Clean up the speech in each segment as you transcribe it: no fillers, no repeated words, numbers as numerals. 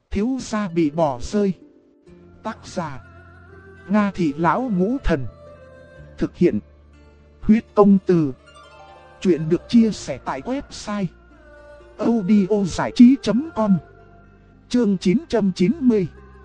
thiếu gia bị bỏ rơi. Tác giả Nga Thị Lão Ngũ Thần. Thực hiện Huyết Công Từ. Chuyện được chia sẻ tại website audiozảichí.com. Chương 990.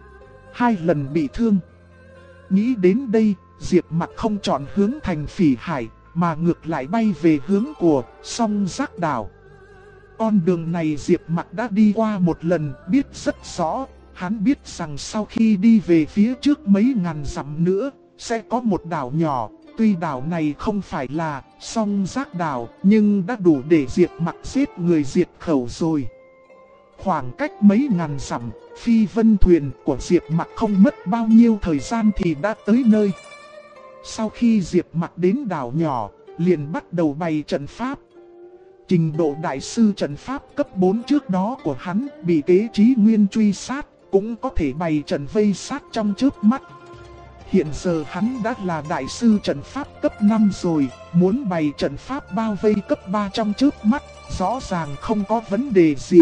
2 lần bị thương. Nghĩ đến đây, Diệp Mặc không chọn hướng thành Phỉ Hải, mà ngược lại bay về hướng của Song Giác Đảo. Con đường này Diệp Mặc đã đi qua một lần, biết rất rõ. Hắn biết rằng sau khi đi về phía trước mấy ngàn dặm nữa, sẽ có một đảo nhỏ. Tuy đảo này không phải là Song Giác Đảo, nhưng đã đủ để Diệp Mặc giết người diệt khẩu rồi. Khoảng cách mấy ngàn dặm, phi vân thuyền của Diệp Mặc không mất bao nhiêu thời gian thì đã tới nơi. Sau khi Diệp Mặc đến đảo nhỏ, liền bắt đầu bày trận pháp. Trình độ đại sư trận pháp cấp 4 trước đó của hắn bị Kế Chí Nguyên truy sát, cũng có thể bày trận vây sát trong chớp mắt. Hiện giờ hắn đã là đại sư trận pháp cấp 5 rồi, muốn bày trận pháp bao vây cấp 3 trong chớp mắt, rõ ràng không có vấn đề gì.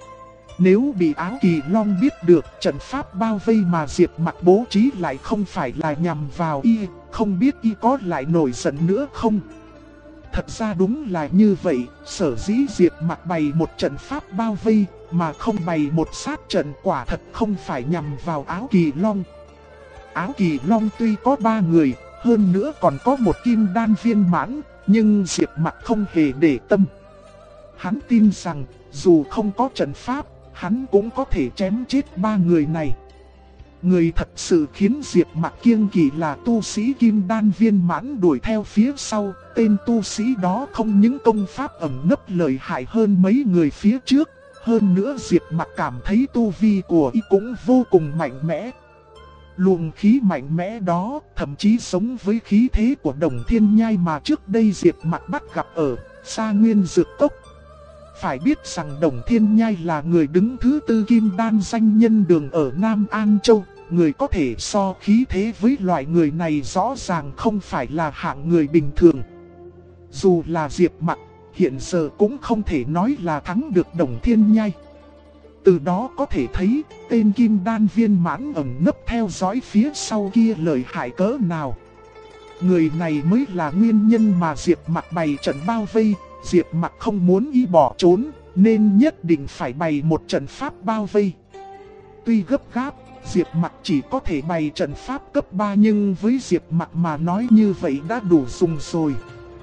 Nếu bị Áo Kỳ Long biết được trận pháp bao vây mà Diệp Mặc bố trí lại không phải là nhằm vào y, không biết y có lại nổi giận nữa không? Thật ra đúng là như vậy, sở dĩ Diệp Mặc bày một trận pháp bao vây mà không bày một sát trận quả thật không phải nhằm vào Áo Kỳ Long. Áo Kỳ Long tuy có 3 người, hơn nữa còn có một kim đan viên mãn, nhưng Diệp Mặc không hề để tâm. Hắn tin rằng dù không có trận pháp, hắn cũng có thể chém chết 3 người này. Người thật sự khiến Diệp Mặc kiêng kỵ là tu sĩ kim đan viên mãn đuổi theo phía sau. Tên tu sĩ đó không những công pháp ẩn nấp lợi hại hơn mấy người phía trước, hơn nữa Diệp Mặc cảm thấy tu vi của y cũng vô cùng mạnh mẽ. Luồng khí mạnh mẽ đó thậm chí giống với khí thế của Đồng Thiên Nhai mà trước đây Diệp Mặc bắt gặp ở Sa Nguyên Dược Cốc. Phải biết rằng Đồng Thiên Nhai là người đứng thứ 4 kim đan danh nhân đường ở Nam An Châu. Người có thể so khí thế với loại người này rõ ràng không phải là hạng người bình thường. Dù là Diệp Mặc, hiện giờ cũng không thể nói là thắng được Đồng Thiên Nhai. Từ đó có thể thấy tên kim đan viên mãn ẩn nấp theo dõi phía sau kia lợi hại cỡ nào. Người này mới là nguyên nhân mà Diệp Mặc bày trận bao vây. Diệp Mặc không muốn y bỏ trốn, nên nhất định phải bày một trận pháp bao vây. Tuy gấp gáp, Diệp Mặc chỉ có thể bày trận pháp cấp 3 nhưng với Diệp Mặc mà nói như vậy đã đủ dùng rồi.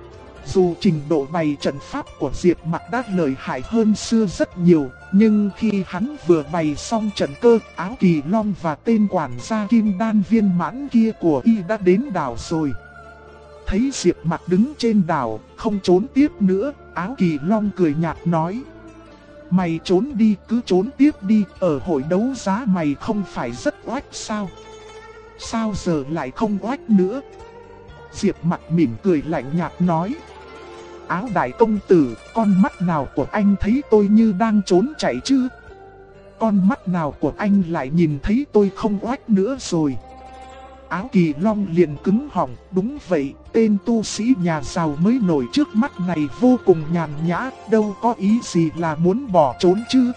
Dù trình độ bày trận pháp của Diệp Mặc đã lợi hại hơn xưa rất nhiều, nhưng khi hắn vừa bày xong trận cơ, Áo Kỳ Long và tên quản gia kim đan viên mãn kia của y đã đến đảo rồi. Thấy Diệp Mặc đứng trên đảo, không trốn tiếp nữa, Áo Kỳ Long cười nhạt nói: "Mày trốn đi, cứ trốn tiếp đi, ở hội đấu giá mày không phải rất oách sao? Sao giờ lại không oách nữa?" Diệp Mặc mỉm cười lạnh nhạt nói: "Áo đại công tử, con mắt nào của anh thấy tôi như đang trốn chạy chứ? Con mắt nào của anh lại nhìn thấy tôi không oách nữa rồi?" Áo Kỳ Long liền cứng họng, đúng vậy, tên tu sĩ nhà giàu mới nổi trước mắt này vô cùng nhàn nhã, đâu có ý gì là muốn bỏ trốn chứ.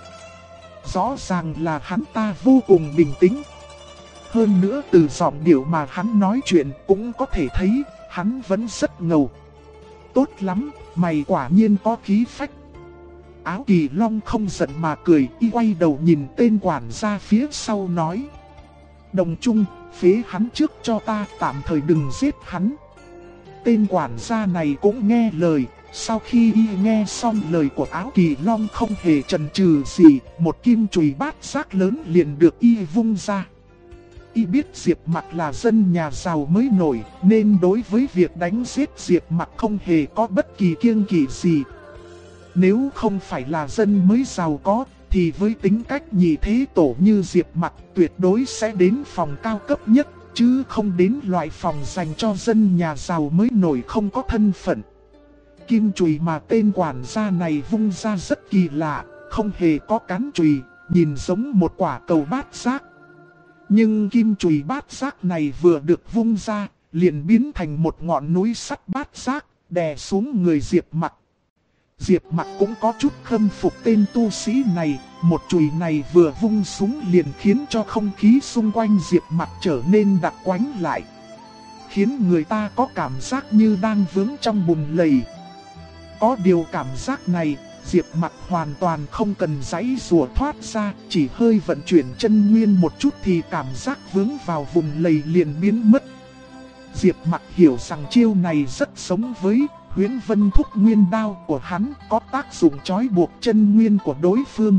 Rõ ràng là hắn ta vô cùng bình tĩnh. Hơn nữa từ giọng điệu mà hắn nói chuyện cũng có thể thấy, hắn vẫn rất ngầu. "Tốt lắm, mày quả nhiên có khí phách." Áo Kỳ Long không giận mà cười, y quay đầu nhìn tên quản gia phía sau nói: "Đồng Trung, phế hắn trước cho ta, tạm thời đừng giết hắn." Tên quản gia này cũng nghe lời. Sau khi y nghe xong lời của Áo Kỳ Long không hề chần chừ gì, một kim chùy bát giác lớn liền được y vung ra. Y biết Diệp Mặc là dân nhà giàu mới nổi, nên đối với việc đánh giết Diệp Mặc không hề có bất kỳ kiêng kỵ gì. Nếu không phải là dân mới giàu có, thì với tính cách nhị thế tổ như Diệp Mặc tuyệt đối sẽ đến phòng cao cấp nhất, chứ không đến loại phòng dành cho dân nhà giàu mới nổi không có thân phận. Kim chùy mà tên quản gia này vung ra rất kỳ lạ, không hề có cán chùy, nhìn giống một quả cầu bát giác. Nhưng kim chùy bát giác này vừa được vung ra, liền biến thành một ngọn núi sắt bát giác, đè xuống người Diệp Mặc. Diệp Mặc cũng có chút khâm phục tên tu sĩ này, một chùy này vừa vung súng liền khiến cho không khí xung quanh Diệp Mặc trở nên đặc quánh lại, khiến người ta có cảm giác như đang vướng trong bùn lầy. Có điều cảm giác này, Diệp Mặc hoàn toàn không cần giãy giụa thoát ra, chỉ hơi vận chuyển chân nguyên một chút thì cảm giác vướng vào vùng lầy liền biến mất. Diệp Mặc hiểu rằng chiêu này rất giống với Huyễn Vân Thúc Nguyên Đao của hắn, có tác dụng trói buộc chân nguyên của đối phương.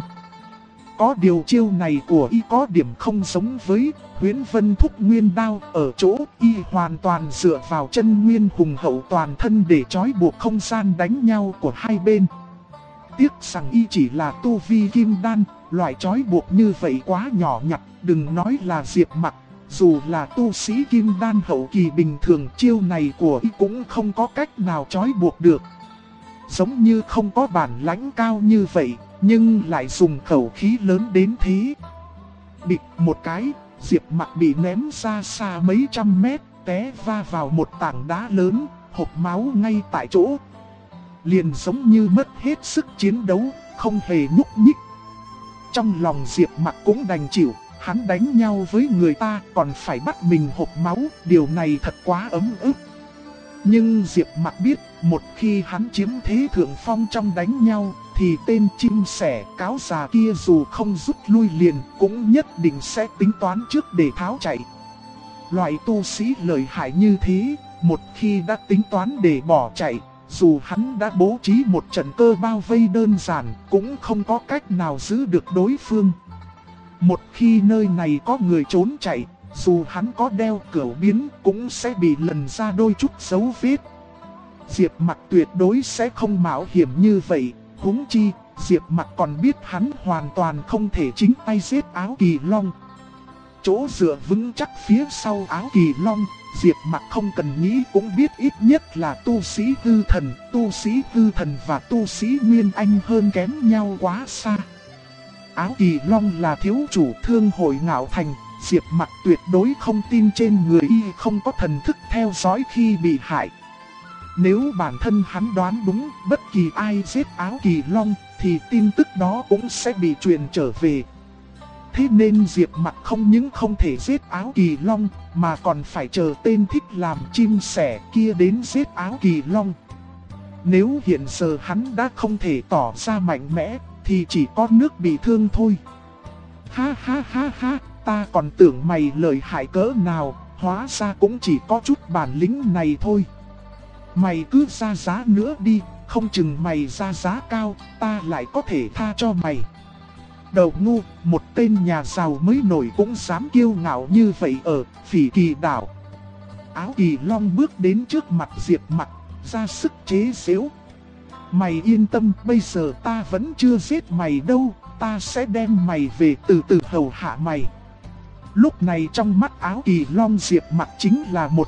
Có điều chiêu này của y có điểm không giống với Huyễn Vân Thúc Nguyên Đao ở chỗ y hoàn toàn dựa vào chân nguyên hùng hậu toàn thân để trói buộc không gian đánh nhau của hai bên. Tiếc rằng y chỉ là tu vi kim đan, loại trói buộc như vậy quá nhỏ nhặt, đừng nói là Diệp Mặc, dù là tu sĩ kim đan hậu kỳ bình thường chiêu này của y cũng không có cách nào trói buộc được. Giống như không có bản lãnh cao như vậy, nhưng lại dùng khẩu khí lớn đến thế. Bịch một cái, Diệp Mặc bị ném ra xa mấy trăm mét, té va vào một tảng đá lớn, hộc máu ngay tại chỗ. Liền giống như mất hết sức chiến đấu, không hề nhúc nhích. Trong lòng Diệp Mặc cũng đành chịu, hắn đánh nhau với người ta còn phải bắt mình hộc máu, điều này thật quá ấm ức. Nhưng Diệp Mặc biết, một khi hắn chiếm thế thượng phong trong đánh nhau, thì tên chim sẻ cáo già kia dù không rút lui liền, cũng nhất định sẽ tính toán trước để tháo chạy. Loại tu sĩ lợi hại như thế, một khi đã tính toán để bỏ chạy, dù hắn đã bố trí một trận cơ bao vây đơn giản, cũng không có cách nào giữ được đối phương. Một khi nơi này có người trốn chạy, dù hắn có đeo cửu biến cũng sẽ bị lần ra đôi chút dấu vết. Diệp Mặc tuyệt đối sẽ không mạo hiểm như vậy, huống chi Diệp Mặc còn biết hắn hoàn toàn không thể chính tay giết Áo Kỳ Long. Chỗ dựa vững chắc phía sau Áo Kỳ Long, Diệp Mặc không cần nghĩ cũng biết ít nhất là tu sĩ hư thần và tu sĩ Nguyên Anh hơn kém nhau quá xa. Áo Kỳ Long là thiếu chủ thương hội Ngạo Thành, Diệp Mặc tuyệt đối không tin trên người y không có thần thức theo dõi khi bị hại. Nếu bản thân hắn đoán đúng bất kỳ ai giết Áo Kỳ Long thì tin tức đó cũng sẽ bị truyền trở về. Thế nên Diệp Mặc không những không thể giết Áo Kỳ Long mà còn phải chờ tên thích làm chim sẻ kia đến giết Áo Kỳ Long. Nếu hiện giờ hắn đã không thể tỏ ra mạnh mẽ thì chỉ có nước bị thương thôi. Ha ha ha ha, ta còn tưởng mày lợi hại cỡ nào, hóa ra cũng chỉ có chút bản lĩnh này thôi. Mày cứ ra giá nữa đi, không chừng mày ra giá cao, ta lại có thể tha cho mày. Đầu ngu, một tên nhà giàu mới nổi cũng dám kiêu ngạo như vậy ở Phỉ Kỳ đảo. Áo Kỳ Long bước đến trước mặt Diệp Mặc, ra sức chế giễu. Mày yên tâm, bây giờ ta vẫn chưa giết mày đâu, ta sẽ đem mày về từ từ hầu hạ mày. Lúc này trong mắt Áo Kỳ Long, Diệp Mặc chính là một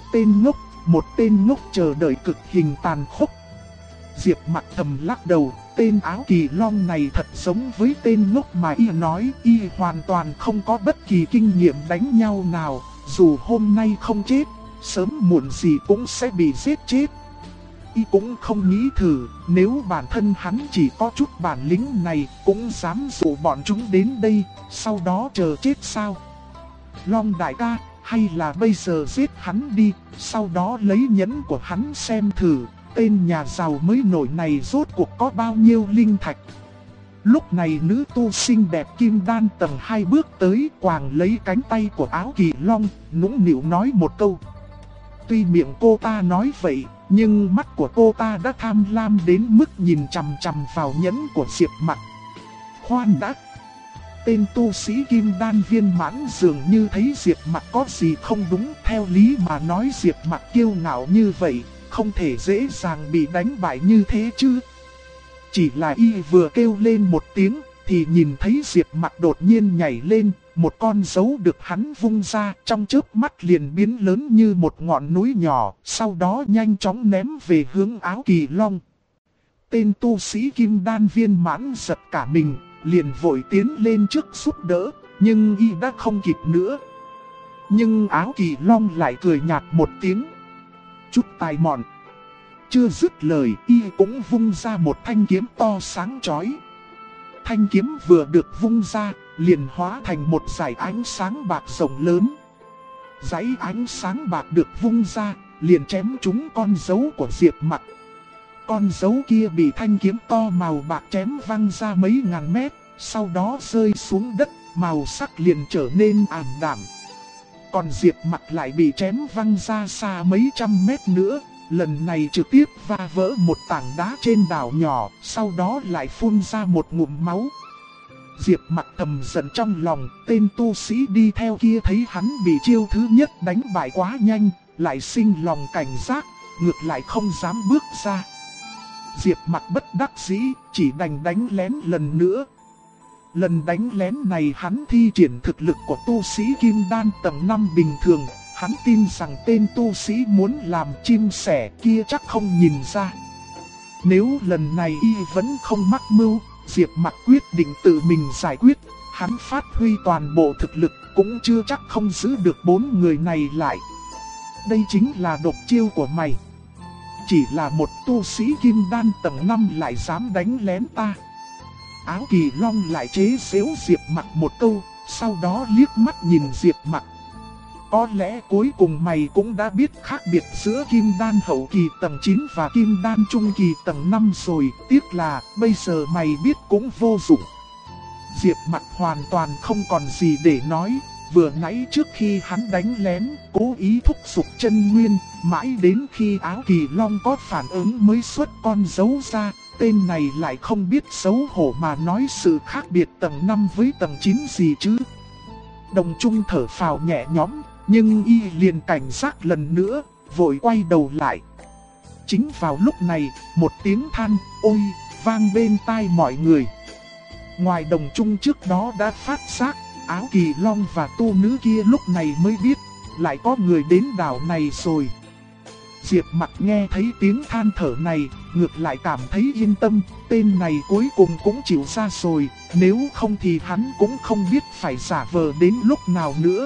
tên ngốc chờ đợi cực hình tàn khốc. Diệp Mặc thầm lắc đầu, tên Áo Kỳ Long này thật giống với tên ngốc mà y nói, y hoàn toàn không có bất kỳ kinh nghiệm đánh nhau nào, dù hôm nay không chết, sớm muộn gì cũng sẽ bị giết chết. Y cũng không nghĩ thử, nếu bản thân hắn chỉ có chút bản lĩnh này, cũng dám dụ bọn chúng đến đây, sau đó chờ chết sao? Long đại ca, hay là bây giờ giết hắn đi, sau đó lấy nhẫn của hắn xem thử, tên nhà giàu mới nổi này rốt cuộc có bao nhiêu linh thạch. Lúc này nữ tu xinh đẹp kim đan tầng 2 bước tới, quàng lấy cánh tay của Áo Kỳ Long, nũng nịu nói một câu. Tuy miệng cô ta nói vậy, nhưng mắt của cô ta đã tham lam đến mức nhìn chằm chằm vào nhẫn của Diệp Mặc. Khoan đã! Tên tu sĩ kim đan viên mãn dường như thấy Diệp Mặc có gì không đúng, theo lý mà nói Diệp Mặc kiêu ngạo như vậy, không thể dễ dàng bị đánh bại như thế chứ. Chỉ là y vừa kêu lên một tiếng, thì nhìn thấy Diệp Mặc đột nhiên nhảy lên, một con dấu được hắn vung ra, trong chớp mắt liền biến lớn như một ngọn núi nhỏ, sau đó nhanh chóng ném về hướng Áo Kỳ Long. Tên tu sĩ kim đan viên mãn giật cả mình, liền vội tiến lên trước giúp đỡ, nhưng y đã không kịp nữa. Nhưng Áo Kỳ Long lại cười nhạt một tiếng. Chút tài mọn. chưa dứt lời, y cũng vung ra một thanh kiếm to sáng chói. Thanh kiếm vừa được vung ra, liền hóa thành một dải ánh sáng bạc rộng lớn. Dải ánh sáng bạc được vung ra, liền chém trúng con dấu của Diệp Mặc. Con dấu kia bị thanh kiếm to màu bạc chém văng ra mấy ngàn mét, sau đó rơi xuống đất, màu sắc liền trở nên ảm đạm. Còn Diệp Mặc lại bị chém văng ra xa mấy trăm mét nữa, lần này trực tiếp va vỡ một tảng đá trên đảo nhỏ, sau đó lại phun ra một ngụm máu. Diệp Mặc thầm giận trong lòng, tên tu sĩ đi theo kia thấy hắn bị chiêu thứ nhất đánh bại quá nhanh, lại sinh lòng cảnh giác, ngược lại không dám bước ra. Diệp Mặc bất đắc dĩ, chỉ đành đánh lén lần nữa. Lần đánh lén này hắn thi triển thực lực của tu sĩ kim đan tầng 5 bình thường, hắn tin rằng tên tu sĩ muốn làm chim sẻ kia chắc không nhìn ra. Nếu lần này y vẫn không mắc mưu, Diệp Mặc quyết định tự mình giải quyết, hắn phát huy toàn bộ thực lực cũng chưa chắc không giữ được 4 người này lại. Đây chính là độc chiêu của mày. Chỉ là một tu sĩ kim đan tầng 5 lại dám đánh lén ta. Áo Kỳ Long lại chế giễu Diệp Mặc một câu, sau đó liếc mắt nhìn Diệp Mặc. Có lẽ cuối cùng mày cũng đã biết khác biệt giữa kim đan hậu kỳ tầng 9 và kim đan trung kỳ tầng 5 rồi, tiếc là bây giờ mày biết cũng vô dụng. Diệp Mặc hoàn toàn không còn gì để nói, vừa nãy trước khi hắn đánh lén, cố ý thúc giục chân nguyên, mãi đến khi Áo Kỳ Long có phản ứng mới xuất con dấu ra, tên này lại không biết xấu hổ mà nói sự khác biệt tầng 5 với tầng 9 gì chứ. Đồng Trung thở phào nhẹ nhõm, nhưng y liền cảnh giác lần nữa, vội quay đầu lại. Chính vào lúc này, một tiếng than ôi vang bên tai mọi người. Ngoài Đồng Trung trước đó đã phát giác, Áo Kỳ Long và tu nữ kia lúc này mới biết, lại có người đến đảo này rồi. Diệp Mặc nghe thấy tiếng than thở này, ngược lại cảm thấy yên tâm, tên này cuối cùng cũng chịu ra rồi, nếu không thì hắn cũng không biết phải giả vờ đến lúc nào nữa.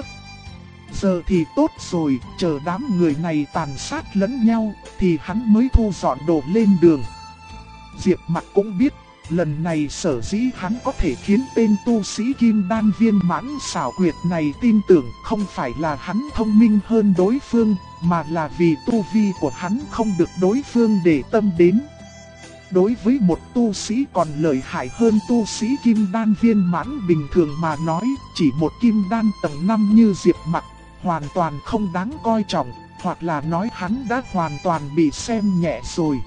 Giờ thì tốt rồi, chờ đám người này tàn sát lẫn nhau, thì hắn mới thu dọn đồ lên đường. Diệp Mặc cũng biết, lần này sở dĩ hắn có thể khiến tên tu sĩ kim đan viên mãn xảo quyệt này tin tưởng không phải là hắn thông minh hơn đối phương, mà là vì tu vi của hắn không được đối phương để tâm đến. Đối với một tu sĩ còn lợi hại hơn tu sĩ kim đan viên mãn bình thường mà nói, chỉ một kim đan tầng 5 như Diệp Mặc hoàn toàn không đáng coi trọng, hoặc là nói hắn đã hoàn toàn bị xem nhẹ rồi.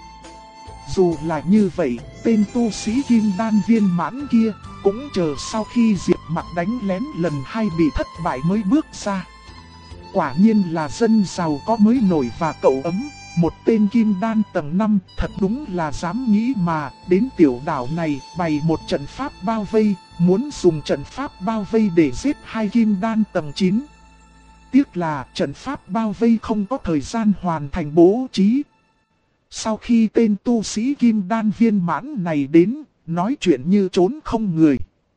Dù là như vậy, tên tu sĩ kim đan viên mãn kia cũng chờ sau khi Diệp Mặc đánh lén lần 2 bị thất bại mới bước ra. Quả nhiên là dân giàu có mới nổi và cậu ấm, một tên kim đan tầng 5 thật đúng là dám nghĩ mà, đến tiểu đảo này bày một trận pháp bao vây, muốn dùng trận pháp bao vây để giết 2 kim đan tầng 9. Tiếc là trận pháp bao vây không có thời gian hoàn thành bố trí. Sau khi tên tu sĩ kim đan viên mãn này đến, nói chuyện như trốn không người.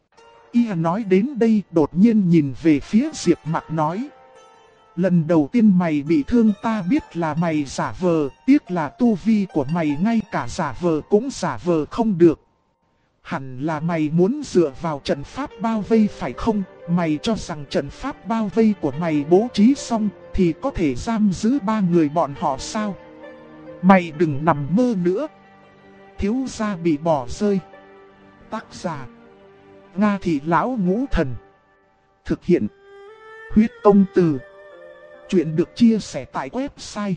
Y nói đến đây đột nhiên nhìn về phía Diệp Mặc nói. Lần đầu tiên mày bị thương ta biết là mày giả vờ, tiếc là tu vi của mày ngay cả giả vờ cũng giả vờ không được. Hẳn là mày muốn dựa vào trận pháp bao vây phải không? Mày cho rằng trận pháp bao vây của mày bố trí xong thì có thể giam giữ 3 người bọn họ sao? Mày đừng nằm mơ nữa. Thiếu gia bị bỏ rơi. Tác giả Nga Thị Lão Ngũ Thần. Thực hiện Huyết Công Từ. Chuyện được chia sẻ tại website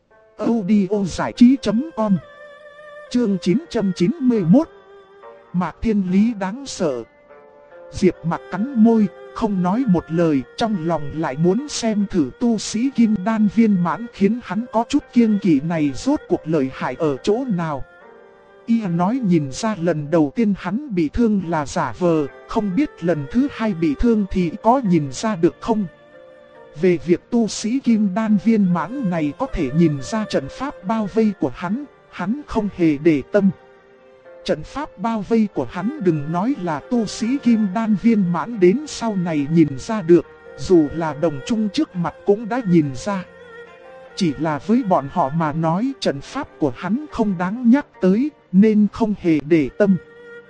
audiozảichí.com. Chương 991. Mạc Thiên Lý đáng sợ. Diệp Mặc cắn môi, không nói một lời, trong lòng lại muốn xem thử tu sĩ kim đan viên mãn khiến hắn có chút kiêng kỵ này rốt cuộc lợi hại ở chỗ nào. Y nói nhìn ra lần đầu tiên hắn bị thương là giả vờ, không biết lần thứ 2 bị thương thì có nhìn ra được không? Về việc tu sĩ kim đan viên mãn này có thể nhìn ra trận pháp bao vây của hắn không hề để tâm. Trận pháp bao vây của hắn đừng nói là tu sĩ kim đan viên mãn đến sau này nhìn ra được, dù là Đồng Trung trước mặt cũng đã nhìn ra. Chỉ là với bọn họ mà nói trận pháp của hắn không đáng nhắc tới, nên không hề để tâm.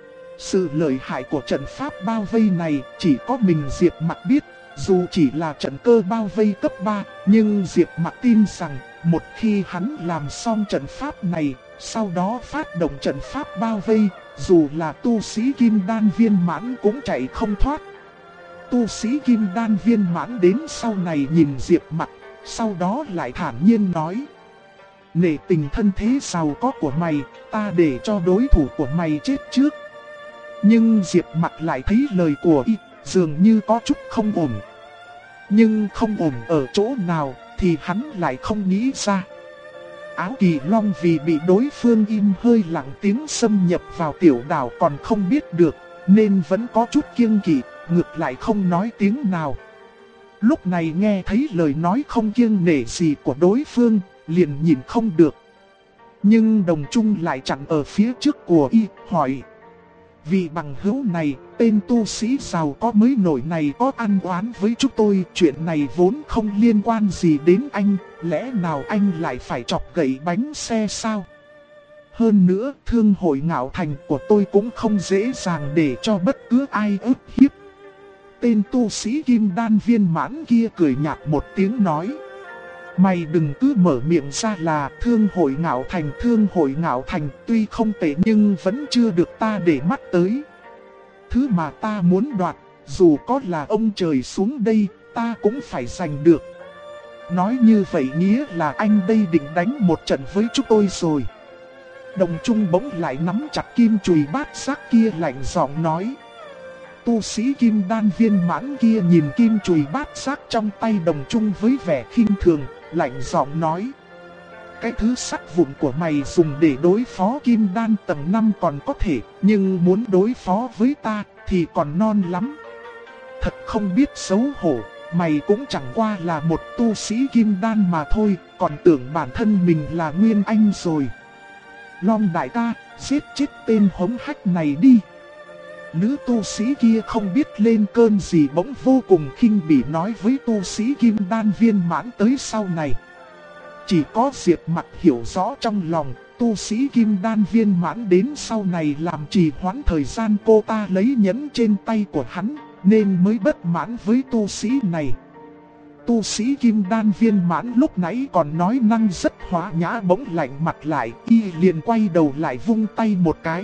Sự lợi hại của trận pháp bao vây này chỉ có mình Diệp Mặc biết. Dù chỉ là trận cơ bao vây cấp 3, nhưng Diệp Mặc tin rằng một khi hắn làm xong trận pháp này, sau đó phát động trận pháp bao vây, dù là tu sĩ kim đan viên mãn cũng chạy không thoát. Tu sĩ kim đan viên mãn đến sau này nhìn Diệp Mặc, sau đó lại thản nhiên nói: nể tình thân thế giàu có của mày, ta để cho đối thủ của mày chết trước. Nhưng Diệp Mặc lại thấy lời của y dường như có chút không ổn. Nhưng không ổn ở chỗ nào thì hắn lại không nghĩ ra. Áo Kỳ Long vì bị đối phương im hơi lặng tiếng xâm nhập vào tiểu đảo còn không biết được, nên vẫn có chút kiêng kỵ, ngược lại không nói tiếng nào. Lúc này nghe thấy lời nói không kiêng nể gì của đối phương, liền nhìn không được. Nhưng Đồng Trung lại chặn ở phía trước của y, hỏi: vị bằng hữu này, tên tu sĩ giàu có mới nổi này có ăn oán với chúng tôi, chuyện này vốn không liên quan gì đến anh, lẽ nào anh lại phải chọc gậy bánh xe sao? Hơn nữa, thương hội Ngạo Thành của tôi cũng không dễ dàng để cho bất cứ ai ức hiếp. Tên tu sĩ kim đan viên mãn kia cười nhạt một tiếng nói: mày đừng cứ mở miệng ra là thương hội Ngạo Thành tuy không tệ nhưng vẫn chưa được ta để mắt tới. Thứ mà ta muốn đoạt, dù có là ông trời xuống đây, ta cũng phải giành được. Nói như vậy nghĩa là anh đây định đánh một trận với chúng tôi rồi. Đồng Trung bỗng lại nắm chặt kim chùy bát giác kia lạnh giọng nói. Tu sĩ kim đan viên mãn kia nhìn kim chùy bát giác trong tay Đồng Trung với vẻ khinh thường, lạnh giọng nói: cái thứ sắt vụn của mày dùng để đối phó kim đan tầng 5 còn có thể, nhưng muốn đối phó với ta thì còn non lắm. Thật không biết xấu hổ, mày cũng chẳng qua là một tu sĩ kim đan mà thôi, còn tưởng bản thân mình là Nguyên Anh rồi. Long đại ca, giết chết tên hống hách này đi. Nữ tu sĩ kia không biết lên cơn gì bỗng vô cùng khinh bỉ nói với tu sĩ kim đan viên mãn tới sau này. Chỉ có Diệp Mặc hiểu rõ trong lòng, tu sĩ kim đan viên mãn đến sau này làm trì hoãn thời gian cô ta lấy nhẫn trên tay của hắn, nên mới bất mãn với tu sĩ này. Tu sĩ kim đan viên mãn lúc nãy còn nói năng rất hóa nhã bỗng lạnh mặt lại, y liền quay đầu lại vung tay một cái.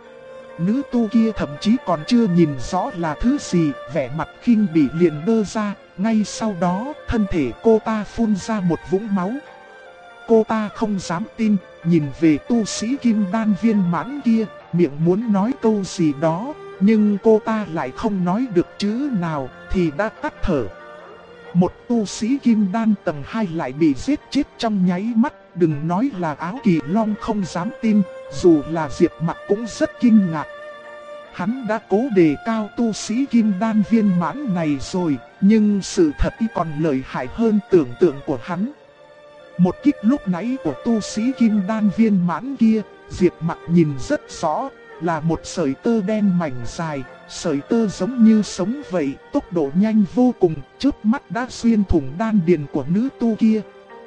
Nữ tu kia thậm chí còn chưa nhìn rõ là thứ gì, vẻ mặt khinh bỉ liền đơ ra, ngay sau đó thân thể cô ta phun ra một vũng máu. Cô ta không dám tin, nhìn về tu sĩ kim đan viên mãn kia, miệng muốn nói câu gì đó, nhưng cô ta lại không nói được chữ nào, thì đã tắt thở. Một tu sĩ kim đan tầng 2 lại bị giết chết trong nháy mắt, đừng nói là Áo Kỳ Long không dám tin, dù là Diệp Mặc cũng rất kinh ngạc. Hắn đã cố đề cao tu sĩ kim đan viên mãn này rồi, nhưng sự thật còn lợi hại hơn tưởng tượng của hắn. Một kích lúc nãy của tu sĩ kim đan viên mãn kia, Diệp Mặc nhìn rất rõ, là một sợi tơ đen mảnh dài, sợi tơ giống như sống vậy, tốc độ nhanh vô cùng, chớp mắt đã xuyên thủng đan điền của nữ tu kia.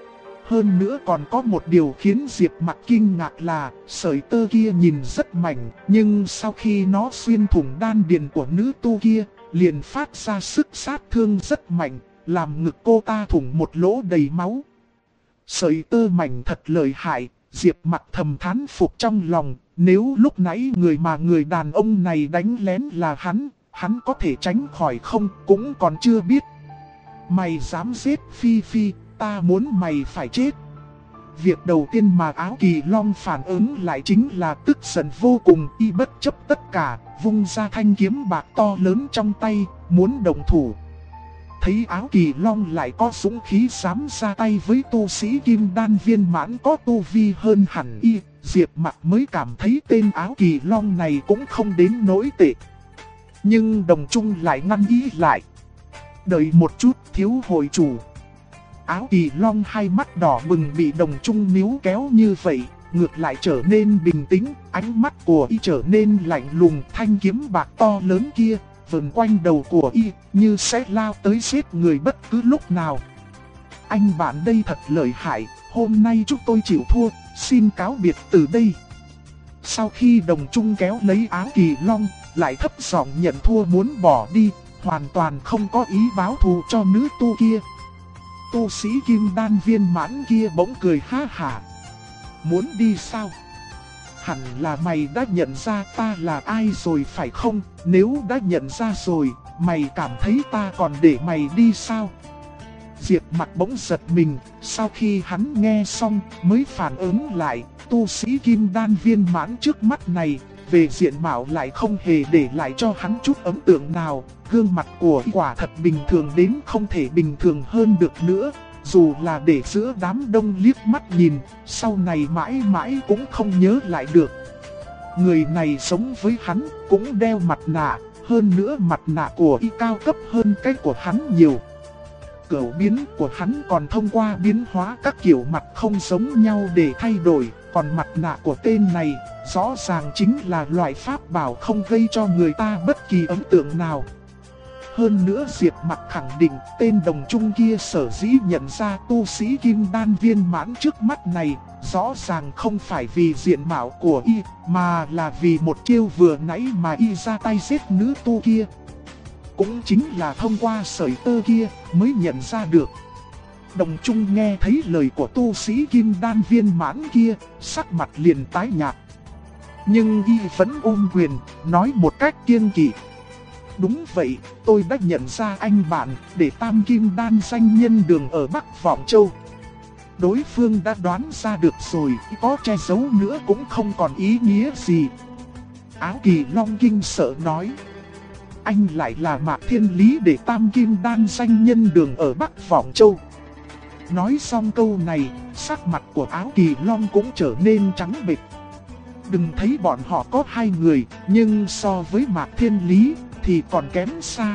Hơn nữa còn có một điều khiến Diệp Mặc kinh ngạc là, sợi tơ kia nhìn rất mảnh, nhưng sau khi nó xuyên thủng đan điền của nữ tu kia, liền phát ra sức sát thương rất mạnh, làm ngực cô ta thủng một lỗ đầy máu. Sợi tơ mảnh thật lợi hại, Diệp Mặc thầm thán phục trong lòng, nếu lúc nãy người đàn ông này đánh lén là hắn có thể tránh khỏi không cũng còn chưa biết. Mày dám giết Phi Phi, ta muốn mày phải chết. Việc đầu tiên mà Áo Kỳ Long phản ứng lại chính là tức giận vô cùng, y bất chấp tất cả, vung ra thanh kiếm bạc to lớn trong tay, muốn động thủ. Thấy Áo Kỳ Long lại có dũng khí dám ra tay với tu sĩ kim đan viên mãn có tu vi hơn hẳn y, Diệp Mặc mới cảm thấy tên Áo Kỳ Long này cũng không đến nỗi tệ. Nhưng Đồng Trung lại ngăn y lại. Đợi một chút, thiếu hội chủ. Áo Kỳ Long hai mắt đỏ bừng bị Đồng Trung níu kéo như vậy, ngược lại trở nên bình tĩnh, ánh mắt của y trở nên lạnh lùng, thanh kiếm bạc to lớn kia vần quanh đầu của y, như sẽ lao tới giết người bất cứ lúc nào. anh bạn đây thật lợi hại, hôm nay chúng tôi chịu thua, xin cáo biệt từ đây. Sau khi Đồng Trung kéo lấy Áo Kỳ Long, lại thấp giọng nhận thua muốn bỏ đi, hoàn toàn không có ý báo thù cho nữ tu kia. Tu sĩ kim đan viên mãn kia bỗng cười ha hả. Muốn đi sao? Hẳn là mày đã nhận ra ta là ai rồi phải không? Nếu đã nhận ra rồi, mày cảm thấy ta còn để mày đi sao? Diệp Mặc bỗng giật mình, sau khi hắn nghe xong mới phản ứng lại, tu sĩ kim đan viên mãn trước mắt này, về diện mạo lại không hề để lại cho hắn chút ấn tượng nào, gương mặt của quả thật bình thường đến không thể bình thường hơn được nữa, dù là để giữa đám đông liếc mắt nhìn, sau này mãi mãi cũng không nhớ lại được. Người này sống với hắn, cũng đeo mặt nạ, hơn nữa mặt nạ của y cao cấp hơn cái của hắn nhiều. Cửu biến của hắn còn thông qua biến hóa các kiểu mặt không giống nhau để thay đổi, còn mặt nạ của tên này rõ ràng chính là loại pháp bảo không gây cho người ta bất kỳ ấn tượng nào. Hơn nữa Diệp Mặc khẳng định tên Đồng Trung kia sở dĩ nhận ra tu sĩ kim đan viên mãn trước mắt này, rõ ràng không phải vì diện mạo của y, mà là vì một chiêu vừa nãy mà y ra tay giết nữ tu kia. Cũng chính là thông qua sợi tơ kia mới nhận ra được. Đồng Trung nghe thấy lời của tu sĩ kim đan viên mãn kia, sắc mặt liền tái nhạt. Nhưng y vẫn ôm quyền, nói một cách kiêng kỵ. Đúng vậy, tôi đã nhận ra anh bạn để tam kim đan danh nhân đường ở Bắc Vọng Châu. Đối phương đã đoán ra được rồi, có che giấu nữa cũng không còn ý nghĩa gì. Áo Kỳ Long kinh sợ nói. Anh lại là Mạc Thiên Lý để tam kim đan danh nhân đường ở Bắc Vọng Châu. Nói xong câu này, sắc mặt của Áo Kỳ Long cũng trở nên trắng bệch. Đừng thấy bọn họ có hai người, nhưng so với Mạc Thiên Lý thì còn kém xa.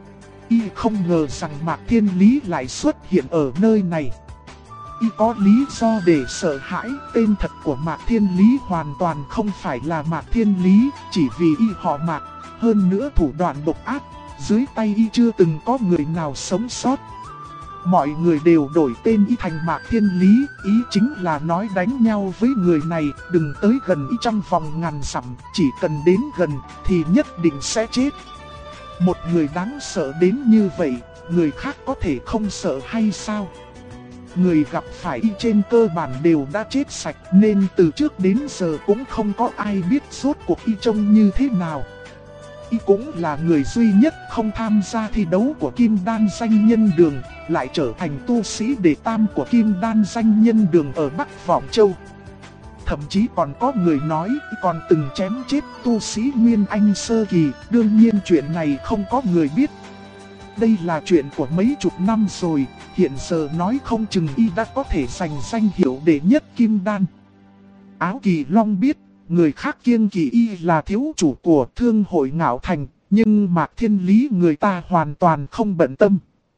Y không ngờ rằng Mạc Thiên Lý lại xuất hiện ở nơi này. Y có lý do để sợ hãi, tên thật của Mạc Thiên Lý hoàn toàn không phải là Mạc Thiên Lý, chỉ vì y họ Mạc, hơn nữa thủ đoạn độc ác, dưới tay y chưa từng có người nào sống sót. Mọi người đều đổi tên y thành Mạc Thiên Lý, ý chính là nói đánh nhau với người này, đừng tới gần y trong vòng ngàn dặm, chỉ cần đến gần thì nhất định sẽ chết. Một người đáng sợ đến như vậy, người khác có thể không sợ hay sao? Người gặp phải y trên cơ bản đều đã chết sạch, nên từ trước đến giờ cũng không có ai biết rốt cuộc y trông như thế nào. Y cũng là người duy nhất không tham gia thi đấu của Kim Đan danh nhân đường, lại trở thành tu sĩ đệ tam của Kim Đan danh nhân đường ở Bắc Vọng Châu. Thậm chí còn có người nói y còn từng chém chết tu sĩ Nguyên Anh sơ kỳ, đương nhiên chuyện này không có người biết. Đây là chuyện của mấy chục năm rồi, hiện giờ nói không chừng y đã có thể giành danh hiệu đệ nhất Kim Đan. Áo Kỳ Long biết, người khác kiêng kỵ y là thiếu chủ của thương hội Ngạo Thành, nhưng Mạc Thiên Lý người ta hoàn toàn không bận tâm.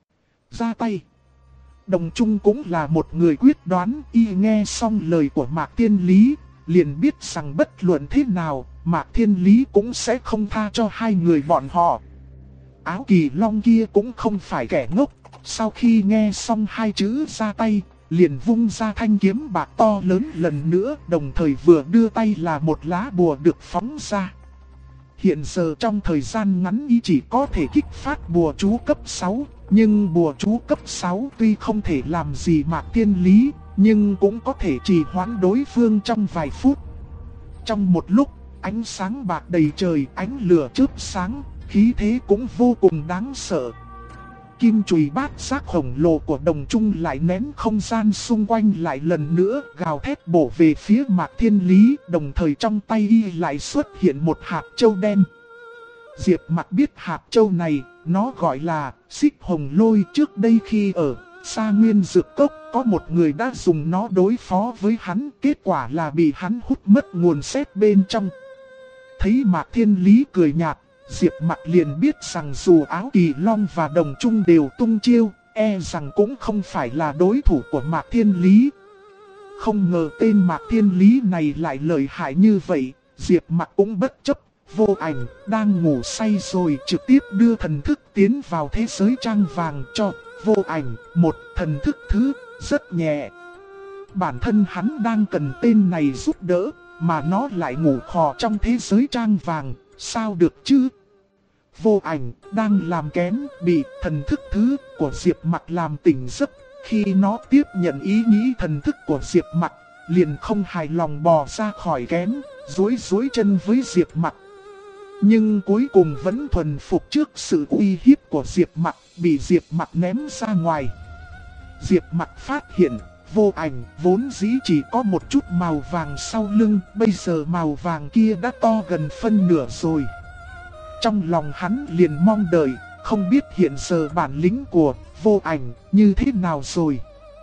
Ra tay. Đồng Trung cũng là một người quyết đoán, y nghe xong lời của Mạc Thiên Lý, liền biết rằng bất luận thế nào, Mạc Thiên Lý cũng sẽ không tha cho hai người bọn họ. Áo Kỳ Long kia cũng không phải kẻ ngốc, sau khi nghe xong hai chữ ra tay, liền vung ra thanh kiếm bạc to lớn lần nữa, đồng thời vừa đưa tay là một lá bùa được phóng ra. Hiện giờ trong thời gian ngắn y chỉ có thể kích phát bùa chú cấp 6, nhưng bùa chú cấp 6 tuy không thể làm gì Mạc Thiên Lý, nhưng cũng có thể trì hoãn đối phương trong vài phút. Trong một lúc, ánh sáng bạc đầy trời, ánh lửa chớp sáng, khí thế cũng vô cùng đáng sợ. Kim chùy bát giác khổng lồ của Đồng Trung lại nén không gian xung quanh lại lần nữa, gào thét bổ về phía Mạc Thiên Lý, đồng thời trong tay y lại xuất hiện một hạt châu đen. Diệp Mặc biết hạt châu này, nó gọi là Xích Hồng Lôi. Trước đây khi ở Sa Nguyên Dược Cốc, có một người đã dùng nó đối phó với hắn, kết quả là bị hắn hút mất nguồn sét bên trong. Thấy Mạc Thiên Lý cười nhạt, Diệp Mặc liền biết rằng dù Áo Kỳ Long và Đồng Trung đều tung chiêu, e rằng cũng không phải là đối thủ của Mạc Thiên Lý. Không ngờ tên Mạc Thiên Lý này lại lợi hại như vậy, Diệp Mặc cũng bất chấp, Vô Ảnh đang ngủ say rồi trực tiếp đưa thần thức tiến vào thế giới trang vàng cho Vô Ảnh một thần thức thứ rất nhẹ. Bản thân hắn đang cần tên này giúp đỡ, mà nó lại ngủ khò trong thế giới trang vàng, sao được chứ? Vô Ảnh đang làm kén bị thần thức thứ của Diệp Mặc làm tỉnh giấc. Khi nó tiếp nhận ý nghĩ thần thức của Diệp Mặc, liền không hài lòng bò ra khỏi kén, duỗi chân với Diệp Mặc. Nhưng cuối cùng vẫn thuần phục trước sự uy hiếp của Diệp Mặc, bị Diệp Mặc ném ra ngoài. Diệp Mặc phát hiện Vô Ảnh vốn dĩ chỉ có một chút màu vàng sau lưng, bây giờ màu vàng kia đã to gần phân nửa rồi. Trong lòng hắn liền mong đợi, không biết hiện giờ bản lĩnh của Vô Ảnh như thế nào rồi.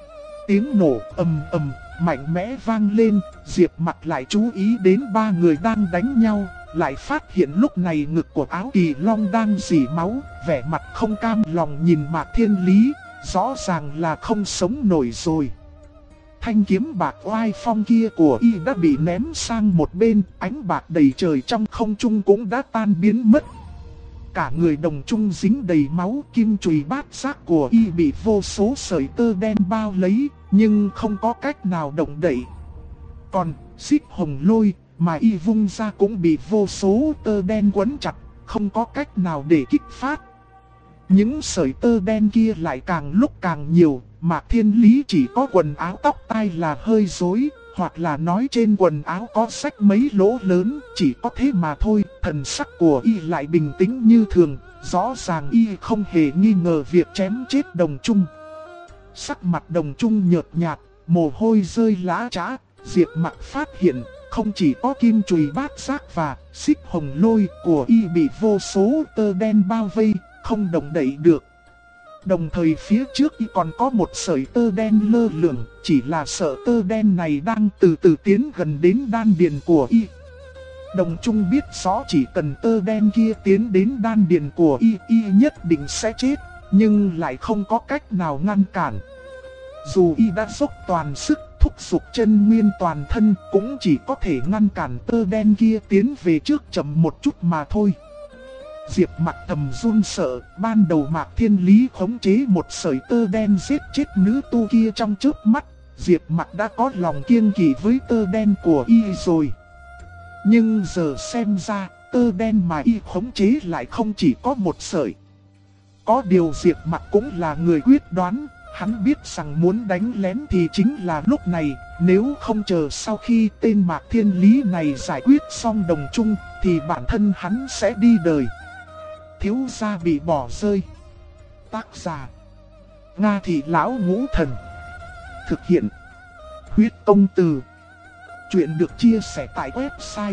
Tiếng nổ ầm ầm mạnh mẽ vang lên, Diệp Mặc lại chú ý đến ba người đang đánh nhau, lại phát hiện lúc này ngực của Áo Kỳ Long đang rỉ máu, vẻ mặt không cam lòng nhìn Mạc Thiên Lý, rõ ràng là không sống nổi rồi. Thanh kiếm bạc oai phong kia của y đã bị ném sang một bên, ánh bạc đầy trời trong không trung cũng đã tan biến mất. Cả người Đồng Trung dính đầy máu, kim chùy bát giác của y bị vô số sợi tơ đen bao lấy, nhưng không có cách nào động đậy. Còn Xích Hồng Lôi mà y vung ra cũng bị vô số tơ đen quấn chặt, không có cách nào để kích phát. Những sợi tơ đen kia lại càng lúc càng nhiều, Mạc Thiên Lý chỉ có quần áo tóc tai là hơi rối, hoặc là nói trên quần áo có rách mấy lỗ lớn, chỉ có thế mà thôi. Thần sắc của y lại bình tĩnh như thường, rõ ràng y không hề nghi ngờ việc chém chết Đồng Trung. Sắc mặt Đồng Trung nhợt nhạt, mồ hôi rơi lã chã. Diệp Mặc phát hiện không chỉ có kim chùy bát giác và Xích Hồng Lôi của y bị vô số tơ đen bao vây, không động đậy được. Đồng thời phía trước y còn có một sợi tơ đen lơ lửng, chỉ là sợi tơ đen này đang từ từ tiến gần đến đan điền của y. Đồng Trung biết rõ chỉ cần tơ đen kia tiến đến đan điền của y, y nhất định sẽ chết, nhưng lại không có cách nào ngăn cản. Dù y đã dốc toàn sức thúc giục chân nguyên toàn thân, cũng chỉ có thể ngăn cản tơ đen kia tiến về trước chậm một chút mà thôi. Diệp Mặc thầm run sợ, ban đầu Mạc Thiên Lý khống chế một sợi tơ đen giết chết nữ tu kia trong chớp mắt, Diệp Mặc đã có lòng kiêng kỵ với tơ đen của y rồi. Nhưng giờ xem ra, tơ đen mà y khống chế lại không chỉ có một sợi. Có điều Diệp Mặc cũng là người quyết đoán, hắn biết rằng muốn đánh lén thì chính là lúc này, nếu không chờ sau khi tên Mạc Thiên Lý này giải quyết xong Đồng Trung, thì bản thân hắn sẽ đi đời. Thiếu gia bị bỏ rơi. Tác giả Nga Thị Lão Ngũ Thần. Thực hiện Huyết Công Từ. Chuyện được chia sẻ tại website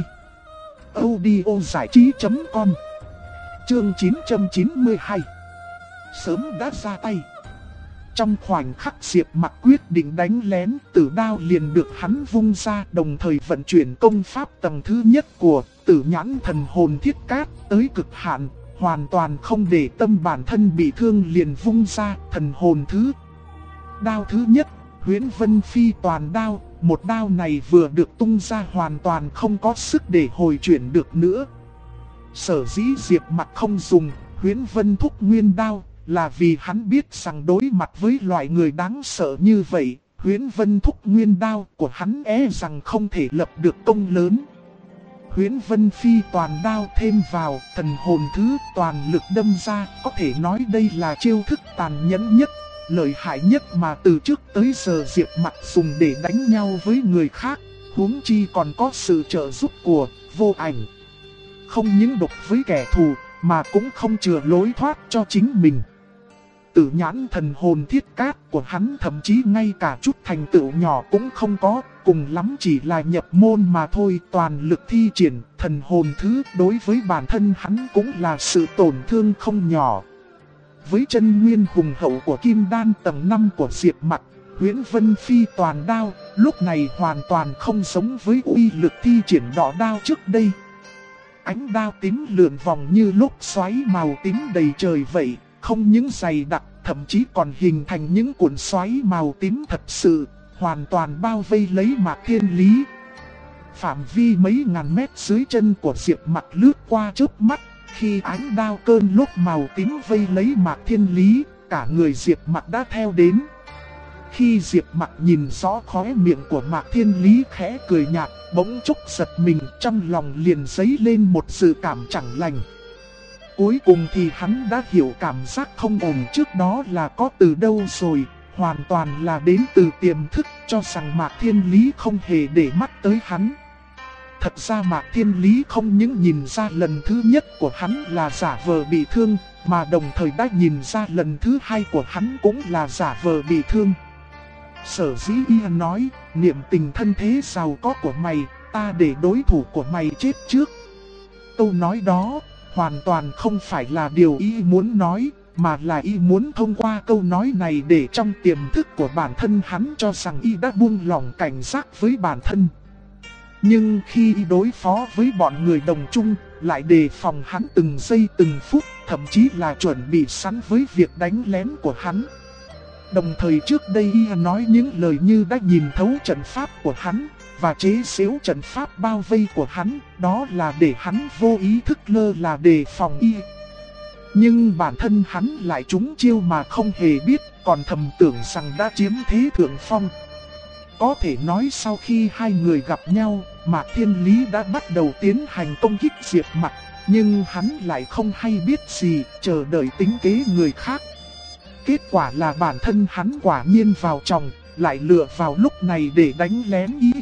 audiozảichí.com. Chương 992. Sớm đã ra tay. Trong khoảnh khắc Diệp Mặc quyết định đánh lén, tử đao liền được hắn vung ra, đồng thời vận chuyển công pháp tầng thứ nhất của Tử Nhãn Thần Hồn Thiết Cát tới cực hạn, hoàn toàn không để tâm bản thân bị thương, liền vung ra thần hồn thứ. Đao thứ nhất, Huyễn Vân Phi Toàn Đao. Một đao này vừa được tung ra hoàn toàn không có sức để hồi chuyển được nữa. Sở dĩ Diệp Mặc không dùng Huyễn Vân Thúc Nguyên Đao là vì hắn biết rằng đối mặt với loại người đáng sợ như vậy, Huyễn Vân Thúc Nguyên Đao của hắn rằng không thể lập được công lớn. Huyễn Vân Phi Toàn Đao thêm vào thần hồn thứ toàn lực đâm ra, có thể nói đây là chiêu thức tàn nhẫn nhất, lợi hại nhất mà từ trước tới giờ Diệp Mặc dùng để đánh nhau với người khác, huống chi còn có sự trợ giúp của Vô Ảnh. Không những độc với kẻ thù, mà cũng không chừa lối thoát cho chính mình. Tử Nhãn Thần Hồn Thiết Cát của hắn thậm chí ngay cả chút thành tựu nhỏ cũng không có, cùng lắm chỉ là nhập môn mà thôi. Toàn lực thi triển thần hồn thứ đối với bản thân hắn cũng là sự tổn thương không nhỏ. Với chân nguyên hùng hậu của Kim Đan tầng 5 của Diệp Mặc, Huyễn Vân Phi Toàn Đao lúc này hoàn toàn không giống với uy lực thi triển đỏ đao trước đây. Ánh đao tím lượn vòng như lúc xoáy màu tím đầy trời vậy, không những dày đặc, thậm chí còn hình thành những cuộn xoáy màu tím thật sự, hoàn toàn bao vây lấy Mạc Thiên Lý. phạm vi mấy ngàn mét dưới chân của Diệp Mặc lướt qua chớp mắt, khi ánh đao cơn lốc màu tím vây lấy Mạc Thiên Lý, cả người Diệp Mặc đã theo đến. Khi Diệp Mặc nhìn rõ khóe miệng của Mạc Thiên Lý khẽ cười nhạt, bỗng chốc giật mình, trong lòng liền dấy lên một sự cảm chẳng lành. Cuối cùng thì hắn đã hiểu cảm giác không ổn trước đó là có từ đâu rồi, hoàn toàn là đến từ tiềm thức, cho rằng Mạc Thiên Lý không hề để mắt tới hắn. Thật ra Mạc Thiên Lý không những nhìn ra lần thứ nhất của hắn là giả vờ bị thương, mà đồng thời đã nhìn ra lần thứ hai của hắn cũng là giả vờ bị thương. Sở dĩ y nói, niệm tình thân thế giàu có của mày, ta để đối thủ của mày chết trước. Câu nói đó hoàn toàn không phải là điều y muốn nói, mà là y muốn thông qua câu nói này để trong tiềm thức của bản thân hắn cho rằng y đã buông lỏng cảnh giác với bản thân. Nhưng khi y đối phó với bọn người đồng chung, lại đề phòng hắn từng giây từng phút, thậm chí là chuẩn bị sẵn với việc đánh lén của hắn. Đồng thời trước đây y nói những lời như đã nhìn thấu trận pháp của hắn, và chế giễu trận pháp bao vây của hắn, đó là để hắn vô ý thức lơ là đề phòng y. Nhưng bản thân hắn lại trúng chiêu mà không hề biết, còn thầm tưởng rằng đã chiếm thế thượng phong. Có thể nói sau khi hai người gặp nhau, Mạc Thiên Lý đã bắt đầu tiến hành công kích Diệp Mặc, nhưng hắn lại không hay biết gì, chờ đợi tính kế người khác. Kết quả là bản thân hắn quả nhiên vào chồng, lại lựa vào lúc này để đánh lén y.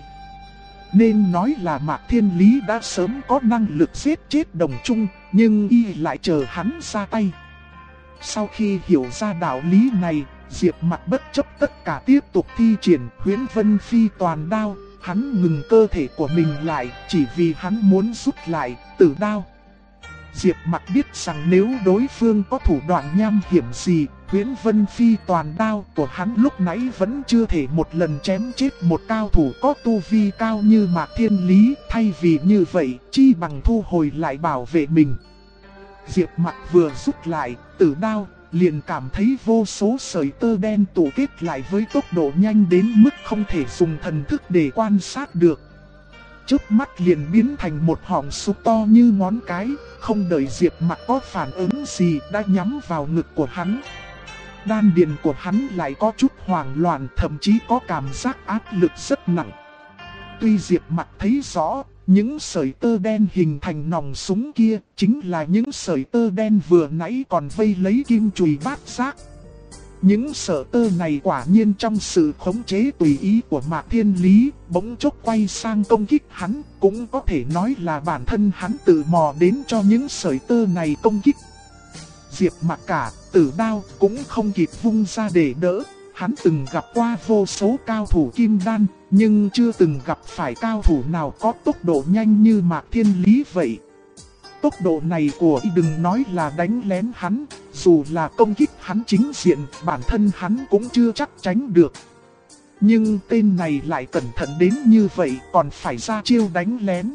Nên nói là Mạc Thiên Lý đã sớm có năng lực giết chết đồng chung, nhưng y lại chờ hắn ra tay. Sau khi hiểu ra đạo lý này, Diệp Mặc bất chấp tất cả tiếp tục thi triển Huyễn Vân Phi toàn đao, hắn ngừng cơ thể của mình lại chỉ vì hắn muốn rút lại tử đao. Diệp Mặc biết rằng nếu đối phương có thủ đoạn nham hiểm gì, Huyễn Vân Phi toàn đao của hắn lúc nãy vẫn chưa thể một lần chém chết một cao thủ có tu vi cao như Mạc Thiên Lý. Thay vì như vậy, chi bằng thu hồi lại bảo vệ mình. Diệp Mặc vừa rút lại tử đao, liền cảm thấy vô số sợi tơ đen tụ kết lại với tốc độ nhanh đến mức không thể dùng thần thức để quan sát được. Chớp mắt liền biến thành một họng súng to như ngón cái, không đợi Diệp Mặc có phản ứng gì đã nhắm vào ngực của hắn. Đan điền của hắn lại có chút hoảng loạn, thậm chí có cảm giác áp lực rất nặng. Tuy Diệp Mặc thấy rõ, những sợi tơ đen hình thành nòng súng kia chính là những sợi tơ đen vừa nãy còn vây lấy kim chùy bát giác. Những sợi tơ này quả nhiên trong sự khống chế tùy ý của Mạc Thiên Lý, bỗng chốc quay sang công kích hắn, cũng có thể nói là bản thân hắn tự mò đến cho những sợi tơ này công kích. Diệp Mặc cả tử đao cũng không kịp vung ra để đỡ, hắn từng gặp qua vô số cao thủ kim đan, nhưng chưa từng gặp phải cao thủ nào có tốc độ nhanh như Mạc Thiên Lý vậy. Tốc độ này của y đừng nói là đánh lén hắn, dù là công kích hắn chính diện, bản thân hắn cũng chưa chắc tránh được. Nhưng tên này lại cẩn thận đến như vậy, còn phải ra chiêu đánh lén.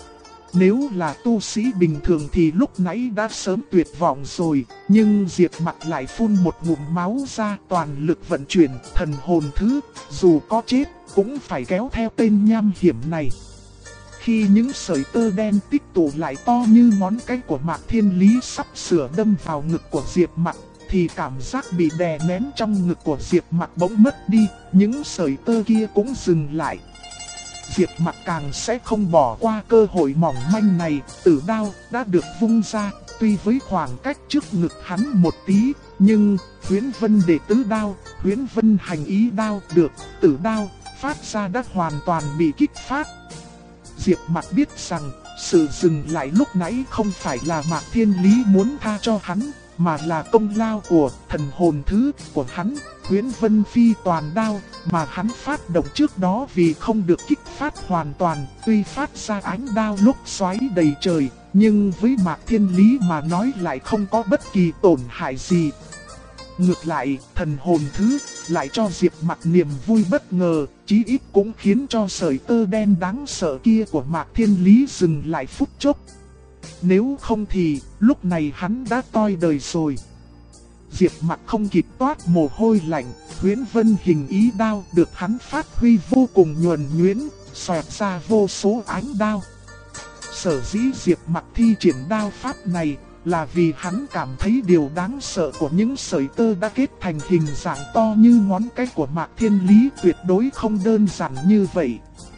Nếu là tu sĩ bình thường thì lúc nãy đã sớm tuyệt vọng rồi, nhưng Diệp Mặc lại phun một ngụm máu ra, toàn lực vận chuyển thần hồn thứ, dù có chết cũng phải kéo theo tên nham hiểm này. Khi những sợi tơ đen tích tụ lại to như ngón cái của Mạc Thiên Lý sắp sửa đâm vào ngực của Diệp Mặc, thì cảm giác bị đè nén trong ngực của Diệp Mặc bỗng mất đi, những sợi tơ kia cũng dừng lại. Diệp Mặc càng sẽ không bỏ qua cơ hội mỏng manh này, tử đao đã được vung ra, tuy với khoảng cách trước ngực hắn một tí, nhưng Huyễn Vân đệ tứ đao, Huyễn Vân hành ý đao được, tử đao phát ra đã hoàn toàn bị kích phát. Diệp Mặc biết rằng sự dừng lại lúc nãy không phải là Mạc Thiên Lý muốn tha cho hắn, mà là công lao của thần hồn thứ của hắn, Huyễn Vân Phi toàn đao, mà hắn phát động trước đó vì không được kích phát hoàn toàn, tuy phát ra ánh đao lúc xoáy đầy trời, nhưng với Mạc Thiên Lý mà nói lại không có bất kỳ tổn hại gì. Ngược lại, thần hồn thứ lại cho Diệp Mặc niềm vui bất ngờ, chí ít cũng khiến cho sợi tơ đen đáng sợ kia của Mạc Thiên Lý dừng lại phút chốc. Nếu không thì, lúc này hắn đã toi đời rồi. Diệp Mặc không kịp toát mồ hôi lạnh, Huyễn Vân hình ý đao được hắn phát huy vô cùng nhuần nhuyễn, xoẹt ra vô số ánh đao. Sở dĩ Diệp Mặc thi triển đao pháp này là vì hắn cảm thấy điều đáng sợ của những sợi tơ đã kết thành hình dạng to như ngón cái của Mạc Thiên Lý tuyệt đối không đơn giản như vậy.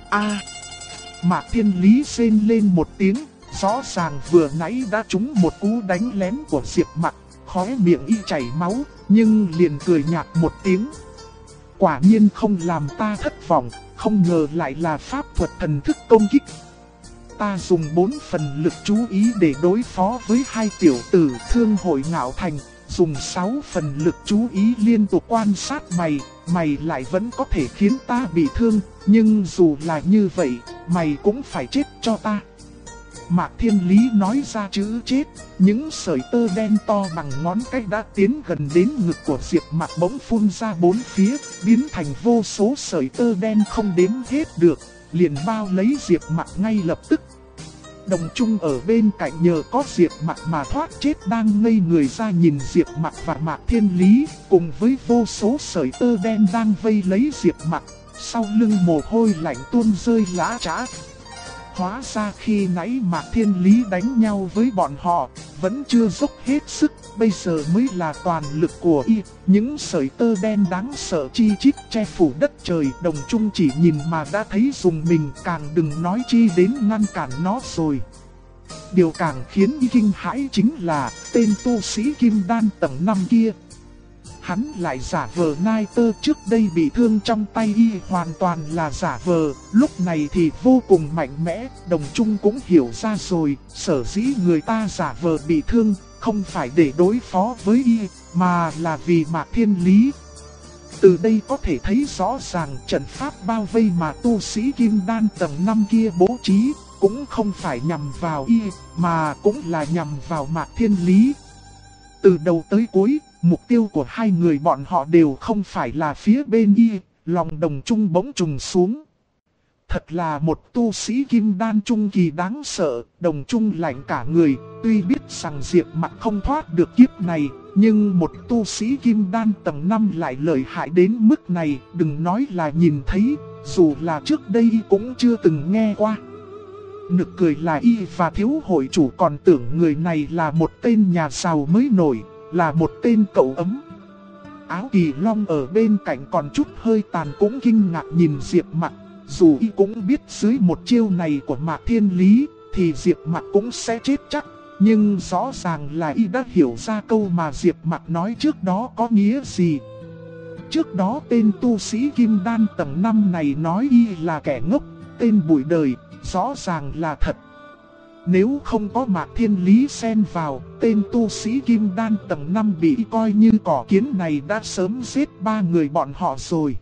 Mạc Thiên Lý rên lên một tiếng, rõ ràng vừa nãy đã trúng một cú đánh lén của Diệp Mặc, khóe miệng y chảy máu, nhưng liền cười nhạt một tiếng. Quả nhiên không làm ta thất vọng, không ngờ lại là pháp thuật thần thức công kích. Ta dùng 4 phần lực chú ý để đối phó với hai tiểu tử Thương Hội Ngạo Thành, dùng 6 phần lực chú ý liên tục quan sát mày, mày lại vẫn có thể khiến ta bị thương, nhưng dù là như vậy, mày cũng phải chết cho ta. Mạc Thiên Lý nói ra chữ chết, những sợi tơ đen to bằng ngón cái đã tiến gần đến ngực của Diệp Mặc bỗng phun ra bốn phía, biến thành vô số sợi tơ đen không đếm hết được, liền bao lấy Diệp Mặc ngay lập tức. Đồng Trung ở bên cạnh nhờ có Diệp Mặc mà thoát chết đang ngây người ra nhìn Diệp Mặc và Mạc Thiên Lý, cùng với vô số sợi tơ đen đang vây lấy Diệp Mặc, sau lưng mồ hôi lạnh tuôn rơi lã chã. Hóa ra khi nãy Mạc Thiên Lý đánh nhau với bọn họ, vẫn chưa dốc hết sức, bây giờ mới là toàn lực của y. Những sợi tơ đen đáng sợ chi chít che phủ đất trời, Đồng Trung chỉ nhìn mà đã thấy dùng mình, càng đừng nói chi đến ngăn cản nó rồi. Điều càng khiến y kinh hãi chính là tên tu sĩ Kim Đan tầng 5 kia. Hắn lại giả vờ nai tơ, trước đây bị thương trong tay y hoàn toàn là giả vờ, lúc này thì vô cùng mạnh mẽ. Đồng Trung cũng hiểu ra rồi, sở dĩ người ta giả vờ bị thương, không phải để đối phó với y, mà là vì Mạc Thiên Lý. Từ đây có thể thấy rõ ràng trận pháp bao vây mà tu sĩ Kim Đan tầng 5 kia bố trí, cũng không phải nhằm vào y, mà cũng là nhằm vào Mạc Thiên Lý. Từ đầu tới cuối, mục tiêu của hai người bọn họ đều không phải là phía bên y, lòng Đồng Trung bỗng trùng xuống. Thật là một tu sĩ Kim Đan trung kỳ đáng sợ, Đồng Trung lạnh cả người, tuy biết rằng Diệp Mặc không thoát được kiếp này, nhưng một tu sĩ Kim Đan tầng 5 lại lợi hại đến mức này, đừng nói là nhìn thấy, dù là trước đây y cũng chưa từng nghe qua. Nực cười là y và thiếu hội chủ còn tưởng người này là một tên nhà giàu mới nổi, là một tên cậu ấm. Áo Kỳ Long ở bên cạnh còn chút hơi tàn cũng kinh ngạc nhìn Diệp Mặc, dù y cũng biết dưới một chiêu này của Mạc Thiên Lý thì Diệp Mặc cũng sẽ chết chắc, nhưng rõ ràng là y đã hiểu ra câu mà Diệp Mặc nói trước đó có nghĩa gì. Trước đó tên tu sĩ Kim Đan tầng 5 này nói y là kẻ ngốc, tên bụi đời, rõ ràng là thật. Nếu không có Mạc Thiên Lý xen vào, tên tu sĩ Kim Đan tầng 5 bị coi như cỏ kiến này đã sớm giết 3 người bọn họ rồi.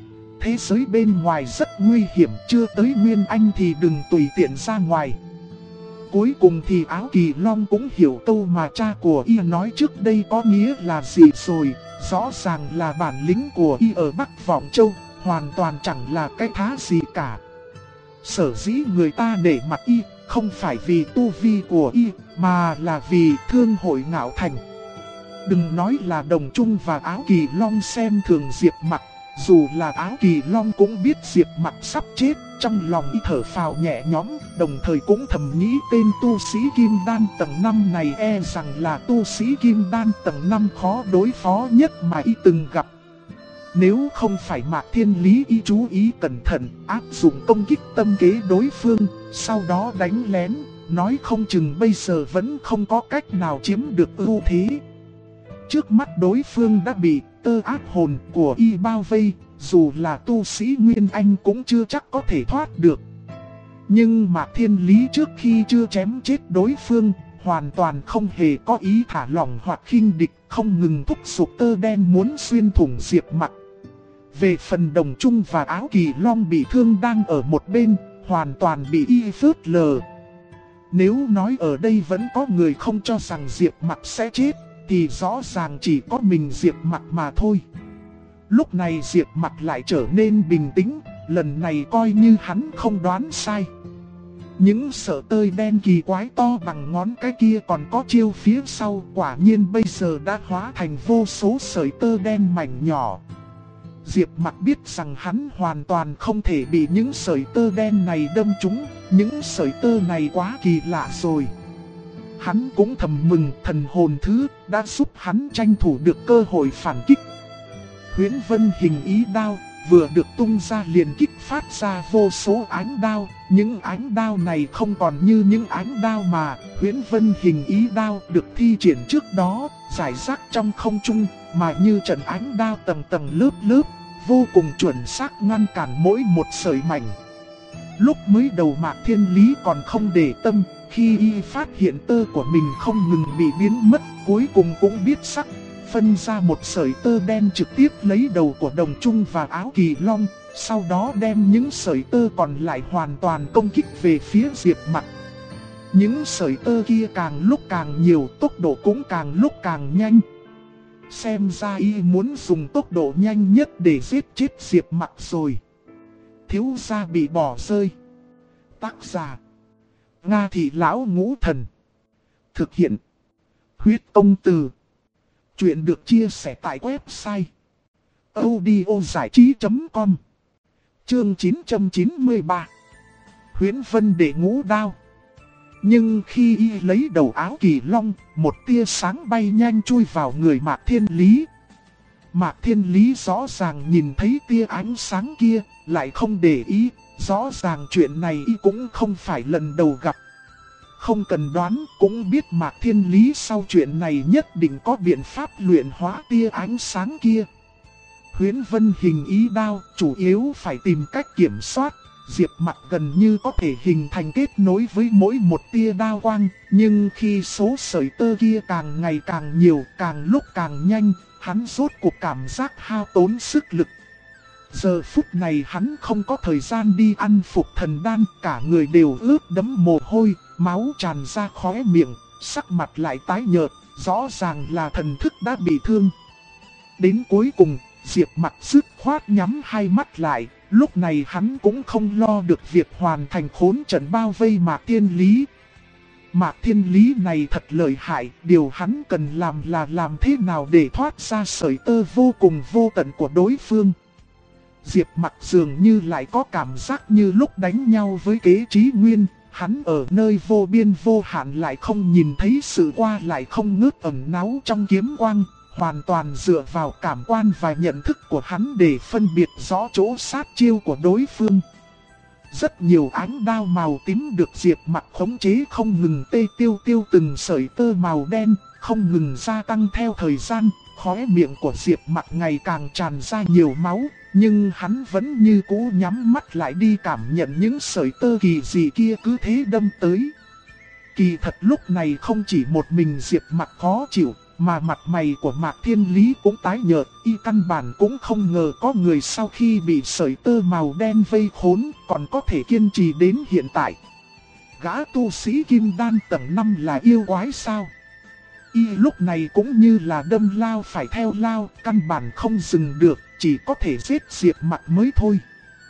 Thế giới bên ngoài rất nguy hiểm, chưa tới Nguyên Anh thì đừng tùy tiện ra ngoài. Cuối cùng thì Áo Kỳ Long cũng hiểu câu mà cha của y nói trước đây có nghĩa là gì rồi. Rõ ràng là bản lĩnh của y ở Bắc Vọng Châu, hoàn toàn chẳng là cái thá gì cả. Sở dĩ người ta để mặt y, không phải vì tu vi của y, mà là vì Thương Hội Ngạo Thành. Đừng nói là Đồng Trung và Áo Kỳ Long xem thường Diệp Mặc, dù là Áo Kỳ Long cũng biết Diệp Mặc sắp chết, trong lòng y thở phào nhẹ nhõm, đồng thời cũng thầm nghĩ tên tu sĩ Kim Đan tầng 5 này e rằng là tu sĩ Kim Đan tầng 5 khó đối phó nhất mà y từng gặp. Nếu không phải Mạc Thiên Lý y chú ý cẩn thận, áp dụng công kích tâm kế đối phương, sau đó đánh lén, nói không chừng bây giờ vẫn không có cách nào chiếm được ưu thế. Trước mắt đối phương đã bị tơ ác hồn của y bao vây, dù là tu sĩ Nguyên Anh cũng chưa chắc có thể thoát được. Nhưng Mạc Thiên Lý trước khi chưa chém chết đối phương, hoàn toàn không hề có ý thả lỏng hoặc khinh địch, không ngừng thúc giục tơ đen muốn xuyên thủng Diệp Mặc. Về phần Đồng Trung và Áo Kỳ Long bị thương đang ở một bên, hoàn toàn bị y phớt lờ. Nếu nói ở đây vẫn có người không cho rằng Diệp Mặc sẽ chết, thì rõ ràng chỉ có mình Diệp Mặc mà thôi. Lúc này Diệp Mặc lại trở nên bình tĩnh, lần này coi như hắn không đoán sai. Những sợi tơ đen kỳ quái to bằng ngón cái kia còn có chiêu phía sau, quả nhiên bây giờ đã hóa thành vô số sợi tơ đen mảnh nhỏ. Diệp Mặc biết rằng hắn hoàn toàn không thể bị những sợi tơ đen này đâm trúng, những sợi tơ này quá kỳ lạ rồi. Hắn cũng thầm mừng thần hồn thứ đã giúp hắn tranh thủ được cơ hội phản kích. Huyễn Vân hình ý đao vừa được tung ra liền kích phát ra vô số ánh đao. Những ánh đao này không còn như những ánh đao mà Huyễn Vân hình ý đao được thi triển trước đó, rải rác trong không trung, mà như trận ánh đao tầng tầng lớp lớp, vô cùng chuẩn xác ngăn cản mỗi một sợi mảnh. Lúc mới đầu Mạc Thiên Lý còn không để tâm, khi y phát hiện tơ của mình không ngừng bị biến mất, cuối cùng cũng biết sắc, phân ra một sợi tơ đen trực tiếp lấy đầu của Đồng Trung và Áo Kỳ Long, sau đó đem những sợi tơ còn lại hoàn toàn công kích về phía Diệp Mặc. Những sợi tơ kia càng lúc càng nhiều, tốc độ cũng càng lúc càng nhanh. Xem ra y muốn dùng tốc độ nhanh nhất để giết chết Diệp Mặc rồi. Thiếu gia bị bỏ rơi. Tác giả: Nga Thị Lão Ngũ Thần. Thực hiện: Huyết Công Từ. Chuyện được chia sẻ tại website audiozảichí.com. Chương 993. Huyễn Vân đệ ngũ đao. Nhưng khi y lấy đầu Áo Kỳ Long, một tia sáng bay nhanh chui vào người Mạc Thiên Lý. Mạc Thiên Lý rõ ràng nhìn thấy tia ánh sáng kia, lại không để ý. Rõ ràng chuyện này y cũng không phải lần đầu gặp. Không cần đoán cũng biết Mạc Thiên Lý sau chuyện này nhất định có biện pháp luyện hóa tia ánh sáng kia. Huyễn Vân hình ý đao chủ yếu phải tìm cách kiểm soát. Diệp Mặc gần như có thể hình thành kết nối với mỗi một tia đao quang, nhưng khi số sợi tơ kia càng ngày càng nhiều, càng lúc càng nhanh, hắn rốt cuộc cảm giác hao tốn sức lực. Giờ phút này hắn không có thời gian đi ăn phục thần đan, cả người đều ướt đẫm mồ hôi, máu tràn ra khóe miệng, sắc mặt lại tái nhợt, rõ ràng là thần thức đã bị thương. Đến cuối cùng, Diệp Mặc dứt khoát nhắm hai mắt lại, lúc này hắn cũng không lo được việc hoàn thành khốn trận bao vây Mạc Thiên Lý. Mạc Thiên Lý này thật lợi hại, điều hắn cần làm thế nào để thoát ra sợi tơ vô cùng vô tận của đối phương. Diệp Mặc dường như lại có cảm giác như lúc đánh nhau với Kế Chí Nguyên, hắn ở nơi vô biên vô hạn lại không nhìn thấy sự qua lại không ngớt ẩn náu trong kiếm quang, hoàn toàn dựa vào cảm quan và nhận thức của hắn để phân biệt rõ chỗ sát chiêu của đối phương. Rất nhiều ánh đao màu tím được Diệp Mặc khống chế không ngừng tiêu từng sợi tơ màu đen, không ngừng gia tăng theo thời gian, khóe miệng của Diệp Mặc ngày càng tràn ra nhiều máu. Nhưng hắn vẫn như cũ nhắm mắt lại đi cảm nhận những sợi tơ kỳ dị kia cứ thế đâm tới. Kỳ thật lúc này không chỉ một mình Diệp Mặc khó chịu, mà mặt mày của Mạc Thiên Lý cũng tái nhợt, y căn bản cũng không ngờ có người sau khi bị sợi tơ màu đen vây khốn còn có thể kiên trì đến hiện tại. Gã tu sĩ kim đan tầng 5 là yêu quái sao? Y lúc này cũng như là đâm lao phải theo lao, căn bản không dừng được, chỉ có thể giết Diệp Mặc mới thôi.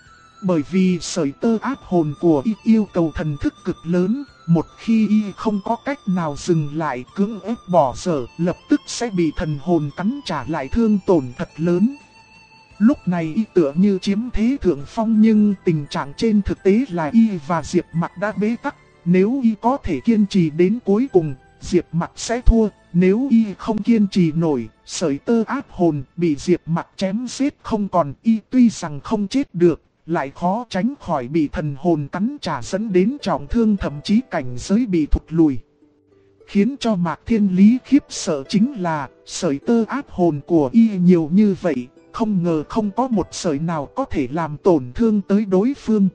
Bởi vì sợi tơ áp hồn của y yêu cầu thần thức cực lớn, một khi y không có cách nào dừng lại cưỡng ép bỏ dở, lập tức sẽ bị thần hồn cắn trả lại thương tổn thật lớn. Lúc này y tựa như chiếm thế thượng phong, nhưng tình trạng trên thực tế là y và Diệp Mặc đã bế tắc. Nếu y có thể kiên trì đến cuối cùng, Diệp Mặc sẽ thua. Nếu y không kiên trì nổi, sợi tơ áp hồn bị Diệp Mặc chém giết không còn, y tuy rằng không chết được, lại khó tránh khỏi bị thần hồn cắn trả dẫn đến trọng thương, thậm chí cảnh giới bị thụt lùi. Khiến cho Mạc Thiên Lý khiếp sợ chính là sợi tơ áp hồn của y nhiều như vậy, không ngờ không có một sợi nào có thể làm tổn thương tới đối phương.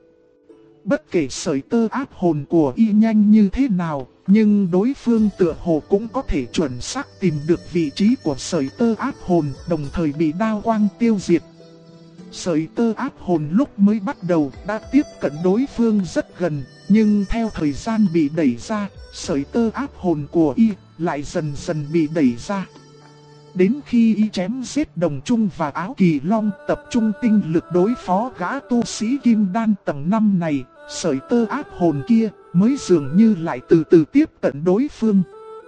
Bất kể sợi tơ áp hồn của y nhanh như thế nào, nhưng đối phương tựa hồ cũng có thể chuẩn xác tìm được vị trí của sợi tơ áp hồn, đồng thời bị đao quang tiêu diệt. Sợi tơ áp hồn lúc mới bắt đầu đã tiếp cận đối phương rất gần, nhưng theo thời gian bị đẩy ra, sợi tơ áp hồn của y lại dần dần bị đẩy ra. Đến khi y chém giết Đồng Trung và Áo Kỳ Long, tập trung tinh lực đối phó gã tu sĩ kim đan tầng 5 này, sợi tơ áp hồn kia mới dường như lại từ từ tiếp cận đối phương.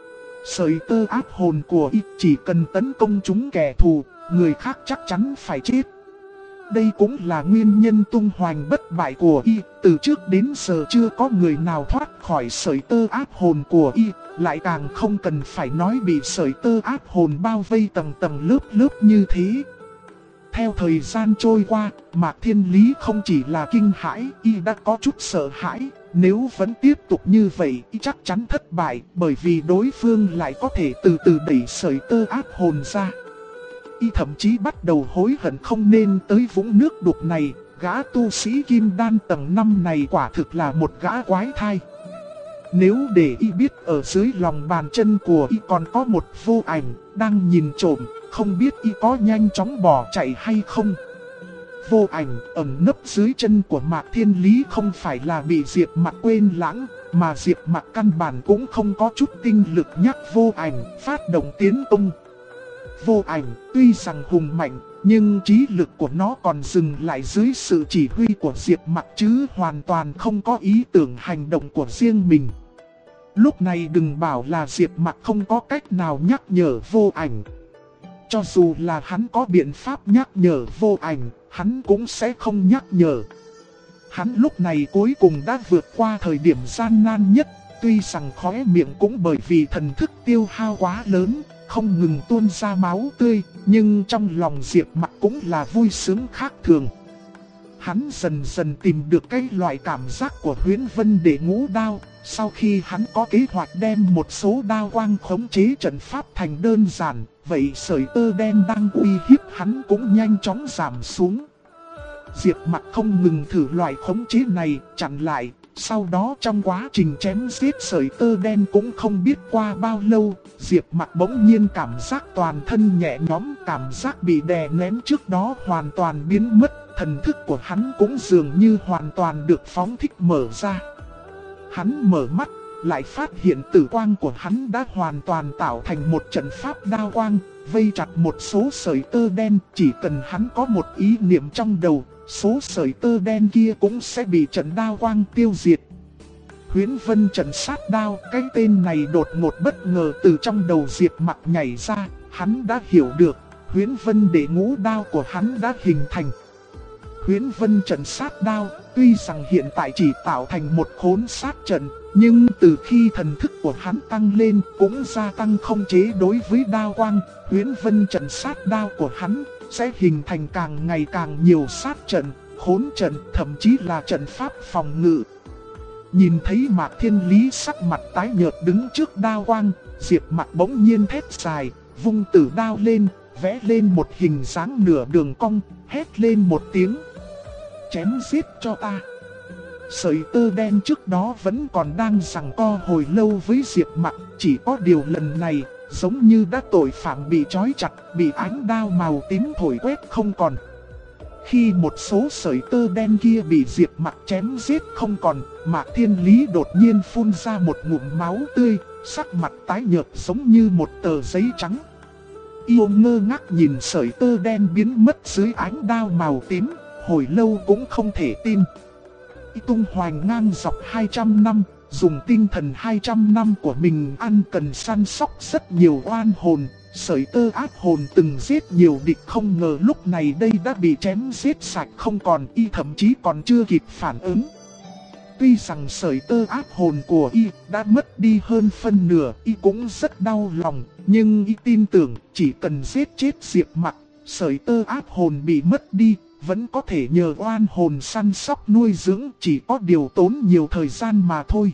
Sợi tơ áp hồn của y chỉ cần tấn công chúng kẻ thù, người khác chắc chắn phải chết. đây cũng là nguyên nhân tung hoành bất bại của y. Từ trước đến giờ chưa có người nào thoát khỏi sợi tơ áp hồn của y, lại càng không cần phải nói bị sợi tơ áp hồn bao vây tầng tầng lớp lớp như thế. Theo thời gian trôi qua, Mạc Thiên Lý không chỉ là kinh hãi, y đã có chút sợ hãi. Nếu vẫn tiếp tục như vậy, y chắc chắn thất bại, bởi vì đối phương lại có thể từ từ đẩy sợi tơ áp hồn ra. Y thậm chí bắt đầu hối hận không nên tới vũng nước đục này. Gã tu sĩ kim đan tầng 5 này quả thực là một gã quái thai. Nếu để y biết ở dưới lòng bàn chân của y còn có một vô ảnh đang nhìn trộm, không biết y có nhanh chóng bỏ chạy hay không. Vô ảnh ẩn nấp dưới chân của Mạc Thiên Lý không phải là bị Diệp Mặc quên lãng, mà Diệp Mặc căn bản cũng không có chút tinh lực nhắc vô ảnh phát động tiến công. Vô ảnh tuy rằng hùng mạnh, nhưng trí lực của nó còn dừng lại dưới sự chỉ huy của Diệp Mặc chứ hoàn toàn không có ý tưởng hành động của riêng mình. Lúc này đừng bảo là Diệp Mặc không có cách nào nhắc nhở vô ảnh. Cho dù là hắn có biện pháp nhắc nhở vô ảnh, hắn cũng sẽ không nhắc nhở. Hắn lúc này cuối cùng đã vượt qua thời điểm gian nan nhất, tuy rằng khóe miệng cũng bởi vì thần thức tiêu hao quá lớn, không ngừng tuôn ra máu tươi, nhưng trong lòng Diệp Mặc cũng là vui sướng khác thường. Hắn dần dần tìm được cái loại cảm giác của Huyễn Vân Đệ Ngũ Đao. Sau khi hắn có kế hoạch đem một số đao quang khống chế trận pháp thành đơn giản, vậy sợi tơ đen đang uy hiếp hắn cũng nhanh chóng giảm xuống. Diệp Mặc không ngừng thử loại khống chế này, chặn lại. Sau đó trong quá trình chém giết sợi tơ đen cũng không biết qua bao lâu, Diệp Mặc bỗng nhiên cảm giác toàn thân nhẹ nhõm, cảm giác bị đè nén trước đó hoàn toàn biến mất, thần thức của hắn cũng dường như hoàn toàn được phóng thích mở ra. Hắn mở mắt, lại phát hiện tử quang của hắn đã hoàn toàn tạo thành một trận pháp đao quang, vây chặt một số sợi tơ đen, chỉ cần hắn có một ý niệm trong đầu, số sợi tơ đen kia cũng sẽ bị trận đao quang tiêu diệt. Huyễn Vân trận sát đao, cái tên này đột ngột bất ngờ từ trong đầu Diệp Mặc nhảy ra, hắn đã hiểu được, Huyễn Vân Đệ Ngũ Đao của hắn đã hình thành. Huyễn Vân trận sát đao, tuy rằng hiện tại chỉ tạo thành một khốn sát trận, nhưng từ khi thần thức của hắn tăng lên cũng gia tăng không chế đối với đao quang, Huyễn Vân trận sát đao của hắn sẽ hình thành càng ngày càng nhiều sát trận, khốn trận, thậm chí là trận pháp phòng ngự. Nhìn thấy Mạc Thiên Lý sắc mặt tái nhợt đứng trước đao quang, Diệp Mặc bỗng nhiên thét dài, vung tử đao lên, vẽ lên một hình dáng nửa đường cong, hét lên một tiếng. Chém giết cho ta. Sợi tơ đen trước đó vẫn còn đang giằng co hồi lâu với Diệp Mặc, chỉ có điều lần này giống như đã tội phạm bị trói chặt, bị ánh đao màu tím thổi quét không còn. Khi một số sợi tơ đen kia bị Diệp Mặc chém giết không còn, Mạc Thiên Lý đột nhiên phun ra một ngụm máu tươi, sắc mặt tái nhợt giống như một tờ giấy trắng. Yêu ngơ ngác nhìn sợi tơ đen biến mất dưới ánh đao màu tím, hồi lâu cũng không thể tin. Tung hoành ngang dọc 200 năm, dùng tinh thần 200 năm của mình ăn cần săn sóc rất nhiều oan hồn, sợi tơ áp hồn từng giết nhiều địch, không ngờ lúc này đây đã bị chém giết sạch không còn, y thậm chí còn chưa kịp phản ứng. Tuy rằng sợi tơ áp hồn của y đã mất đi hơn phân nửa, y cũng rất đau lòng, nhưng y tin tưởng chỉ cần giết chết Diệp Mặc, sợi tơ áp hồn bị mất đi, vẫn có thể nhờ oan hồn săn sóc nuôi dưỡng, chỉ có điều tốn nhiều thời gian mà thôi.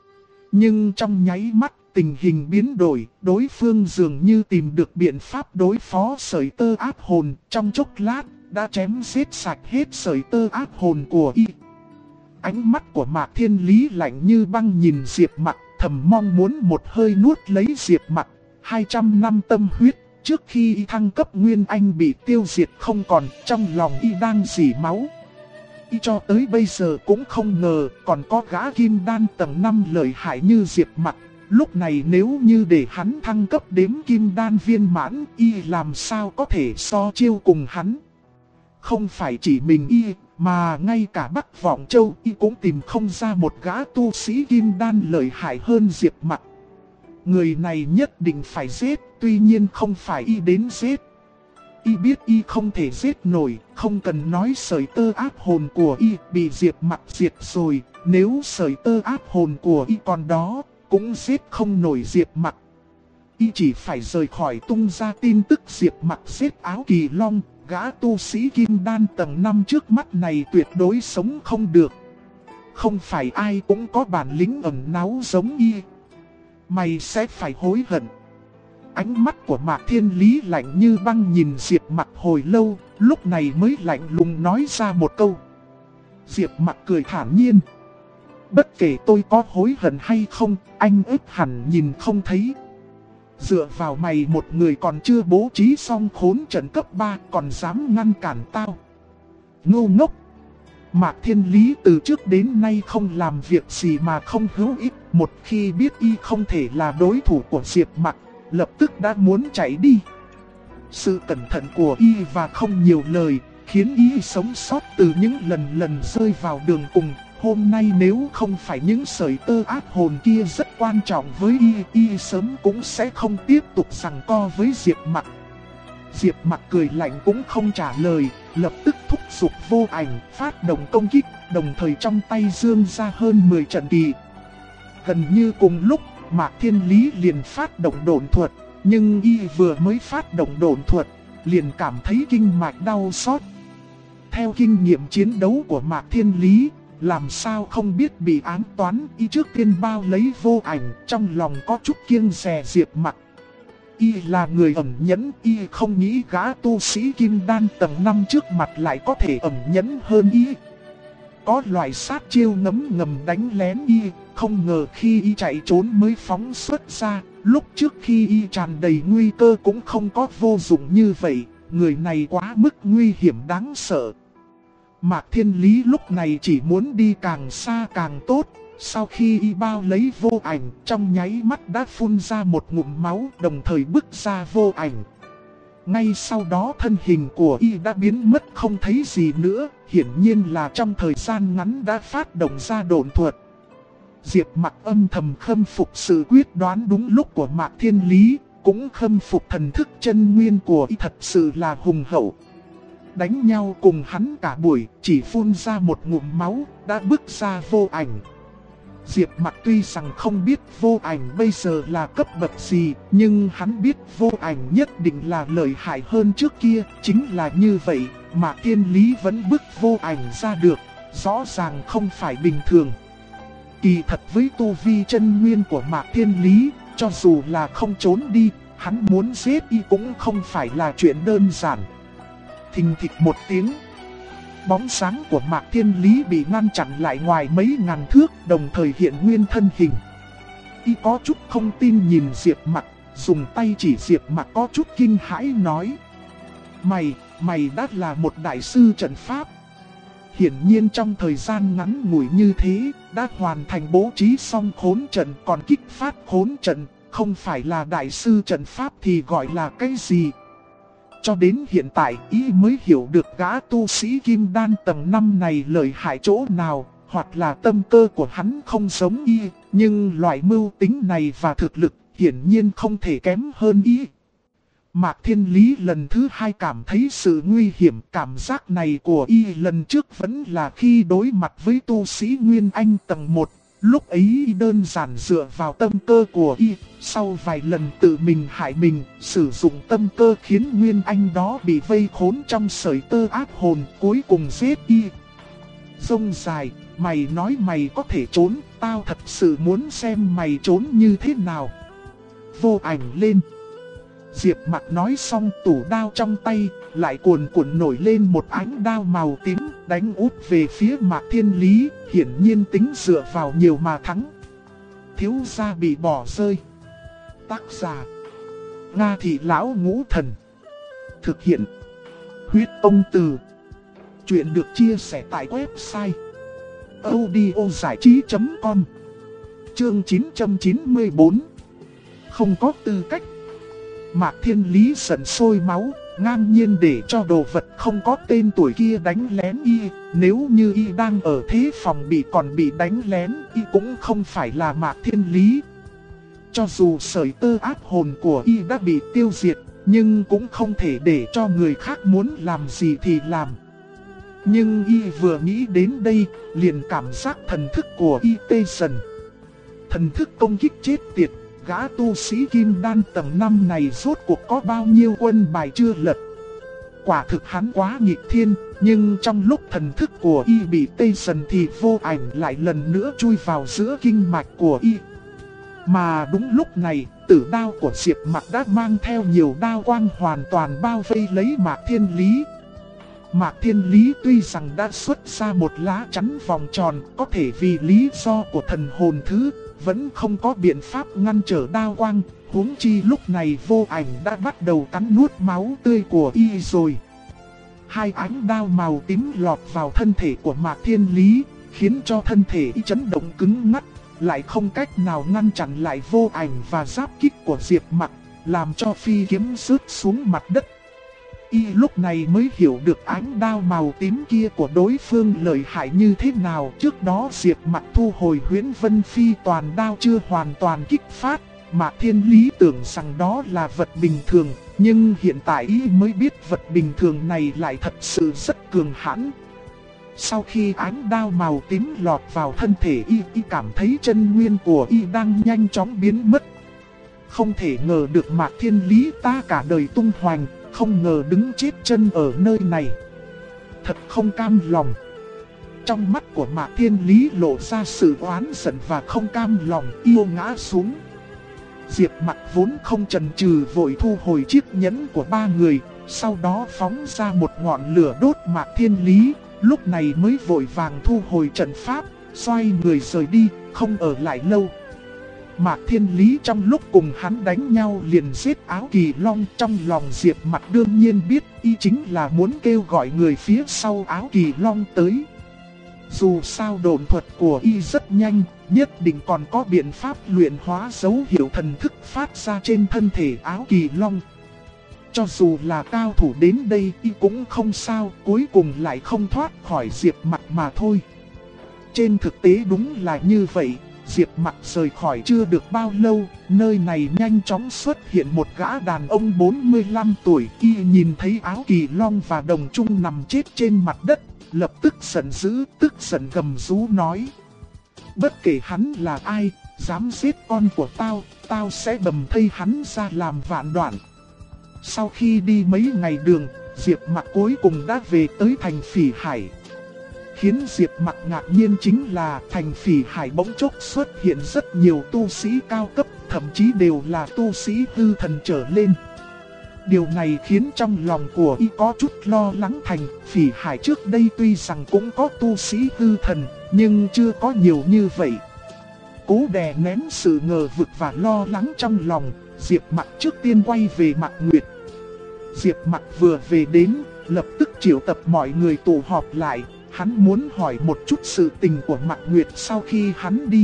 Nhưng trong nháy mắt, tình hình biến đổi, đối phương dường như tìm được biện pháp đối phó sợi tơ áp hồn, trong chốc lát, đã chém giết sạch hết sợi tơ áp hồn của y. Ánh mắt của Mạc Thiên Lý lạnh như băng nhìn Diệp Mặc, thầm mong muốn một hơi nuốt lấy Diệp Mặc. 200 năm tâm huyết, trước khi y thăng cấp Nguyên Anh bị tiêu diệt không còn, trong lòng y đang rỉ máu. Y cho tới bây giờ cũng không ngờ còn có gã kim đan tầng 5 lợi hại như Diệp Mặc. Lúc này nếu như để hắn thăng cấp đếm kim đan viên mãn, y làm sao có thể so chiêu cùng hắn. Không phải chỉ mình y, mà ngay cả Bắc Vọng Châu y cũng tìm không ra một gã tu sĩ kim đan lợi hại hơn Diệp Mặc. Người này nhất định phải giết, tuy nhiên không phải y đến giết. Y biết Y không thể giết nổi, không cần nói sợi tơ áp hồn của Y bị Diệp Mặc diệt rồi. Nếu sợi tơ áp hồn của Y còn đó, cũng giết không nổi Diệp Mặc. Y chỉ phải rời khỏi tung ra tin tức Diệp Mặc giết Áo Kỳ Long. Gã tu sĩ kim đan tầng 5 trước mắt này tuyệt đối sống không được. Không phải ai cũng có bản lĩnh ẩn náu giống Y. Mày sẽ phải hối hận. Ánh mắt của Mạc Thiên Lý lạnh như băng nhìn Diệp Mặc hồi lâu, lúc này mới lạnh lùng nói ra một câu. Diệp Mặc cười thản nhiên. Bất kể tôi có hối hận hay không, anh ức hẳn nhìn không thấy. Dựa vào mày một người còn chưa bố trí xong khốn trận cấp 3 còn dám ngăn cản tao. Ngu ngốc. Mạc Thiên Lý từ trước đến nay không làm việc gì mà không hữu ích. Một khi biết Y không thể là đối thủ của Diệp Mặc, lập tức đã muốn chạy đi. Sự cẩn thận của Y và không nhiều lời khiến Y sống sót từ những lần rơi vào đường cùng. Hôm nay nếu không phải những sợi tơ áp hồn kia rất quan trọng với Y sớm cũng sẽ không tiếp tục giằng co với Diệp Mặc. Diệp Mặc cười lạnh cũng không trả lời, lập tức thúc giục vô ảnh phát động công kích, đồng thời trong tay dương ra hơn 10 trận kỳ. Gần như cùng lúc, Mạc Thiên Lý liền phát động độn thuật, nhưng Y vừa mới phát động độn thuật, liền cảm thấy kinh mạch đau xót. Theo kinh nghiệm chiến đấu của Mạc Thiên Lý, làm sao không biết bị ám toán. Y trước tiên bao lấy vô ảnh, trong lòng có chút kiêng dè Diệp Mặc. Y là người ẩn nhẫn, Y không nghĩ gã tu sĩ kim đan tầng 5 trước mặt lại có thể ẩn nhẫn hơn Y. Có loại sát chiêu ngấm ngầm đánh lén Y, không ngờ khi Y chạy trốn mới phóng xuất ra. Lúc trước khi Y tràn đầy nguy cơ cũng không có vô dụng như vậy, người này quá mức nguy hiểm đáng sợ. Mạc Thiên Lý lúc này chỉ muốn đi càng xa càng tốt. Sau khi Y bao lấy vô ảnh, trong nháy mắt đã phun ra một ngụm máu, đồng thời bước ra vô ảnh. Ngay sau đó thân hình của Y đã biến mất không thấy gì nữa, hiển nhiên là trong thời gian ngắn đã phát động ra độn thuật. Diệp Mặc âm thầm khâm phục sự quyết đoán đúng lúc của Mạc Thiên Lý, cũng khâm phục thần thức chân nguyên của Y thật sự là hùng hậu. Đánh nhau cùng hắn cả buổi, chỉ phun ra một ngụm máu, đã bước ra vô ảnh. Diệp Mặc tuy rằng không biết vô ảnh bây giờ là cấp bậc gì, nhưng hắn biết vô ảnh nhất định là lợi hại hơn trước kia. Chính là như vậy mà Thiên Lý vẫn bước vô ảnh ra được, rõ ràng không phải bình thường. Kỳ thật với tu vi chân nguyên của Mạc Thiên Lý, cho dù là không trốn đi, hắn muốn giết Y cũng không phải là chuyện đơn giản. Thình thịch một tiếng, bóng sáng của Mạc Thiên Lý bị ngăn chặn lại ngoài mấy ngàn thước, đồng thời hiện nguyên thân hình. Y có chút không tin nhìn Diệp Mặc, dùng tay chỉ Diệp Mặc có chút kinh hãi nói. Mày đã là một đại sư trận pháp. Hiển nhiên trong thời gian ngắn ngủi như thế, đã hoàn thành bố trí xong khốn trận, còn kích phát khốn trận, không phải là đại sư trận pháp thì gọi là cái gì? Cho đến hiện tại Y mới hiểu được gã tu sĩ kim đan tầng 5 này lợi hại chỗ nào, hoặc là tâm cơ của hắn không giống Y, nhưng loại mưu tính này và thực lực hiển nhiên không thể kém hơn Y. Mạc Thiên Lý lần thứ hai cảm thấy sự nguy hiểm. Cảm giác này của Y lần trước vẫn là khi đối mặt với tu sĩ Nguyên Anh tầng 1. Lúc ấy Y đơn giản dựa vào tâm cơ của Y, sau vài lần tự mình hại mình, sử dụng tâm cơ khiến Nguyên Anh đó bị vây khốn trong sợi tơ áp hồn, cuối cùng giết Y. Rông dài, mày nói mày có thể trốn, tao thật sự muốn xem mày trốn như thế nào. Vô ảnh lên. Diệp Mặc nói xong, tủ đao trong tay lại cuồn cuộn nổi lên một ánh đao màu tím, đánh úp về phía Mạc Thiên Lý, hiển nhiên tính dựa vào nhiều mà thắng. Thiếu gia bị bỏ rơi. Tác giả: Nga Thị Lão Ngũ Thần. Thực hiện: Huyết Tông Từ. Chuyện được chia sẻ tại website audiozảichí.com. Chương 994. Không có tư cách. Mạc Thiên Lý giận sôi máu, ngang nhiên để cho đồ vật không có tên tuổi kia đánh lén Y. Nếu như Y đang ở thế phòng còn bị đánh lén, Y cũng không phải là Mạc Thiên Lý. Cho dù sợi tơ áp hồn của Y đã bị tiêu diệt, nhưng cũng không thể để cho người khác muốn làm gì thì làm. Nhưng y vừa nghĩ đến đây, liền cảm giác thần thức của y tê dần. Thần thức công kích chết tiệt, gã tu sĩ kim đan tầng 5 này rốt cuộc có bao nhiêu quân bài chưa lật. Quả thực hắn quá nghịch thiên, nhưng trong lúc thần thức của y bị tê dần thì vô ảnh lại lần nữa chui vào giữa kinh mạch của y. Mà đúng lúc này, tử đao của Diệp Mặc đã mang theo nhiều đao quang hoàn toàn bao vây lấy Mạc Thiên Lý. Mạc Thiên Lý tuy rằng đã xuất ra một lá chắn vòng tròn, có thể vì lý do của thần hồn thứ, vẫn không có biện pháp ngăn trở đao quang, huống chi lúc này vô ảnh đã bắt đầu cắn nuốt máu tươi của y rồi. Hai ánh đao màu tím lọt vào thân thể của Mạc Thiên Lý, khiến cho thân thể y chấn động cứng ngắc, lại không cách nào ngăn chặn lại vô ảnh và giáp kích của Diệp Mặc, làm cho phi kiếm rớt xuống mặt đất. Y lúc này mới hiểu được ánh đao màu tím kia của đối phương lợi hại như thế nào. Trước đó Diệp Mặc thu hồi Huyễn Vân Phi toàn đao chưa hoàn toàn kích phát, Mạc Thiên Lý tưởng rằng đó là vật bình thường, nhưng hiện tại y mới biết vật bình thường này lại thật sự rất cường hãn. Sau khi ánh đao màu tím lọt vào thân thể y cảm thấy chân nguyên của y đang nhanh chóng biến mất. Không thể ngờ được Mạc Thiên Lý ta cả đời tung hoành, không ngờ đứng chết chân ở nơi này. Thật không cam lòng. Trong mắt của Mạc Thiên Lý lộ ra sự oán giận và không cam lòng, yêu ngã xuống. Diệp Mặc vốn không chần chừ vội thu hồi chiếc nhẫn của ba người, sau đó phóng ra một ngọn lửa đốt Mạc Thiên Lý, lúc này mới vội vàng thu hồi trận pháp, xoay người rời đi, không ở lại lâu. Mạc Thiên Lý trong lúc cùng hắn đánh nhau liền giết Áo Kỳ Long, trong lòng Diệp Mặc đương nhiên biết y chính là muốn kêu gọi người phía sau Áo Kỳ Long tới. Dù sao độn thuật của y rất nhanh, nhất định còn có biện pháp luyện hóa dấu hiệu thần thức phát ra trên thân thể Áo Kỳ Long. Cho dù là cao thủ đến đây y cũng không sao, cuối cùng lại không thoát khỏi Diệp Mặc mà thôi. Trên thực tế đúng là như vậy. Diệp Mặc rời khỏi chưa được bao lâu, nơi này nhanh chóng xuất hiện một gã đàn ông 45 tuổi. Y nhìn thấy Áo Kỳ Long và Đồng Trung nằm chết trên mặt đất, lập tức giận dữ, tức giận gầm rú nói: bất kể hắn là ai, dám giết con của tao, tao sẽ bầm thây hắn ra làm vạn đoạn. Sau khi đi mấy ngày đường, Diệp Mặc cuối cùng đã về tới thành Phỉ Hải. Khiến Diệp Mặc ngạc nhiên chính là thành Phỉ Hải bỗng chốc xuất hiện rất nhiều tu sĩ cao cấp, thậm chí đều là tu sĩ hư thần trở lên. Điều này khiến trong lòng của y có chút lo lắng. Thành Phỉ Hải trước đây tuy rằng cũng có tu sĩ hư thần, nhưng chưa có nhiều như vậy. Cố đè nén sự ngờ vực và lo lắng trong lòng, Diệp Mặc trước tiên quay về Mạc Nguyệt. Diệp Mặc vừa về đến, lập tức triệu tập mọi người tụ họp lại. Hắn muốn hỏi một chút sự tình của Mạc Nguyệt sau khi hắn đi.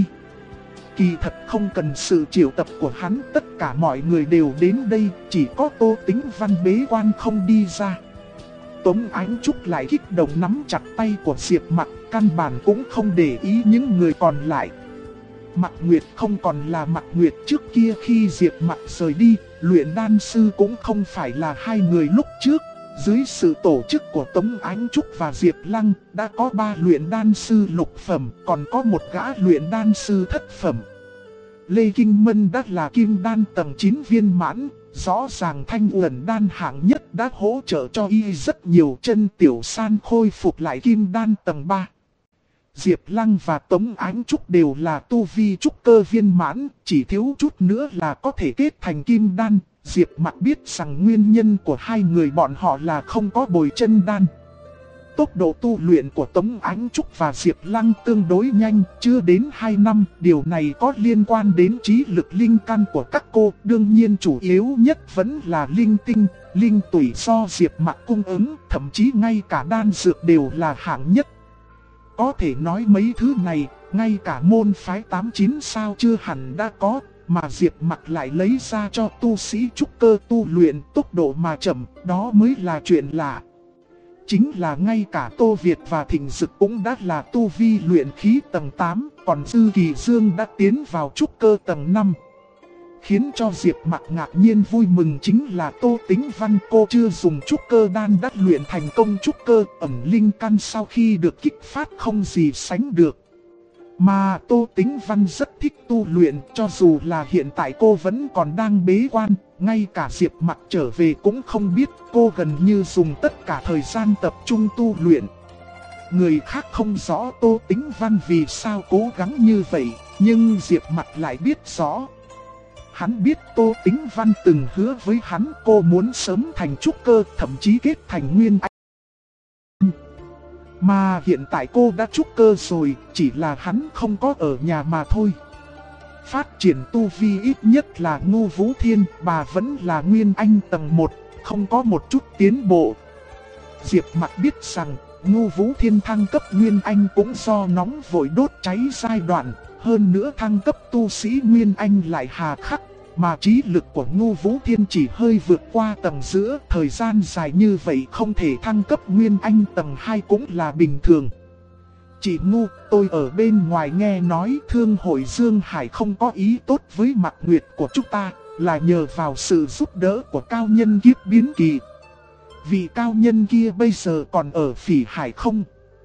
Kỳ thật không cần sự triệu tập của hắn, tất cả mọi người đều đến đây, chỉ có Tô Tĩnh Văn bế quan không đi ra. Tống Ánh Trúc lại kích động nắm chặt tay của Diệp Mặc, căn bản cũng không để ý những người còn lại. Mạc Nguyệt không còn là Mạc Nguyệt trước kia khi Diệp Mặc rời đi, luyện đan sư cũng không phải là hai người lúc trước. Dưới sự tổ chức của Tống Ánh Trúc và Diệp Lăng, đã có 3 luyện đan sư lục phẩm, còn có một gã luyện đan sư thất phẩm. Lê Kinh Mân đã là kim đan tầng 9 viên mãn, rõ ràng Thanh Uẩn đan hạng nhất đã hỗ trợ cho y rất nhiều. Chân Tiểu San khôi phục lại kim đan tầng 3. Diệp Lăng và Tống Ánh Trúc đều là tu vi trúc cơ viên mãn, chỉ thiếu chút nữa là có thể kết thành kim đan. Diệp Mặc biết rằng nguyên nhân của hai người bọn họ là không có bồi chân đan. Tốc độ tu luyện của Tống Ánh Trúc và Diệp Lăng tương đối nhanh, chưa đến 2 năm. Điều này có liên quan đến trí lực linh căn của các cô. Đương nhiên chủ yếu nhất vẫn là linh tinh, linh tủy do Diệp Mặc cung ứng, thậm chí ngay cả đan dược đều là hạng nhất. Có thể nói mấy thứ này, ngay cả môn phái 89 sao chưa hẳn đã có. Mà Diệp Mặc lại lấy ra cho tu sĩ trúc cơ tu luyện, tốc độ mà chậm, đó mới là chuyện lạ. Chính là ngay cả Tô Việt và Thịnh Dực cũng đã là tu vi luyện khí tầng 8, còn Dư Kỳ Dương đã tiến vào trúc cơ tầng 5. Khiến cho Diệp Mặc ngạc nhiên vui mừng chính là Tô Tĩnh Văn, cô chưa dùng trúc cơ đan đã luyện thành công trúc cơ, ẩn linh căn sau khi được kích phát không gì sánh được. Mà Tô Tĩnh Văn rất thích tu luyện, cho dù là hiện tại cô vẫn còn đang bế quan, ngay cả Diệp Mặc trở về cũng không biết, cô gần như dùng tất cả thời gian tập trung tu luyện. Người khác không rõ Tô Tĩnh Văn vì sao cố gắng như vậy, nhưng Diệp Mặc lại biết rõ. Hắn biết Tô Tĩnh Văn từng hứa với hắn cô muốn sớm thành trúc cơ, thậm chí kết thành nguyên anh. Mà hiện tại cô đã trúc cơ rồi, chỉ là hắn không có ở nhà mà thôi. Phát triển tu vi ít nhất là Ngô Vũ Thiên, bà vẫn là nguyên anh tầng 1, không có một chút tiến bộ. Diệp Mặc biết rằng Ngô Vũ Thiên thăng cấp nguyên anh cũng do nóng vội đốt cháy giai đoạn, hơn nữa thăng cấp tu sĩ nguyên anh lại hà khắc. Mà trí lực của Ngô Vũ Thiên chỉ hơi vượt qua tầng giữa, thời gian dài như vậy không thể thăng cấp nguyên anh tầng 2 cũng là bình thường. Chị Ngô, tôi ở bên ngoài nghe nói Thương hội Dương Hải không có ý tốt với Mạc Nguyệt của chúng ta, là nhờ vào sự giúp đỡ của cao nhân kiếp biến kỳ. Vị cao nhân kia bây giờ còn ở Phỉ Hải không?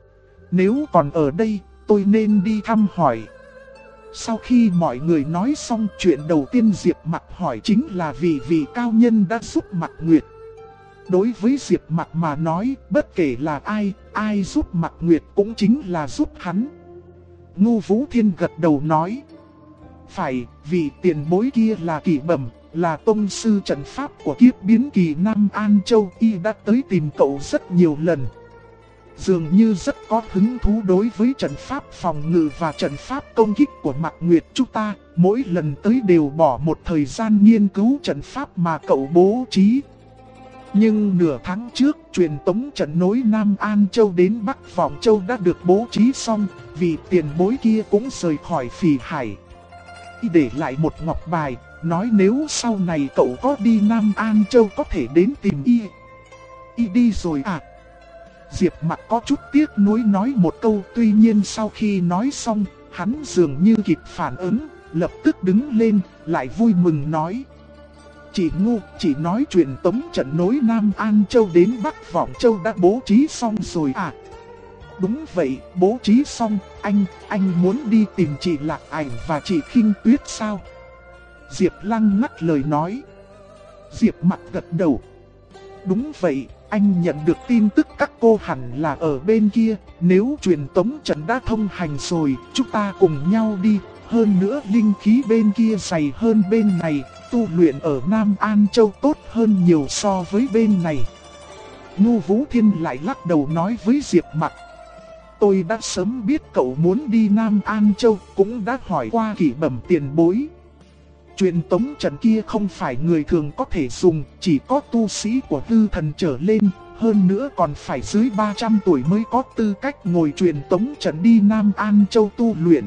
Nếu còn ở đây, tôi nên đi thăm hỏi. Sau khi mọi người nói xong, chuyện đầu tiên Diệp Mặc hỏi chính là vị cao nhân đã giúp Mạc Nguyệt. Đối với Diệp Mặc mà nói, bất kể là ai giúp Mạc Nguyệt cũng chính là giúp hắn. Ngô Vũ Thiên gật đầu nói. Phải, vị tiền bối kia là Kỷ Bẩm, là tông sư trận pháp của kiếp biến kỳ Nam An Châu, y đã tới tìm cậu rất nhiều lần. Dường như rất có hứng thú đối với trận pháp phòng ngự và trận pháp công kích của Mạc Nguyệt chúng ta, mỗi lần tới đều bỏ một thời gian nghiên cứu trận pháp mà cậu bố trí. Nhưng nửa tháng trước, truyền tống trận nối Nam An Châu đến Bắc Vọng Châu đã được bố trí xong, vì tiền bối kia cũng rời khỏi Phỉ Hải. Y để lại một ngọc bài, nói nếu sau này cậu có đi Nam An Châu có thể đến tìm y. Y đi rồi à? Diệp Mặc có chút tiếc nuối nói một câu, tuy nhiên sau khi nói xong, hắn dường như kịp phản ứng, lập tức đứng lên, lại vui mừng nói. Chị Ngô, chị nói chuyện tống trận nối Nam An Châu đến Bắc Vọng Châu đã bố trí xong rồi à? Đúng vậy, bố trí xong, anh muốn đi tìm chị Lạc Ảnh và chị Khinh Tuyết sao? Diệp Lăng ngắt lời nói. Diệp Mặc gật đầu. Đúng vậy, anh nhận được tin tức các cô hẳn là ở bên kia, nếu truyền tống trận đã thông hành rồi, chúng ta cùng nhau đi. Hơn nữa linh khí bên kia dày hơn bên này, tu luyện ở Nam An Châu tốt hơn nhiều so với bên này. Ngô Vũ Thiên lại lắc đầu nói với Diệp Mặc. Tôi đã sớm biết cậu muốn đi Nam An Châu, cũng đã hỏi qua Kỷ Bẩm tiền bối. Truyền tống trận kia không phải người thường có thể dùng, chỉ có tu sĩ của hư thần trở lên, hơn nữa còn phải dưới 300 tuổi mới có tư cách ngồi truyền tống trận đi Nam An Châu tu luyện.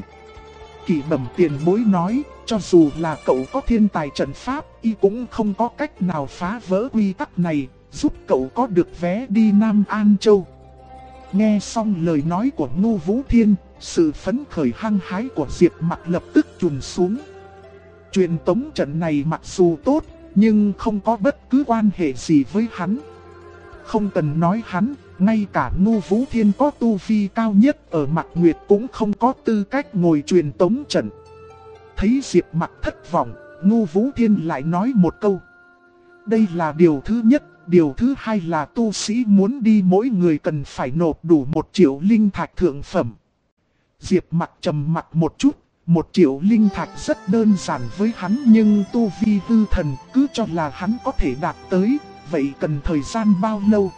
Kỷ Bẩm tiền bối nói, cho dù là cậu có thiên tài trận pháp, y cũng không có cách nào phá vỡ quy tắc này, giúp cậu có được vé đi Nam An Châu. Nghe xong lời nói của Ngô Vũ Thiên, sự phấn khởi hăng hái của Diệp Mặc lập tức trùn xuống. Truyền tống trận này mặc dù tốt, nhưng không có bất cứ quan hệ gì với hắn. Không cần nói hắn, ngay cả Ngô Vũ Thiên có tu vi cao nhất ở Mạc Nguyệt cũng không có tư cách ngồi truyền tống trận. Thấy Diệp Mặc thất vọng, Ngô Vũ Thiên lại nói một câu. Đây là điều thứ nhất, điều thứ hai là tu sĩ muốn đi mỗi người cần phải nộp đủ 1 triệu linh thạch thượng phẩm. Diệp Mặc trầm mặc một chút. 1 triệu linh thạch rất đơn giản với hắn, nhưng tu vi hư thần cứ cho là hắn có thể đạt tới, vậy cần thời gian bao lâu?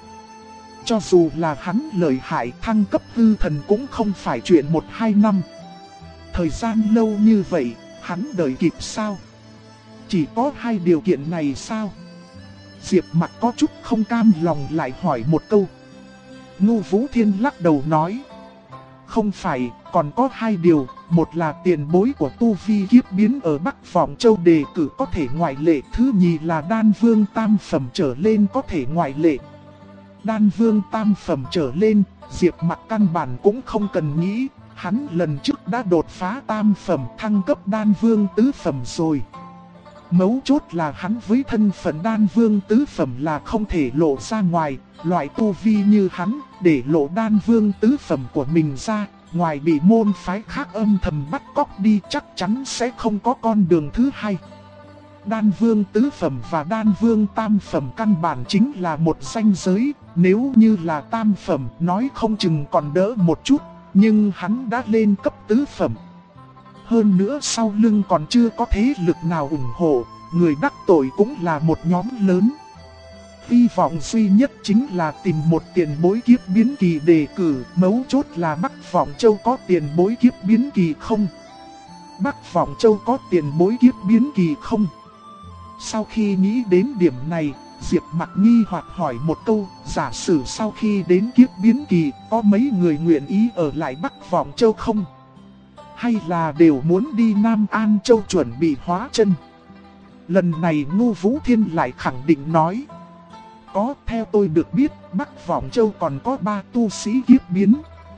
Cho dù là hắn lợi hại thăng cấp hư thần cũng không phải chuyện 1-2 năm. Thời gian lâu như vậy, hắn đợi kịp sao? Chỉ có 2 điều kiện này sao? Diệp Mặc có chút không cam lòng lại hỏi một câu. Ngô Vũ Thiên lắc đầu nói. Không phải, còn có 2 điều. Một là tiền bối của tu vi kiếp biến ở Bắc Vọng Châu đề cử có thể ngoại lệ. Thứ nhì là đan vương tam phẩm trở lên có thể ngoại lệ. Đan vương tam phẩm trở lên, Diệp Mặc căn bản cũng không cần nghĩ. Hắn lần trước đã đột phá tam phẩm thăng cấp đan vương tứ phẩm rồi. Mấu chốt là hắn với thân phận đan vương tứ phẩm là không thể lộ ra ngoài. Loại tu vi như hắn, để lộ đan vương tứ phẩm của mình ra, ngoài bị môn phái khác âm thầm bắt cóc đi chắc chắn sẽ không có con đường thứ hai. Đan vương tứ phẩm và đan vương tam phẩm căn bản chính là một ranh giới. Nếu như là tam phẩm nói không chừng còn đỡ một chút, nhưng hắn đã lên cấp tứ phẩm. Hơn nữa sau lưng còn chưa có thế lực nào ủng hộ, người đắc tội cũng là một nhóm lớn. Hy vọng duy nhất chính là tìm một tiền bối kiếp biến kỳ đề cử, mấu chốt là Bắc Vọng Châu có tiền bối kiếp biến kỳ không? Bắc Vọng Châu có tiền bối kiếp biến kỳ không? Sau khi nghĩ đến điểm này, Diệp Mặc nghi hoặc hỏi một câu, giả sử sau khi đến kiếp biến kỳ, có mấy người nguyện ý ở lại Bắc Vọng Châu không? Hay là đều muốn đi Nam An Châu chuẩn bị hóa chân? Lần này Ngô Vũ Thiên lại khẳng định nói. Có, theo tôi được biết, Bắc Vọng Châu còn có 3 tu sĩ kiếp biến.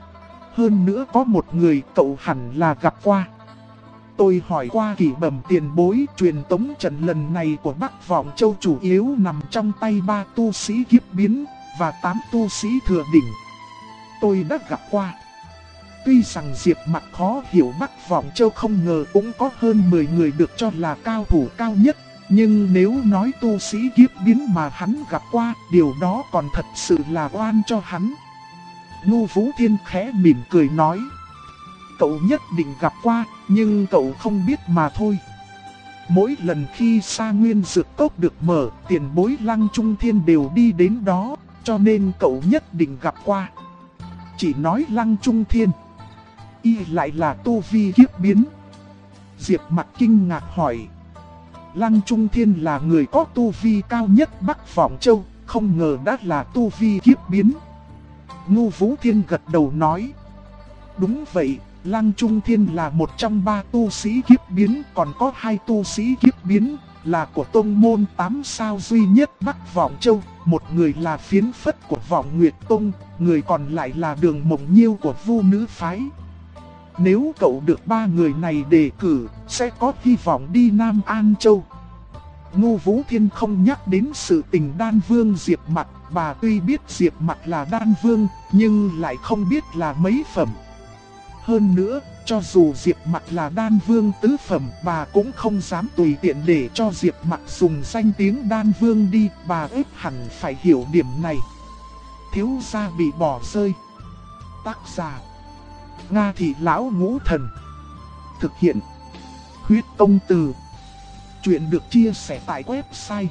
Hơn nữa có một người cậu hẳn là gặp qua. Tôi hỏi qua Kỷ Bẩm tiền bối, truyền tống trận lần này của Bắc Vọng Châu chủ yếu nằm trong tay 3 tu sĩ kiếp biến và 8 tu sĩ thừa đỉnh. Tôi đã gặp qua. Tuy rằng Diệp Mặc khó hiểu Bắc Vọng Châu không ngờ cũng có hơn 10 người được cho là cao thủ cao nhất. Nhưng nếu nói tu sĩ kiếp biến mà hắn gặp qua, điều đó còn thật sự là oan cho hắn. Ngô Vũ Thiên khẽ mỉm cười nói. Cậu nhất định gặp qua, nhưng cậu không biết mà thôi. Mỗi lần khi Sa Nguyên Dược Cốc được mở, tiền bối Lăng Trung Thiên đều đi đến đó, cho nên cậu nhất định gặp qua. Chỉ nói Lăng Trung Thiên, y lại là tu vi kiếp biến. Diệp Mặc kinh ngạc hỏi. Lăng Trung Thiên là người có tu vi cao nhất Bắc Vọng Châu, không ngờ đã là tu vi kiếp biến. Ngô Vũ Thiên gật đầu nói. Đúng vậy, Lăng Trung Thiên là một trong 3 tu sĩ kiếp biến, còn có 2 tu sĩ kiếp biến là của tông môn 8 sao duy nhất Bắc Vọng Châu. Một người là phiến phất của Vọng Nguyệt Tông, người còn lại là Đường Mộng Nhiêu của Vu Nữ Phái. Nếu cậu được 3 người này đề cử, sẽ có hy vọng đi Nam An Châu. Ngô Vũ Thiên không nhắc đến sự tình đan vương Diệp Mặc, bà tuy biết Diệp Mặc là đan vương, nhưng lại không biết là mấy phẩm. Hơn nữa, cho dù Diệp Mặc là đan vương tứ phẩm, bà cũng không dám tùy tiện để cho Diệp Mặc dùng danh tiếng đan vương đi, bà ép hẳn phải hiểu điểm này. Thiếu gia bị bỏ rơi. Tác giả Nga Thị Lão Ngũ Thần. Thực hiện Huyết Công Từ. Chuyện được chia sẻ tại website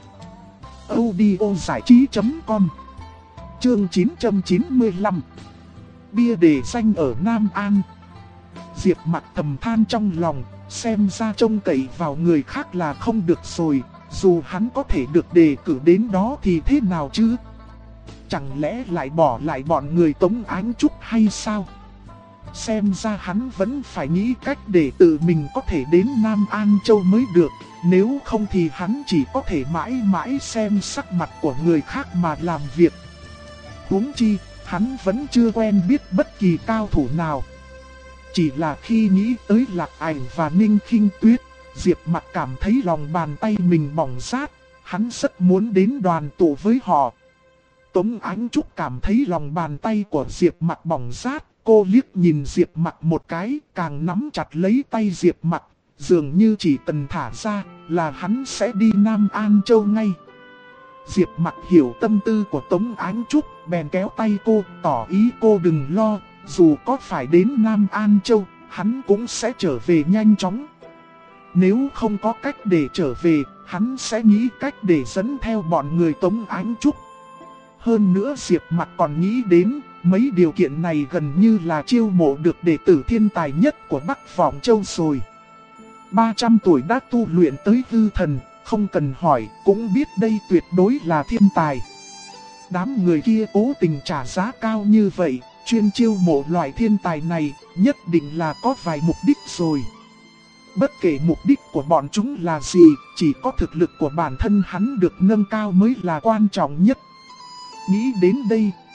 audiozảichí.com. Chương 995. Bia đề danh ở Nam An. Diệp Mặc thầm than trong lòng, xem ra trông cậy vào người khác là không được rồi, dù hắn có thể được đề cử đến đó thì thế nào chứ? Chẳng lẽ lại bỏ lại bọn người Tống Ánh Trúc hay sao? Xem ra hắn vẫn phải nghĩ cách để tự mình có thể đến Nam An Châu mới được, nếu không thì hắn chỉ có thể mãi mãi xem sắc mặt của người khác mà làm việc. Huống chi, hắn vẫn chưa quen biết bất kỳ cao thủ nào. Chỉ là khi nghĩ tới Lạc Ảnh và Ninh Khinh Tuyết, Diệp Mặc cảm thấy lòng bàn tay mình bỏng rát, hắn rất muốn đến đoàn tụ với họ. Tống Ánh Trúc cảm thấy lòng bàn tay của Diệp Mặc bỏng rát, cô liếc nhìn Diệp Mặc một cái, càng nắm chặt lấy tay Diệp Mặc, dường như chỉ cần thả ra là hắn sẽ đi Nam An Châu ngay. Diệp Mặc hiểu tâm tư của Tống Ánh Trúc, bèn kéo tay cô, tỏ ý cô đừng lo, dù có phải đến Nam An Châu, hắn cũng sẽ trở về nhanh chóng. Nếu không có cách để trở về, hắn sẽ nghĩ cách để dẫn theo bọn người Tống Ánh Trúc. Hơn nữa Diệp Mặc còn nghĩ đến, mấy điều kiện này gần như là chiêu mộ được đệ tử thiên tài nhất của Bắc Vọng Châu rồi. 300 tuổi đã tu luyện tới hư thần, không cần hỏi, cũng biết đây tuyệt đối là thiên tài. Đám người kia cố tình trả giá cao như vậy, chuyên chiêu mộ loại thiên tài này, nhất định là có vài mục đích rồi. Bất kể mục đích của bọn chúng là gì, chỉ có thực lực của bản thân hắn được nâng cao mới là quan trọng nhất. Nghĩ đến đây,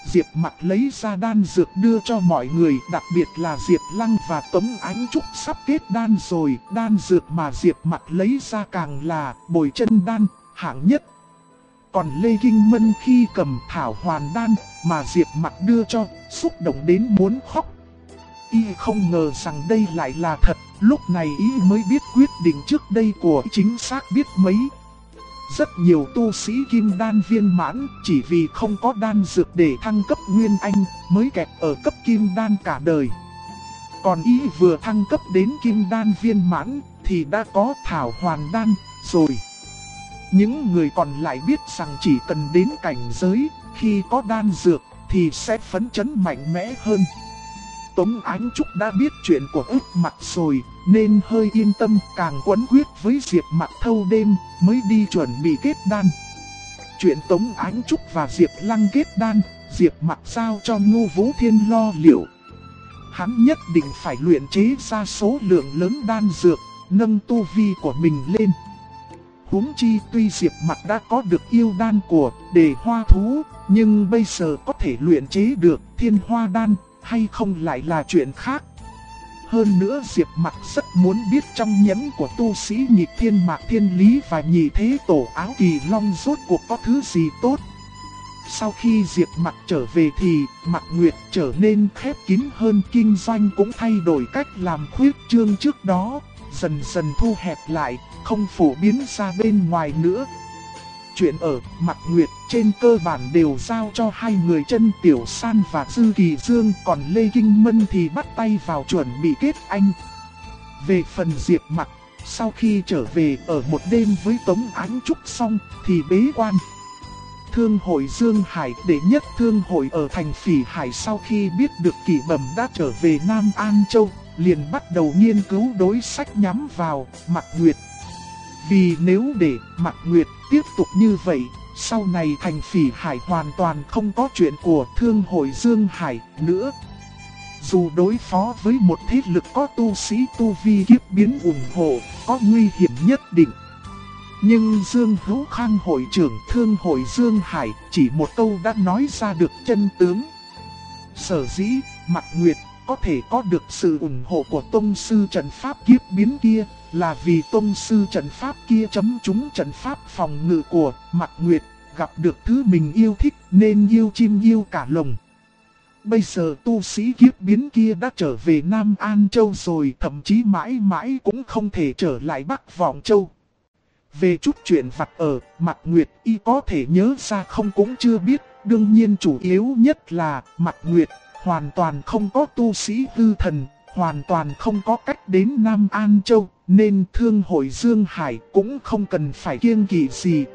Diệp Mặc lấy ra đan dược đưa cho mọi người, đặc biệt là Diệp Lăng và Tống Ánh Trúc sắp kết đan rồi. Đan dược mà Diệp Mặc lấy ra càng là bồi chân đan, hạng nhất. Còn Lê Kinh Mân khi cầm thảo hoàn đan mà Diệp Mặc đưa cho, xúc động đến muốn khóc. Y không ngờ rằng đây lại là thật, lúc này y mới biết quyết định trước đây của chính xác biết mấy. Rất nhiều tu sĩ kim đan viên mãn chỉ vì không có đan dược để thăng cấp nguyên anh mới kẹt ở cấp kim đan cả đời. Còn y vừa thăng cấp đến kim đan viên mãn thì đã có thảo hoàn đan rồi. Những người còn lại biết rằng chỉ cần đến cảnh giới khi có đan dược thì sẽ phấn chấn mạnh mẽ hơn. Tống Ánh Trúc đã biết chuyện của Ức Mặc rồi nên hơi yên tâm, càng quấn quyết với Diệp Mặc thâu đêm mới đi chuẩn bị kết đan. Chuyện Tống Ánh Trúc và Diệp Lăng kết đan, Diệp Mặc giao cho Ngô Vũ Thiên lo liệu. Hắn nhất định phải luyện chế ra số lượng lớn đan dược, nâng tu vi của mình lên. Huống chi tuy Diệp Mặc đã có được yêu đan của Đề Hoa Thú, nhưng bây giờ có thể luyện chế được Thiên Hoa đan hay không lại là chuyện khác. Hơn nữa Diệp Mặc rất muốn biết trong nhẫn của tu sĩ Nhị Thiên Mạc Thiên Lý và Nhị Thế Tổ Áo Kỳ Long rốt cuộc có thứ gì tốt. Sau khi Diệp Mặc trở về thì Mạc Nguyệt trở nên khép kín hơn, kinh doanh cũng thay đổi cách làm khuyết trương trước đó, dần dần thu hẹp lại, không phổ biến ra bên ngoài nữa. Chuyện ở Mạc Nguyệt trên cơ bản đều giao cho hai người Chân Tiểu San và Dư Kỳ Dương, còn Lê Kinh Mân thì bắt tay vào chuẩn bị kết anh. Về phần Diệp Mặc, sau khi trở về ở một đêm với Tống Ánh Trúc xong thì bế quan. Thương hội Dương Hải, đệ nhất thương hội ở thành Phỉ Hải, sau khi biết được Kỷ Bẩm đã trở về Nam An Châu, liền bắt đầu nghiên cứu đối sách nhắm vào Mạc Nguyệt. Vì nếu để Mạc Nguyệt tiếp tục như vậy, sau này thành Phỉ Hải hoàn toàn không có chuyện của Thương hội Dương Hải nữa. Dù đối phó với một thế lực có tu sĩ tu vi kiếp biến ủng hộ, có nguy hiểm nhất định. Nhưng Dương Hữu Khang hội trưởng Thương hội Dương Hải chỉ một câu đã nói ra được chân tướng. Sở dĩ Mạc Nguyệt có thể có được sự ủng hộ của tông sư trận pháp kiếp biến kia là vì tông sư trận pháp kia chấm trúng trận pháp phòng ngự của Mạc Nguyệt, gặp được thứ mình yêu thích nên yêu chim yêu cả lồng. Bây giờ tu sĩ kiếp biến kia đã trở về Nam An Châu rồi, thậm chí mãi mãi cũng không thể trở lại Bắc Vọng Châu. Về chút chuyện vặt ở Mạc Nguyệt y có thể nhớ ra không cũng chưa biết, đương nhiên chủ yếu nhất là Mạc Nguyệt hoàn toàn không có tu sĩ hư thần, hoàn toàn không có cách đến Nam An Châu, nên Thương hội Dương Hải cũng không cần phải kiêng kỵ gì.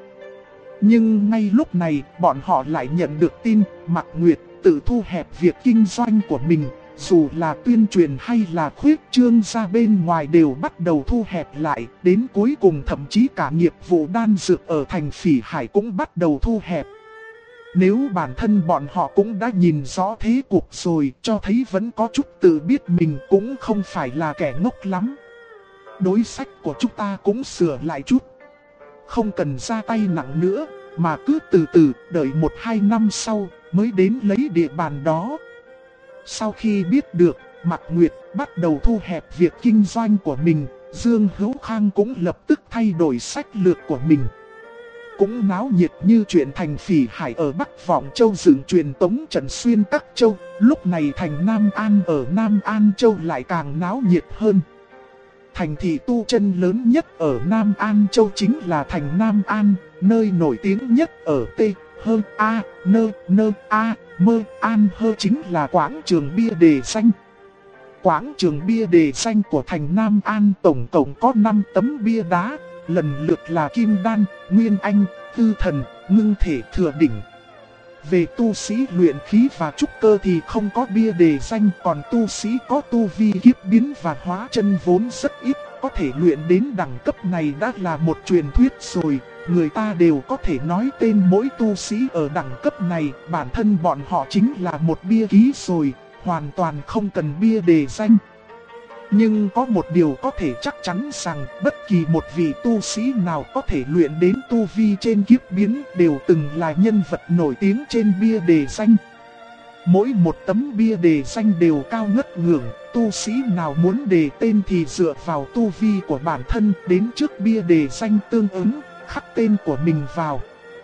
Nhưng ngay lúc này, bọn họ lại nhận được tin Mạc Nguyệt tự thu hẹp việc kinh doanh của mình, dù là tuyên truyền hay là khuyết trương ra bên ngoài đều bắt đầu thu hẹp lại, đến cuối cùng thậm chí cả nghiệp vụ đan dược ở thành Phỉ Hải cũng bắt đầu thu hẹp. Nếu bản thân bọn họ cũng đã nhìn rõ thế cục rồi, cho thấy vẫn có chút tự biết mình cũng không phải là kẻ ngốc lắm. Đối sách của chúng ta cũng sửa lại chút. Không cần ra tay nặng nữa, mà cứ từ từ đợi 1-2 năm sau mới đến lấy địa bàn đó. Sau khi biết được Mạc Nguyệt bắt đầu thu hẹp việc kinh doanh của mình, Dương Hữu Khang cũng lập tức thay đổi sách lược của mình. Cũng náo nhiệt như chuyện thành Phỉ Hải ở Bắc Vọng Châu dựng truyền tống trận xuyên các châu, lúc này thành Nam An ở Nam An Châu lại càng náo nhiệt hơn. Thành thị tu chân lớn nhất ở Nam An Châu chính là thành Nam An, nơi nổi tiếng nhất ở T, Hơ, A, Nơ, Nơ, A, Mơ, An Hơ chính là quảng trường bia đề xanh. Quảng trường bia đề xanh của thành Nam An tổng cộng có 5 tấm bia đá, lần lượt là Kim Đan, Nguyên Anh, Tư Thần, Ngưng Thể, Thừa Đỉnh. Về tu sĩ luyện khí và trúc cơ thì không có bia đề danh, còn tu sĩ có tu vi kiếp biến và hóa chân vốn rất ít, có thể luyện đến đẳng cấp này đã là một truyền thuyết rồi. Người ta đều có thể nói tên mỗi tu sĩ ở đẳng cấp này, bản thân bọn họ chính là một bia ký rồi, hoàn toàn không cần bia đề danh. Nhưng có một điều có thể chắc chắn rằng bất kỳ một vị tu sĩ nào có thể luyện đến tu vi trên kiếp biến đều từng là nhân vật nổi tiếng trên bia đề danh. Mỗi một tấm bia đề danh đều cao ngất ngưỡng, tu sĩ nào muốn đề tên thì dựa vào tu vi của bản thân đến trước bia đề danh tương ứng, khắc tên của mình vào.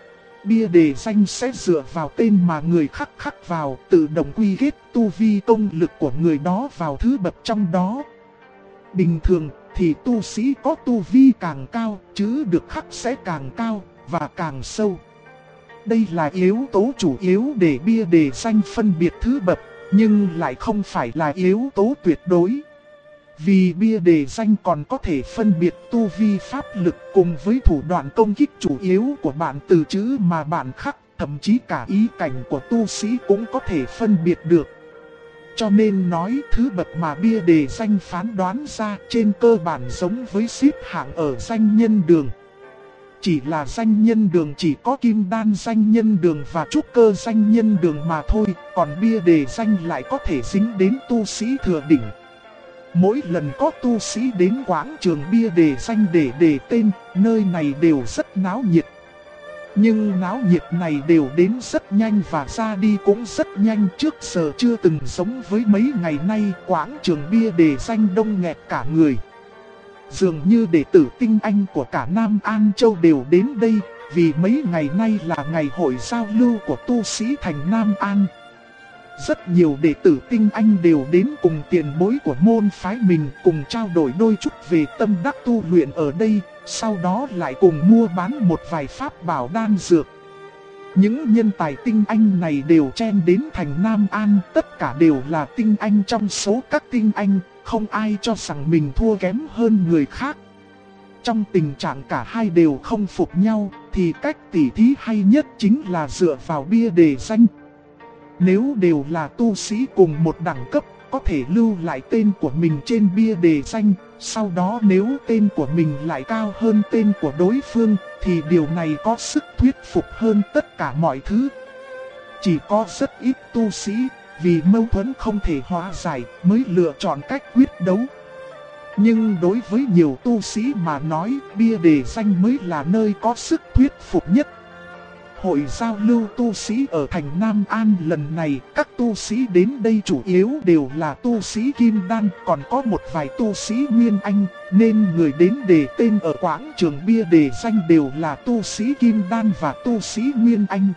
Bia đề danh sẽ dựa vào tên mà người khắc vào, tự động quy kết tu vi công lực của người đó vào thứ bậc trong đó. Bình thường thì tu sĩ có tu vi càng cao, chữ được khắc sẽ càng cao và càng sâu. Đây là yếu tố chủ yếu để bia đề danh phân biệt thứ bậc, nhưng lại không phải là yếu tố tuyệt đối. Vì bia đề danh còn có thể phân biệt tu vi pháp lực cùng với thủ đoạn công kích chủ yếu của bạn từ chữ mà bạn khắc, thậm chí cả ý cảnh của tu sĩ cũng có thể phân biệt được. Cho nên nói thứ bậc mà bia đề danh phán đoán ra trên cơ bản giống với xếp hạng ở danh nhân đường. Chỉ là danh nhân đường chỉ có kim đan danh nhân đường và trúc cơ danh nhân đường mà thôi, còn bia đề danh lại có thể dính đến tu sĩ thừa đỉnh. Mỗi lần có tu sĩ đến quảng trường bia đề danh để đề tên, nơi này đều rất náo nhiệt. Nhưng náo nhiệt này đều đến rất nhanh và ra đi cũng rất nhanh, trước giờ chưa từng giống với mấy ngày nay quảng trường bia đề danh đông nghẹt cả người. Dường như đệ tử tinh anh của cả Nam An Châu đều đến đây, vì mấy ngày nay là ngày hội giao lưu của tu sĩ thành Nam An. Rất nhiều đệ tử tinh anh đều đến cùng tiền bối của môn phái mình cùng trao đổi đôi chút về tâm đắc tu luyện ở đây, sau đó lại cùng mua bán một vài pháp bảo đan dược. Những nhân tài tinh anh này đều chen đến thành Nam An, tất cả đều là tinh anh trong số các tinh anh, không ai cho rằng mình thua kém hơn người khác. Trong tình trạng cả hai đều không phục nhau, thì cách tỉ thí hay nhất chính là dựa vào bia đề danh. Nếu đều là tu sĩ cùng một đẳng cấp, có thể lưu lại tên của mình trên bia đề danh, sau đó nếu tên của mình lại cao hơn tên của đối phương, thì điều này có sức thuyết phục hơn tất cả mọi thứ. Chỉ có rất ít tu sĩ, vì mâu thuẫn không thể hóa giải, mới lựa chọn cách quyết đấu. Nhưng đối với nhiều tu sĩ mà nói, bia đề danh mới là nơi có sức thuyết phục nhất. Hội giao lưu tu sĩ ở thành Nam An lần này, các tu sĩ đến đây chủ yếu đều là tu sĩ Kim Đan, còn có một vài tu sĩ Nguyên Anh, nên người đến đề tên ở quảng trường bia đề danh đều là tu sĩ Kim Đan và tu sĩ Nguyên Anh.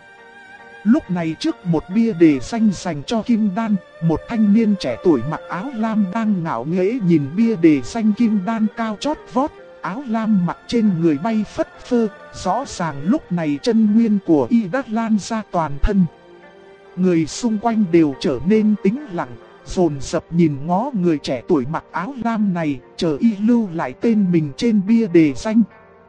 Lúc này trước một bia đề danh dành cho Kim Đan, một thanh niên trẻ tuổi mặc áo lam đang ngạo nghễ nhìn bia đề danh Kim Đan cao chót vót. Áo lam mặc trên người bay phất phơ, rõ ràng lúc này chân nguyên của y đã lan ra toàn thân. Người xung quanh đều trở nên tĩnh lặng, dồn dập nhìn ngó người trẻ tuổi mặc áo lam này, chờ y lưu lại tên mình trên bia đề danh.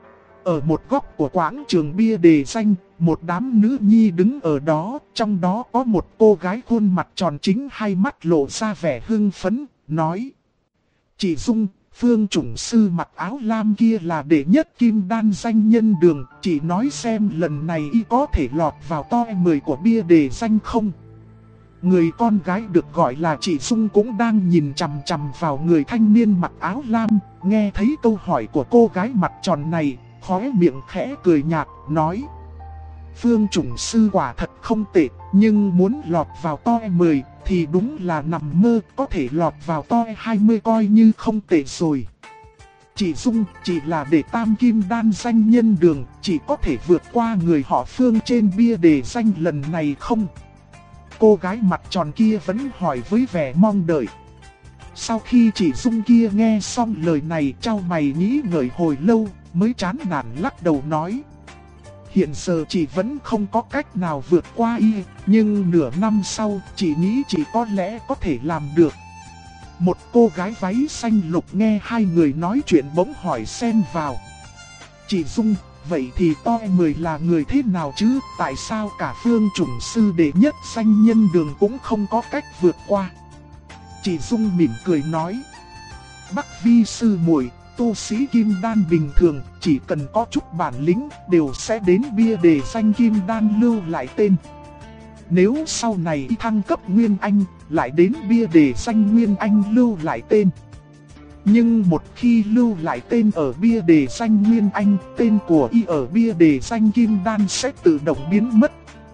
Ở một góc của quảng trường bia đề danh, một đám nữ nhi đứng ở đó, trong đó có một cô gái khuôn mặt tròn chính, hai mắt lộ ra vẻ hưng phấn, nói: "Chị Dung, Phương chủng sư mặc áo lam kia là đệ nhất Kim Đan danh nhân đường, chị nói xem lần này y có thể lọt vào top 10 của bia đề danh không?" Người con gái được gọi là chị Dung cũng đang nhìn chằm chằm vào người thanh niên mặc áo lam, nghe thấy câu hỏi của cô gái mặt tròn này, khóe miệng khẽ cười nhạt, nói: "Phương chủng sư quả thật không tệ, nhưng muốn lọt vào top 10 thì đúng là nằm mơ, có thể lọt vào top 20 coi như không tệ rồi. Chị Dung, chị là đệ tam Kim Đan danh nhân đường, chị có thể vượt qua người họ Phương trên bia đề danh lần này không?" Cô gái mặt tròn kia vẫn hỏi với vẻ mong đợi. Sau khi chị Dung kia nghe xong lời này, chau mày nghĩ ngợi hồi lâu, mới chán nản lắc đầu nói: "Hiện giờ chị vẫn không có cách nào vượt qua y, nhưng nửa năm sau, chị nghĩ chị có lẽ có thể làm được." Một cô gái váy xanh lục nghe hai người nói chuyện bỗng hỏi xen vào: "Chị Dung, vậy thì top 10 là người thế nào chứ? Tại sao cả Phương chủng sư đệ nhất danh nhân đường cũng không có cách vượt qua?" Chị Dung mỉm cười nói: "Bắc vi sư muội, tu sĩ Kim Đan bình thường, chỉ cần có chút bản lĩnh, đều sẽ đến bia đề danh Kim Đan lưu lại tên. Nếu sau này thăng cấp Nguyên Anh, lại đến bia đề danh Nguyên Anh lưu lại tên. Nhưng một khi lưu lại tên ở bia đề danh Nguyên Anh, tên của y ở bia đề danh Kim Đan sẽ tự động biến mất.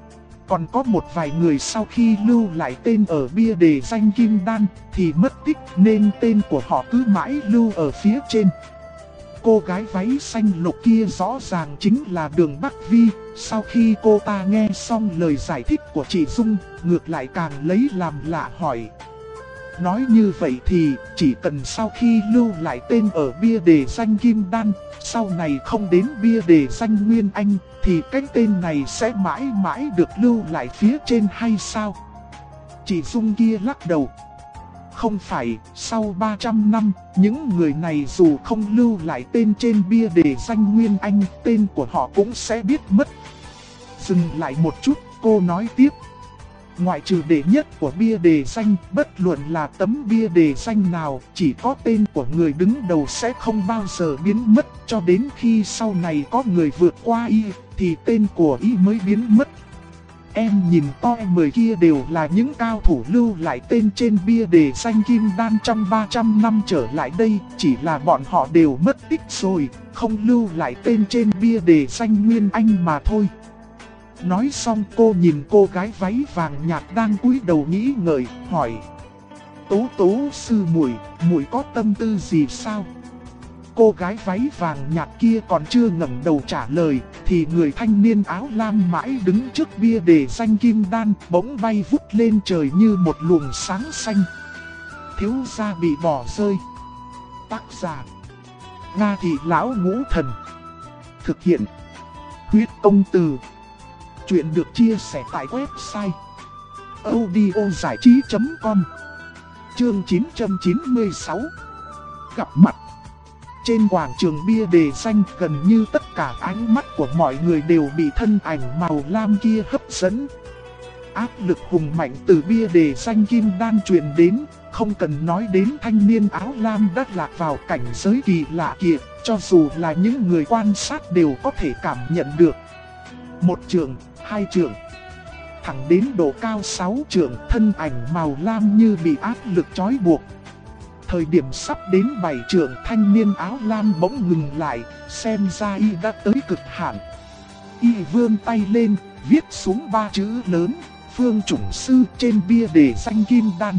Còn có một vài người sau khi lưu lại tên ở bia đề danh Kim Đan thì mất tích, nên tên của họ cứ mãi lưu ở phía trên. Cô gái váy xanh lục kia rõ ràng chính là Đường Bắc Vi. Sau khi cô ta nghe xong lời giải thích của chị Dung, ngược lại càng lấy làm lạ hỏi. Nói như vậy thì chỉ cần sau khi lưu lại tên ở bia đề danh Kim Đan, sau này không đến bia đề danh Nguyên Anh, thì cái tên này sẽ mãi mãi được lưu lại phía trên hay sao? Chị Dung kia lắc đầu. Không phải, sau 300 năm, những người này dù không lưu lại tên trên bia đề danh Nguyên Anh, tên của họ cũng sẽ biết mất. Dừng lại một chút, cô nói tiếp. Ngoại trừ đệ nhất của bia đề danh, bất luận là tấm bia đề danh nào, chỉ có tên của người đứng đầu sẽ không bao giờ biến mất, cho đến khi sau này có người vượt qua y, thì tên của y mới biến mất. Em nhìn to 10 kia đều là những cao thủ lưu lại tên trên bia đề danh Kim Đan trong 300 năm trở lại đây, chỉ là bọn họ đều mất tích rồi, không lưu lại tên trên bia đề danh Nguyên Anh mà thôi. Nói xong cô nhìn cô gái váy vàng nhạt đang cúi đầu nghĩ ngợi, hỏi. Tố tố sư muội, muội có tâm tư gì sao? Cô gái váy vàng nhạt kia còn chưa ngẩng đầu trả lời, thì người thanh niên áo lam mãi đứng trước bia đề danh Kim Đan bỗng bay vút lên trời như một luồng sáng xanh. Thiếu gia bị bỏ rơi. Tác giả: Nga Thị Lão Ngũ Thần. Thực hiện: Huyết Công Từ. Chuyện được chia sẻ tại website audiozảichí.com. Chương 996. Gặp mặt. Trên quảng trường bia đề danh, gần như tất cả ánh mắt của mọi người đều bị thân ảnh màu lam kia hấp dẫn. Áp lực hùng mạnh từ bia đề danh Kim Đan truyền đến, không cần nói đến thanh niên áo lam đã lạc vào cảnh giới kỳ lạ kia, cho dù là những người quan sát đều có thể cảm nhận được. Một trượng, hai trượng, thẳng đến độ cao 6 trượng, thân ảnh màu lam như bị áp lực trói buộc. Thời điểm sắp đến 7 trượng, thanh niên áo lam bỗng ngừng lại, xem ra y đã tới cực hạn. Y vươn tay lên, viết xuống 3 chữ lớn, Phương Chủng Sư trên bia đề danh Kim Đan.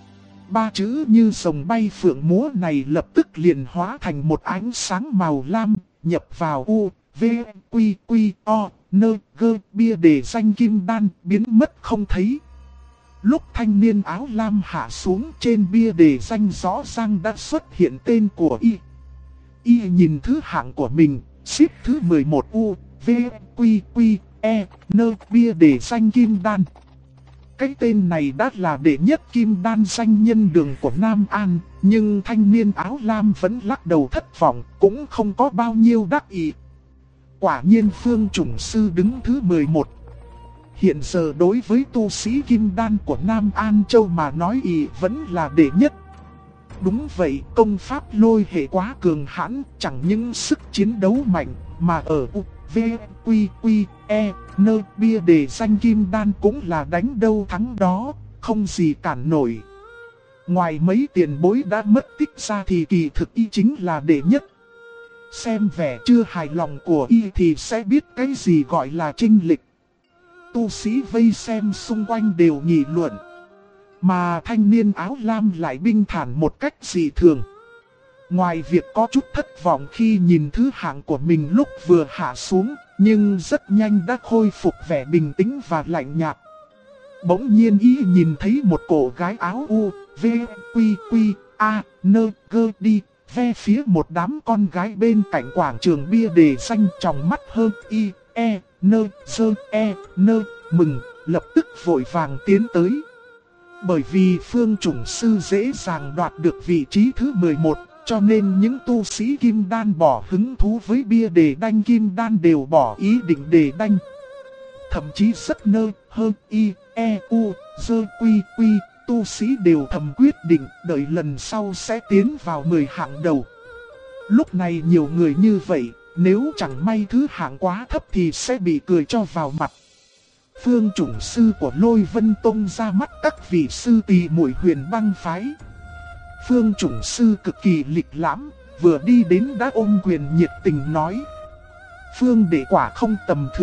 3 chữ như rồng bay phượng múa này lập tức liền hóa thành một ánh sáng màu lam, nhập vào U, V, Quy, Quy, O, Nơ, Gơ, bia đề danh Kim Đan, biến mất không thấy. Lúc thanh niên áo lam hạ xuống, trên bia đề danh rõ ràng đã xuất hiện tên của y. Y nhìn thứ hạng của mình, xếp thứ 11 U, V, Quy, Quy, E, Nơ, bia đề danh Kim Đan. Cái tên này đã là đệ nhất Kim Đan danh nhân đường của Nam An, nhưng thanh niên áo lam vẫn lắc đầu thất vọng, cũng không có bao nhiêu đắc ý. Quả nhiên Phương Chủng Sư đứng thứ 11. Hiện giờ đối với tu sĩ Kim Đan của Nam An Châu mà nói y vẫn là đệ nhất. Đúng vậy, công pháp lôi hệ quá cường hãn, chẳng những sức chiến đấu mạnh, mà ở U, V, Quy, Quy, E, Nơ, bia đề danh Kim Đan cũng là đánh đâu thắng đó, không gì cản nổi. Ngoài mấy tiền bối đã mất tích ra thì kỳ thực y chính là đệ nhất. Xem vẻ chưa hài lòng của y thì sẽ biết cái gì gọi là chênh lệch. Tu sĩ vây xem xung quanh đều nghị luận, mà thanh niên áo lam lại bình thản một cách dị thường. Ngoài việc có chút thất vọng khi nhìn thứ hạng của mình lúc vừa hạ xuống, nhưng rất nhanh đã khôi phục vẻ bình tĩnh và lạnh nhạt. Bỗng nhiên y nhìn thấy một cô gái áo U, V, Quy, Quy, A, Nơ, Gơ đi ve phía một đám con gái bên cạnh quảng trường bia đề danh, trong mắt hơn Y, E, Nơ, Sơ, E, Nơ, mừng, lập tức vội vàng tiến tới. Bởi vì Phương Chủng Sư dễ dàng đoạt được vị trí thứ 11, cho nên những tu sĩ Kim Đan bỏ hứng thú với bia đề đanh Kim Đan đều bỏ ý định đề đanh. Thậm chí rất Nơ, Hơn, Y, E, U, Sơ, Quy, Quy, tu sĩ đều thầm quyết định đợi lần sau sẽ tiến vào 10 hạng đầu. Lúc này nhiều người như vậy, nếu chẳng may thứ hạng quá thấp thì sẽ bị cười cho vào mặt. Phương Chủng Sư của Lôi Vân Tông ra mắt các vị sư tỷ muội Huyền Băng Phái. Phương Chủng Sư cực kỳ lịch lãm, vừa đi đến đã ôm quyền nhiệt tình nói: Phương đệ quả không tầm thường,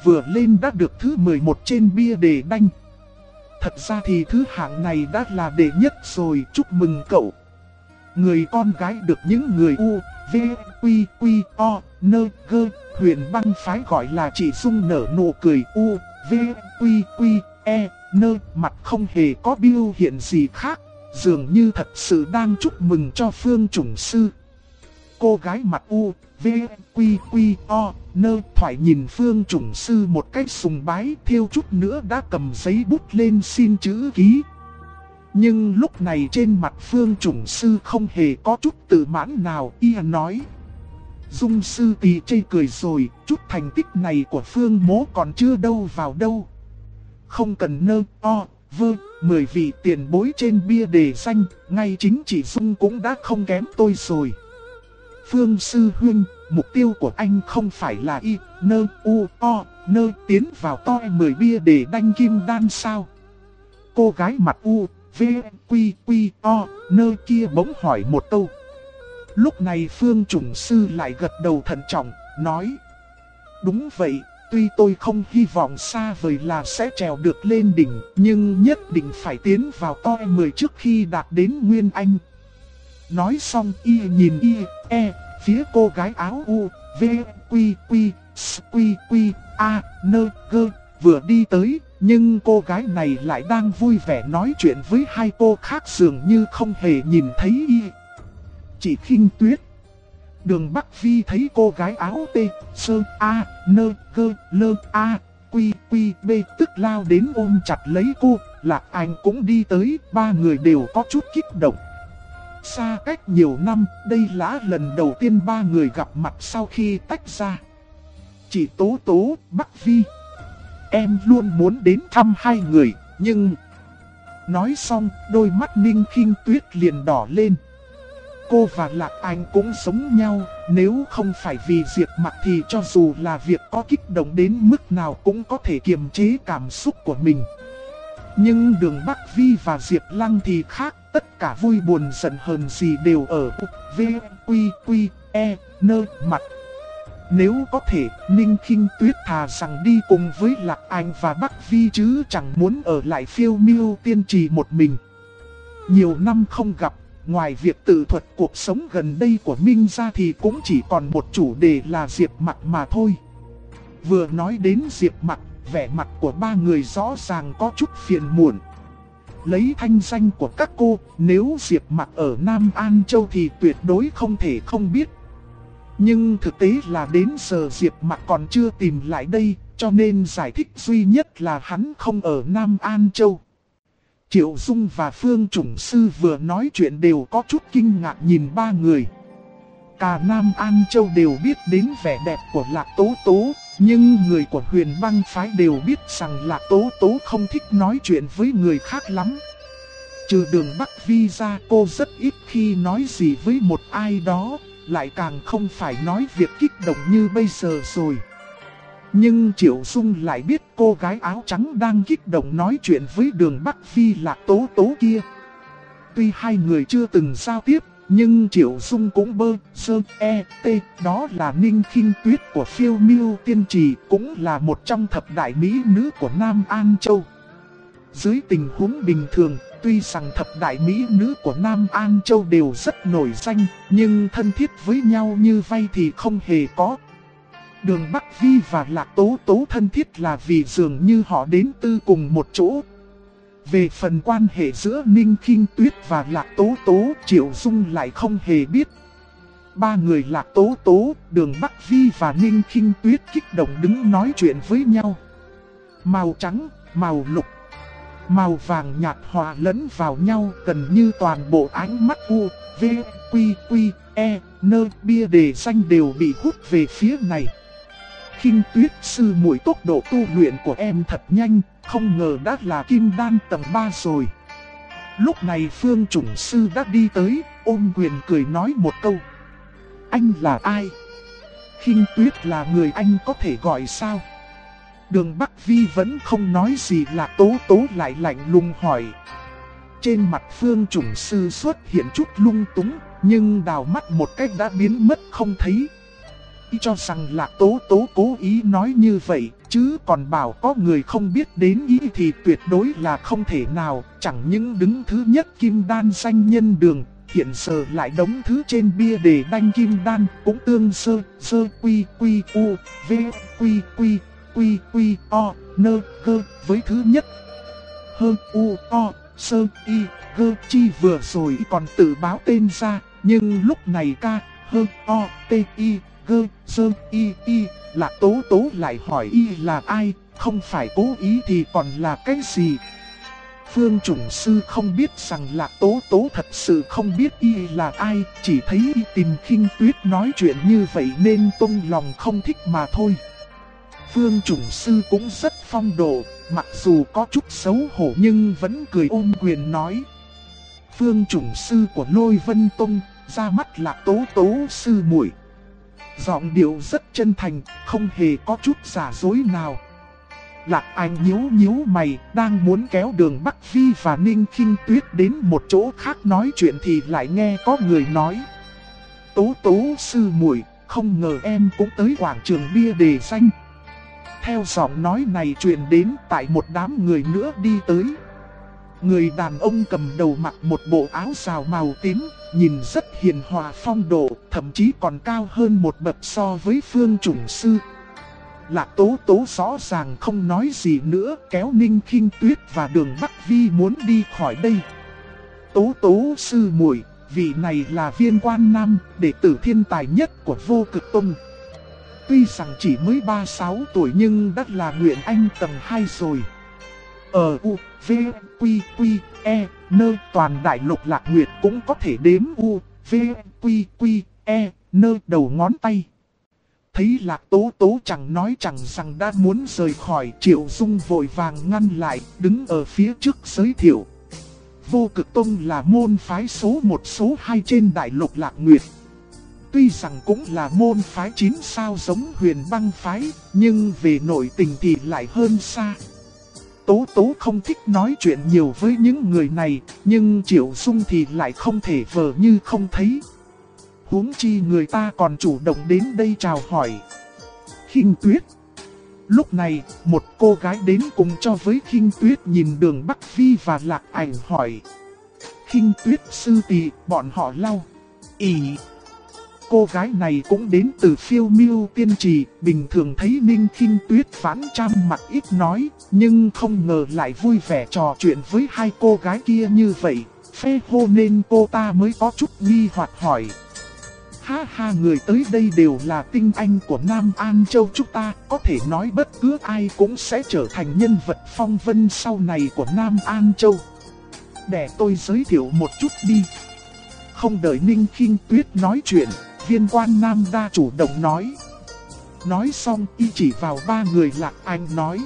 vừa lên đã được thứ 11 trên bia đề đanh. Thật ra thì thứ hạng này đã là đệ nhất rồi, chúc mừng cậu. Người con gái được những người U, V, Quy, Quy, O, Nơ, Gơ, Huyền Băng phái gọi là chị Dung nở nụ cười U, V, Quy, Quy, E, Nơ, mặt không hề có biểu hiện gì khác, dường như thật sự đang chúc mừng cho Phương Chủng Sư. Cô gái mặt U, V, Quy, Quy, O, Nơ thoại nhìn Phương Chủng Sư một cách sùng bái, thiếu chút nữa đã cầm giấy bút lên xin chữ ký. Nhưng lúc này trên mặt Phương Chủng Sư không hề có chút tự mãn nào, y nói: Dung sư tỷ chê cười rồi, chút thành tích này của Phương mố còn chưa đâu vào đâu. Không cần nơ, o, vơ, 10 vị tiền bối trên bia đề danh, ngay chính chị Dung cũng đã không kém tôi rồi. Phương sư huynh, mục tiêu của anh không phải là y, nơ, u, o, nơ tiến vào toi 10 bia đề đanh kim đan sao? Cô gái mặt u, v, quy, quy, o, nơ kia bỗng hỏi một câu. Lúc này Phương Chủng Sư lại gật đầu thận trọng, nói: Đúng vậy, tuy tôi không hy vọng xa vời là sẽ trèo được lên đỉnh, nhưng nhất định phải tiến vào toi 10 trước khi đạt đến Nguyên Anh. Nói xong y nhìn y, e, phía cô gái áo u, v, quy, quy, s, quy, quy, a, nơ, gơ, vừa đi tới, nhưng cô gái này lại đang vui vẻ nói chuyện với hai cô khác dường như không hề nhìn thấy y. Chị Khinh Tuyết. Đường Bắc Vi thấy cô gái áo T, sơ, A, nơ, gơ, lơ, A, quy, quy, B tức lao đến ôm chặt lấy cô, Lạc Anh cũng đi tới, ba người đều có chút kích động. Xa cách nhiều năm, đây là lần đầu tiên ba người gặp mặt sau khi tách ra. Chị Tố Tố, Bắc Vi, em luôn muốn đến thăm hai người, nhưng... Nói xong, đôi mắt Ninh Khinh Tuyết liền đỏ lên. Cô và Lạc Anh cũng giống nhau, nếu không phải vì Diệp Mặc thì cho dù là việc có kích động đến mức nào cũng có thể kiềm chế cảm xúc của mình. Nhưng Đường Bắc Vi và Diệp Lăng thì khác, tất cả vui buồn giận hờn gì đều ở V, Quy, Quy, E, Nơ, mặt. Nếu có thể, Ninh Khinh Tuyết thà rằng đi cùng với Lạc Anh và Bắc Vi chứ chẳng muốn ở lại Phiêu Miêu Tiên Trì một mình. Nhiều năm không gặp, ngoài việc tự thuật cuộc sống gần đây của Minh ra thì cũng chỉ còn một chủ đề là Diệp Mặc mà thôi. Vừa nói đến Diệp Mặc, vẻ mặt của ba người rõ ràng có chút phiền muộn. Lấy thanh danh của các cô, nếu Diệp Mặc ở Nam An Châu thì tuyệt đối không thể không biết. Nhưng thực tế là đến giờ Diệp Mặc còn chưa tìm lại đây, cho nên giải thích duy nhất là hắn không ở Nam An Châu. Triệu Dung và Phương Chủng Sư vừa nói chuyện đều có chút kinh ngạc nhìn ba người. Cả Nam An Châu đều biết đến vẻ đẹp của Lạc Tố Tố, nhưng người của Huyền Băng phái đều biết rằng Lạc Tố Tố không thích nói chuyện với người khác lắm. Trừ Đường Bắc Vi ra, cô rất ít khi nói gì với một ai đó, lại càng không phải nói việc kích động như bây giờ rồi. Nhưng Triệu Dung lại biết cô gái áo trắng đang kích động nói chuyện với Đường Bắc Vi Lạc Tố Tố kia. Tuy hai người chưa từng giao tiếp, nhưng Triệu Dung cũng bơ, sơ, e, t, đó là Ninh Khinh Tuyết của Phiêu Miêu Tiên Trì, cũng là một trong thập đại mỹ nữ của Nam An Châu. Dưới tình huống bình thường, tuy rằng thập đại mỹ nữ của Nam An Châu đều rất nổi danh, nhưng thân thiết với nhau như vay thì không hề có. Đường Bắc Vi và Lạc Tố Tố thân thiết là vì dường như họ đến từ cùng một chỗ. Về phần quan hệ giữa Ninh Khinh Tuyết và Lạc Tố Tố, Triệu Dung lại không hề biết. Ba người Lạc Tố Tố, Đường Bắc Vi và Ninh Khinh Tuyết kích động đứng nói chuyện với nhau. Màu trắng, màu lục, màu vàng nhạt hòa lẫn vào nhau, gần như toàn bộ ánh mắt U, V, Quy, Quy, E, Nơ bia đề danh đều bị hút về phía này. Khinh Tuyết sư muội, tốc độ tu luyện của em thật nhanh, không ngờ đã là kim đan tầng 3 rồi. Lúc này Phương Chủng Sư đã đi tới, ôm quyền cười nói một câu. Anh là ai? Khinh Tuyết là người anh có thể gọi sao? Đường Bắc Vi vẫn không nói gì, Lạc Tố Tố lại lạnh lùng hỏi. Trên mặt Phương Chủng Sư xuất hiện chút lung túng, nhưng đào mắt một cách đã biến mất không thấy. Y cho rằng Lạc Tố Tố cố ý nói như vậy, chứ còn bảo có người không biết đến ý thì tuyệt đối là không thể nào. Chẳng những đứng thứ nhất kim đan danh nhân đường, hiện giờ lại đóng thứ trên bia đề đanh kim đan, cũng tương sơ quy quy u v quy quy quy quy o nơ gơ với thứ nhất. Hơn u o sơ y gơ chi vừa rồi còn tự báo tên ra, nhưng lúc này ca hơn o t y gơ sơ y y Lạc Tố Tố lại hỏi y là ai, không phải cố ý thì còn là cái gì. Phương Chủng Sư không biết rằng Lạc Tố Tố thật sự không biết y là ai, chỉ thấy y tìm Khinh Tuyết nói chuyện như vậy nên tung lòng không thích mà thôi. Phương Chủng Sư cũng rất phong độ, mặc dù có chút xấu hổ nhưng vẫn cười ôm quyền nói. Phương Chủng Sư của Lôi Vân Tông, ra mắt Lạc Tố Tố sư muội. Giọng điệu rất chân thành, không hề có chút giả dối nào. Lạc Anh nhíu mày, đang muốn kéo Đường Bắc Vi và Ninh Khinh Tuyết đến một chỗ khác nói chuyện thì lại nghe có người nói. Tố Tố sư muội, không ngờ em cũng tới quảng trường bia đề danh. Theo giọng nói này truyền đến, tại một đám người nữa đi tới. Người đàn ông cầm đầu mặc một bộ áo xào màu tím, nhìn rất hiền hòa phong độ, thậm chí còn cao hơn một bậc so với Phương Chủng Sư. Lạc Tố Tố rõ ràng không nói gì nữa, kéo Ninh Khinh Tuyết và Đường Bắc Vi muốn đi khỏi đây. Tố Tố sư muội, vị này là Viên Quan Nam, đệ tử thiên tài nhất của Vô Cực Tông. Tuy rằng chỉ mới 36 tuổi nhưng đã là Nguyện Anh tầng 2 rồi. Ở U, V, Quy, Quy, E, Nơ toàn đại lục Lạc Nguyệt cũng có thể đếm U, V, Quy, Quy, E, Nơ đầu ngón tay. Thấy Lạc Tố Tố chẳng nói chẳng rằng đã muốn rời khỏi, Triệu Dung vội vàng ngăn lại, đứng ở phía trước giới thiệu. Vô Cực Tông là môn phái số 1 số 2 trên đại lục Lạc Nguyệt. Tuy rằng cũng là môn phái 9 sao giống Huyền Băng phái, nhưng về nội tình thì lại hơn xa. Tố Tố không thích nói chuyện nhiều với những người này, nhưng Triệu Dung thì lại không thể vờ như không thấy. Huống chi người ta còn chủ động đến đây chào hỏi. Khinh Tuyết. Lúc này, một cô gái đến cùng cho với Khinh Tuyết nhìn Đường Bắc Vi và Lạc Ảnh hỏi. Khinh Tuyết sư tỷ, bọn họ lau. Ý. Cô gái này cũng đến từ Phiêu Miêu Tiên Trì, bình thường thấy Ninh Khinh Tuyết vãn trăm mặt ít nói, nhưng không ngờ lại vui vẻ trò chuyện với hai cô gái kia như vậy, phê hô nên cô ta mới có chút nghi hoặc hỏi. Ha ha, người tới đây đều là tinh anh của Nam An Châu chúng ta, có thể nói bất cứ ai cũng sẽ trở thành nhân vật phong vân sau này của Nam An Châu. Để tôi giới thiệu một chút đi. Không đợi Ninh Khinh Tuyết nói chuyện, Viên Quan Nam đa chủ động nói. Nói xong y chỉ vào ba người Lạc Anh nói.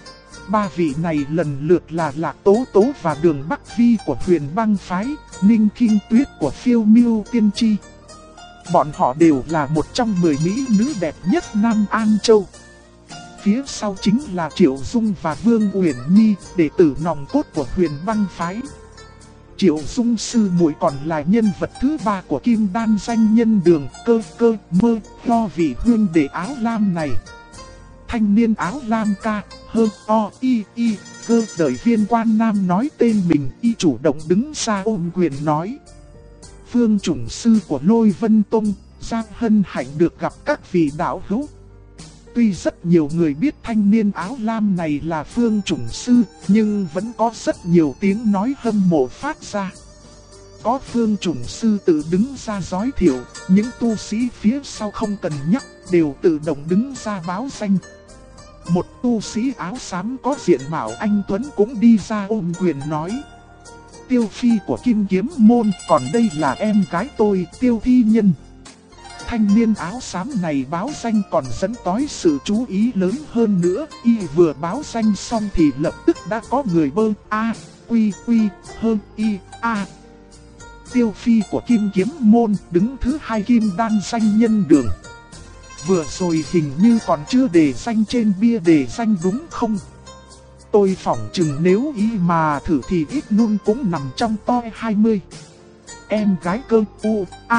Ba vị này lần lượt là Lạc Tố Tố và Đường Bắc Vi của Huyền Băng phái, Ninh Khinh Tuyết của Phiêu Miêu Tiên Tri. Bọn họ đều là một trong 10 mỹ nữ đẹp nhất Nam An Châu. Phía sau chính là Triệu Dung và Vương Uyển Nhi, đệ tử nòng cốt của Huyền Băng phái. Triệu Dung sư muội còn là nhân vật thứ 3 của Kim Đan danh nhân Đường cơ mơ lo vị huyên đệ áo lam này. Thanh niên áo lam ca hơn o y cơ đợi Viên Quan Nam nói tên mình, y chủ động đứng ra ôm quyền nói. Phương Chủng Sư của Lôi Vân Tông, Giang hân hạnh được gặp các vị đạo hữu. Tuy rất nhiều người biết thanh niên áo lam này là Phương Chủng Sư, nhưng vẫn có rất nhiều tiếng nói hâm mộ phát ra. Có Phương Chủng Sư tự đứng ra giới thiệu, những tu sĩ phía sau không cần nhắc, đều tự động đứng ra báo danh. Một tu sĩ áo xám có diện mạo anh tuấn cũng đi ra ôm quyền nói. Tiêu phi của Kim Kiếm Môn, còn đây là em gái tôi, Tiêu Thi Nhân. Thanh niên áo xám này báo danh còn dẫn tới sự chú ý lớn hơn nữa, y vừa báo danh xong thì lập tức đã có người bơ a quy hơn y a. Tiêu phi của Kim Kiếm Môn đứng thứ 2 Kim Đan danh nhân Đường. Vừa rồi hình như còn chưa đề danh trên bia đề danh đúng không? Tôi phỏng chừng nếu y mà thử thì ít nun cũng nằm trong top 20. Em gái cơ u a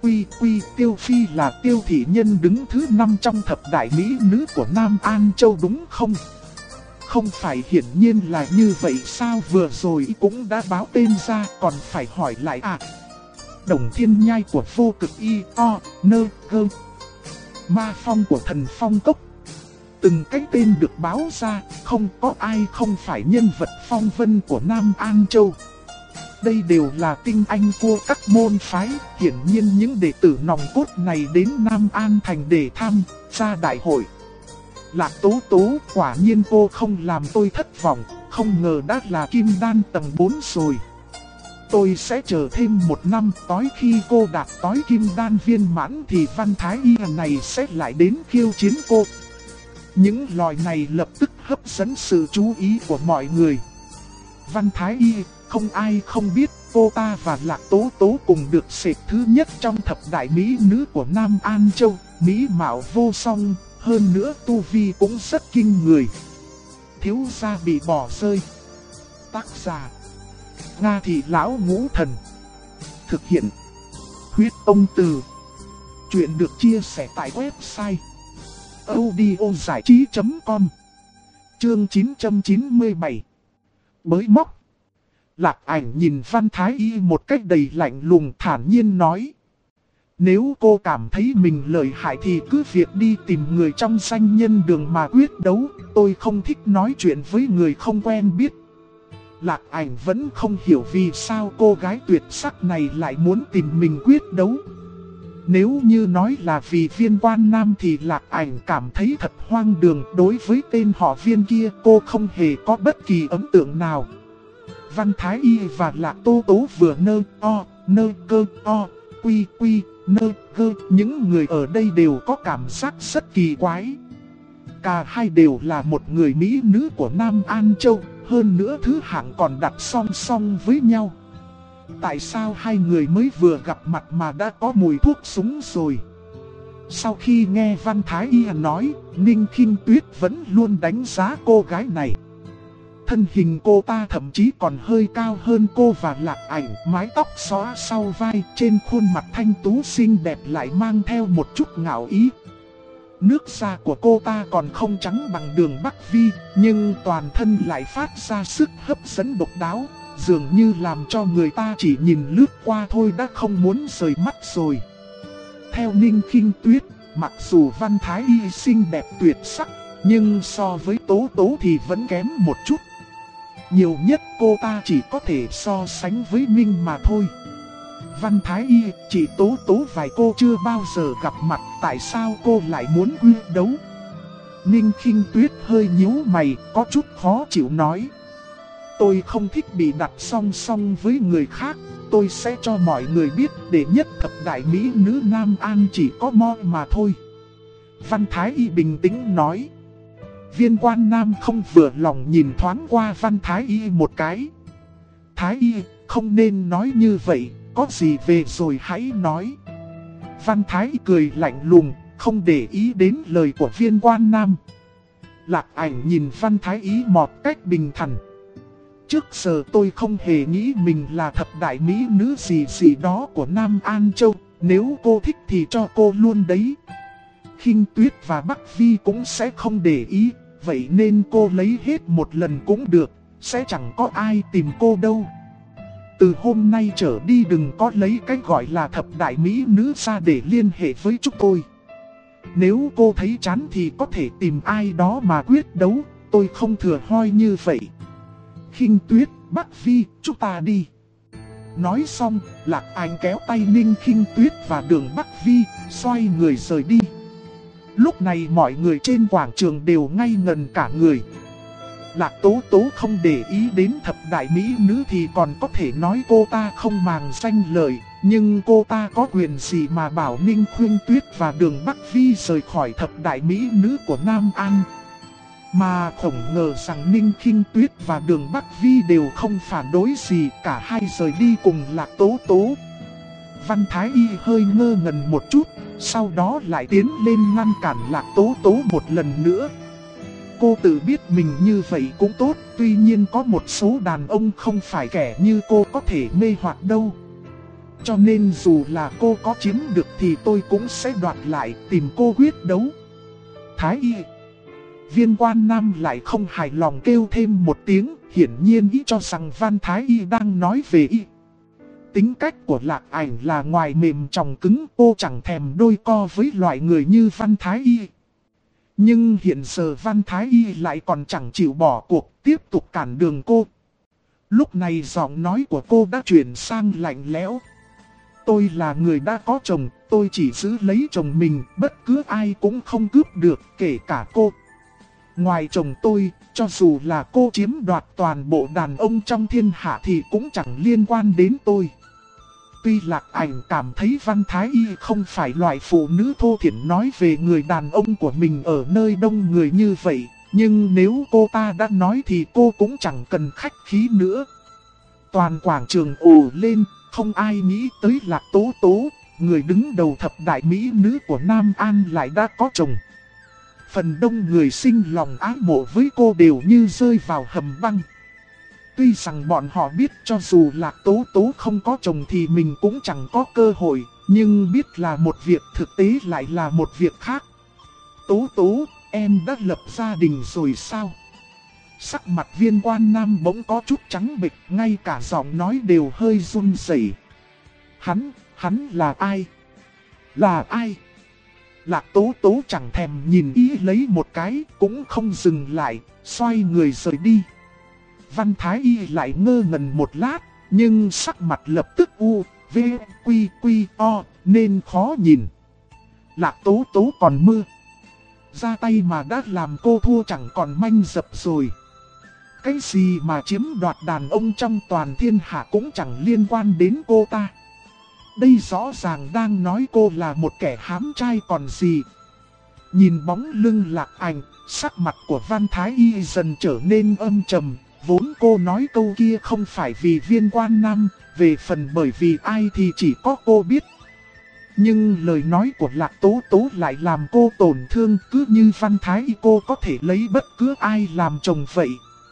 Tiêu Phi là Tiêu thị nhân đứng thứ 5 trong thập đại mỹ nữ của Nam An Châu đúng không? Không phải hiển nhiên là như vậy sao, vừa rồi cũng đã báo tên ra còn phải hỏi lại à? Đồng Thiên Nhai của Vô Cực Y O Nơ Gơ, Ma Phong của Thần Phong Cốc. Từng cái tên được báo ra, không có ai không phải nhân vật phong vân của Nam An Châu. Đây đều là tinh anh của các môn phái, hiển nhiên những đệ tử nòng cốt này đến Nam An Thành để tham gia đại hội. Lạc Tố Tố, quả nhiên cô không làm tôi thất vọng, không ngờ đã là kim đan tầng 4 rồi. Tôi sẽ chờ thêm 1 năm, tối khi cô đạt tối kim đan viên mãn thì Văn Thái Y này sẽ lại đến khiêu chiến cô. Những lời này lập tức hấp dẫn sự chú ý của mọi người. Văn Thái Y, không ai không biết cô ta và Lạc Tố Tố cùng được xếp thứ nhất trong thập đại mỹ nữ của Nam An Châu, mỹ mạo vô song, hơn nữa tu vi cũng rất kinh người. Thiếu gia bị bỏ rơi. Tác giả: Nga Thị Lão Ngũ Thần. Thực hiện: Huyết Ông Từ. Chuyện được chia sẻ tại website audiozảichí.com. Chương 997. Mới móc. Lạc Ảnh nhìn Văn Thái Y một cách đầy lạnh lùng, thản nhiên nói: nếu cô cảm thấy mình lợi hại thì cứ việc đi tìm người trong danh nhân đường mà quyết đấu, tôi không thích nói chuyện với người không quen biết. Lạc Ảnh vẫn không hiểu vì sao cô gái tuyệt sắc này lại muốn tìm mình quyết đấu. Nếu như nói là vì Viên Quan Nam thì Lạc Ảnh cảm thấy thật hoang đường, đối với tên họ Viên kia cô không hề có bất kỳ ấn tượng nào. Văn Thái Y và Lạc Tố Tố vừa nơ cơ nơ gơ, những người ở đây đều có cảm giác rất kỳ quái. Cả hai đều là một người mỹ nữ của Nam An Châu, hơn nữa thứ hạng còn đặt song song với nhau. Tại sao hai người mới vừa gặp mặt mà đã có mùi thuốc súng rồi? Sau khi nghe Văn Thái Y nói, Ninh Khinh Tuyết vẫn luôn đánh giá cô gái này. Thân hình cô ta thậm chí còn hơi cao hơn cô và Lạc Ảnh, mái tóc xõa sau vai, trên khuôn mặt thanh tú xinh đẹp lại mang theo một chút ngạo ý. Nước da của cô ta còn không trắng bằng Đường Bắc Vi, nhưng toàn thân lại phát ra sức hấp dẫn độc đáo, dường như làm cho người ta chỉ nhìn lướt qua thôi đã không muốn rời mắt rồi. Theo Ninh Khinh Tuyết, mặc dù Văn Thái Y xinh đẹp tuyệt sắc, nhưng so với Tố Tố thì vẫn kém một chút. Nhiều nhất cô ta chỉ có thể so sánh với Minh mà thôi. Văn Thái Y, chị Tố Tố và cô chưa bao giờ gặp mặt, tại sao cô lại muốn quyết đấu? Ninh Khinh Tuyết hơi nhíu mày, có chút khó chịu nói: tôi không thích bị đặt song song với người khác, tôi sẽ cho mọi người biết đệ nhất thập đại mỹ nữ Nam An chỉ có moi mà thôi. Văn Thái Y bình tĩnh nói. Viên Quan Nam không vừa lòng nhìn thoáng qua Văn Thái Y một cái. Thái Y, không nên nói như vậy, có gì về rồi hãy nói. Văn Thái Y cười lạnh lùng, không để ý đến lời của Viên Quan Nam. Lạc Ảnh nhìn Văn Thái Y một cách bình thản. Trước giờ tôi không hề nghĩ mình là thập đại mỹ nữ gì đó của Nam An Châu, nếu cô thích thì cho cô luôn đấy. Khinh Tuyết và Bắc Vi cũng sẽ không để ý, vậy nên cô lấy hết một lần cũng được, sẽ chẳng có ai tìm cô đâu. Từ hôm nay trở đi đừng có lấy cái gọi là thập đại mỹ nữ ra để liên hệ với chúng tôi. Nếu cô thấy chán thì có thể tìm ai đó mà quyết đấu, tôi không thừa hoi như vậy. Khinh Tuyết, Bắc Vi, chúng ta đi. Nói xong, Lạc Ảnh kéo tay Ninh Khinh Tuyết và Đường Bắc Vi, xoay người rời đi. Lúc này mọi người trên quảng trường đều ngây ngần cả người. Lạc Tố Tố không để ý đến thập đại mỹ nữ thì còn có thể nói cô ta không màng danh lợi, nhưng cô ta có quyền gì mà bảo Ninh Khinh Tuyết và Đường Bắc Vi rời khỏi thập đại mỹ nữ của Nam An. Mà không ngờ rằng Ninh Khinh Tuyết và Đường Bắc Vi đều không phản đối gì, cả hai rời đi cùng Lạc Tố Tố. Văn Thái Y hơi ngơ ngẩn một chút, sau đó lại tiến lên ngăn cản Lạc Tố Tố một lần nữa. Cô tự biết mình như vậy cũng tốt, tuy nhiên có một số đàn ông không phải kẻ như cô có thể mê hoặc đâu. Cho nên dù là cô có chiếm được thì tôi cũng sẽ đoạt lại, tìm cô quyết đấu. Thái y. Viên Quan Nam lại không hài lòng kêu thêm một tiếng, hiển nhiên ý cho rằng Văn Thái y đang nói về y. Tính cách của Lạc Ảnh là ngoài mềm tròng cứng, cô chẳng thèm đôi co với loại người như Văn Thái y. Nhưng hiện giờ Văn Thái y lại còn chẳng chịu bỏ cuộc, tiếp tục cản đường cô. Lúc này giọng nói của cô đã chuyển sang lạnh lẽo. Tôi là người đã có chồng, tôi chỉ giữ lấy chồng mình, bất cứ ai cũng không cướp được, kể cả cô. Ngoài chồng tôi, cho dù là cô chiếm đoạt toàn bộ đàn ông trong thiên hạ thì cũng chẳng liên quan đến tôi. Tuy Lạc Ảnh cảm thấy Văn Thái y không phải loại phụ nữ thô thiển nói về người đàn ông của mình ở nơi đông người như vậy, nhưng nếu cô ta đã nói thì cô cũng chẳng cần khách khí nữa. Toàn quảng trường ồ lên, không ai nghĩ tới Lạc Tố Tố, người đứng đầu thập đại mỹ nữ của Nam An lại đã có chồng. Phần đông người sinh lòng ái mộ với cô đều như rơi vào hầm băng. Tuy rằng bọn họ biết cho dù Lạc Tố Tố không có chồng thì mình cũng chẳng có cơ hội, nhưng biết là một việc thực tế lại là một việc khác. Tố Tố, em đã lập gia đình rồi sao? Sắc mặt Viên Quan Nam bỗng có chút trắng bệch, ngay cả giọng nói đều hơi run rẩy. Hắn là ai? Là ai? Lạc Tố Tố chẳng thèm nhìn ý lấy một cái, cũng không dừng lại, xoay người rời đi. Văn Thái y lại ngơ ngẩn một lát, nhưng sắc mặt lập tức v, quy, o, nên khó nhìn. Lạc Tố Tố còn mơ. Ra tay mà đã làm cô thua chẳng còn manh dập rồi. Cái gì mà chiếm đoạt đàn ông trong toàn thiên hạ cũng chẳng liên quan đến cô ta. Đây rõ ràng đang nói cô là một kẻ hám trai còn gì. Nhìn bóng lưng Lạc Ảnh, sắc mặt của Văn Thái y dần trở nên âm trầm. Vốn cô nói câu kia không phải vì Viên Quan Nam, về phần bởi vì ai thì chỉ có cô biết. Nhưng lời nói của Lạc Tố Tố lại làm cô tổn thương, cứ như Văn Thái y cô có thể lấy bất cứ ai làm chồng vậy.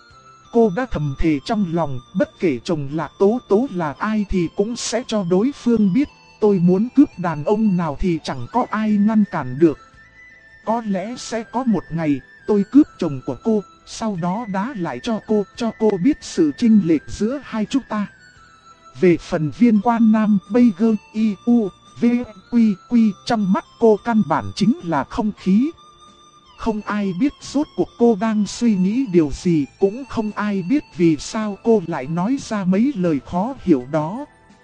Cô đã thầm thề trong lòng, bất kể chồng Lạc Tố Tố là ai thì cũng sẽ cho đối phương biết, tôi muốn cướp đàn ông nào thì chẳng có ai ngăn cản được. Có lẽ sẽ có một ngày, tôi cướp chồng của cô, sau đó đá lại cho cô biết sự chênh lệch giữa hai chúng ta. Về phần Viên Quan Nam, bây gơ, v, quy, trong mắt cô căn bản chính là không khí. Không ai biết rốt cuộc cô đang suy nghĩ điều gì, cũng không ai biết vì sao cô lại nói ra mấy lời khó hiểu đó.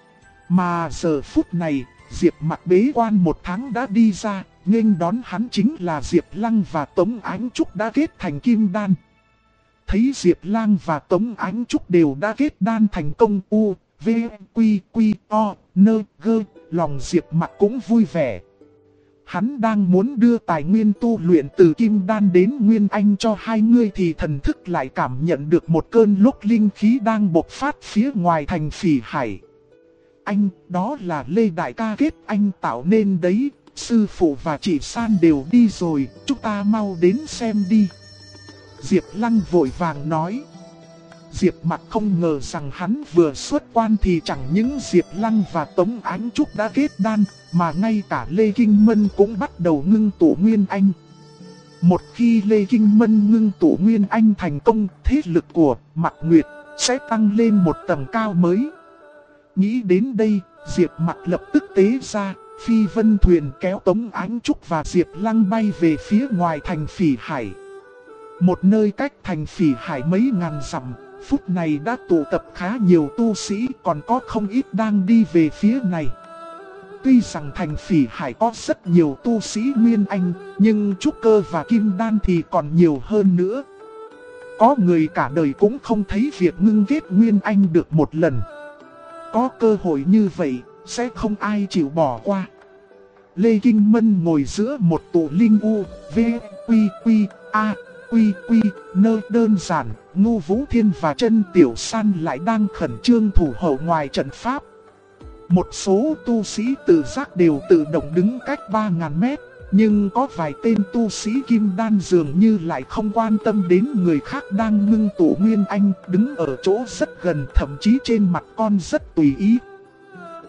Mà giờ phút này, Diệp Mặc bế quan một tháng đã đi ra, nghênh đón hắn chính là Diệp Lăng và Tống Ánh Trúc đã kết thành kim đan. Thấy Diệp Lăng và Tống Ánh Trúc đều đã kết đan thành công, v, quy, o, gơ, lòng Diệp Mặc cũng vui vẻ. Hắn đang muốn đưa tài nguyên tu luyện từ kim đan đến nguyên anh cho hai người thì thần thức lại cảm nhận được một cơn lốc linh khí đang bộc phát phía ngoài thành Phỉ Hải. Anh, đó là Lê Đại ca kết anh tạo nên đấy, sư phụ và chị San đều đi rồi, chúng ta mau đến xem đi. Diệp Lăng vội vàng nói. Diệp Mặc không ngờ rằng hắn vừa xuất quan thì chẳng những Diệp Lăng và Tống Ánh Trúc đã kết đan, mà ngay cả Lê Kinh Mân cũng bắt đầu ngưng tụ Nguyên Anh. Một khi Lê Kinh Mân ngưng tụ Nguyên Anh thành công, thế lực của Mạc Nguyệt sẽ tăng lên một tầng cao mới. Nghĩ đến đây, Diệp Mặc lập tức tế ra, phi vân thuyền kéo Tống Ánh Trúc và Diệp Lăng bay về phía ngoài thành Phỉ Hải. Một nơi cách thành Phỉ Hải mấy ngàn dặm, phút này đã tụ tập khá nhiều tu sĩ, còn có không ít đang đi về phía này. Tuy rằng thành Phỉ Hải có rất nhiều tu sĩ Nguyên Anh, nhưng trúc cơ và kim đan thì còn nhiều hơn nữa. Có người cả đời cũng không thấy việc ngưng kết Nguyên Anh được một lần. Có cơ hội như vậy, sẽ không ai chịu bỏ qua. Lê Kinh Mân ngồi giữa một tụ linh v, quy, a, quy, đơn giản, Ngô Vũ Thiên và Trân Tiểu San lại đang khẩn trương thủ hộ ngoài trận pháp. Một số tu sĩ tự giác đều tự động đứng cách 3.000 mét, nhưng có vài tên tu sĩ kim đan dường như lại không quan tâm đến người khác đang ngưng tụ Nguyên Anh, đứng ở chỗ rất gần, thậm chí trên mặt con rất tùy ý.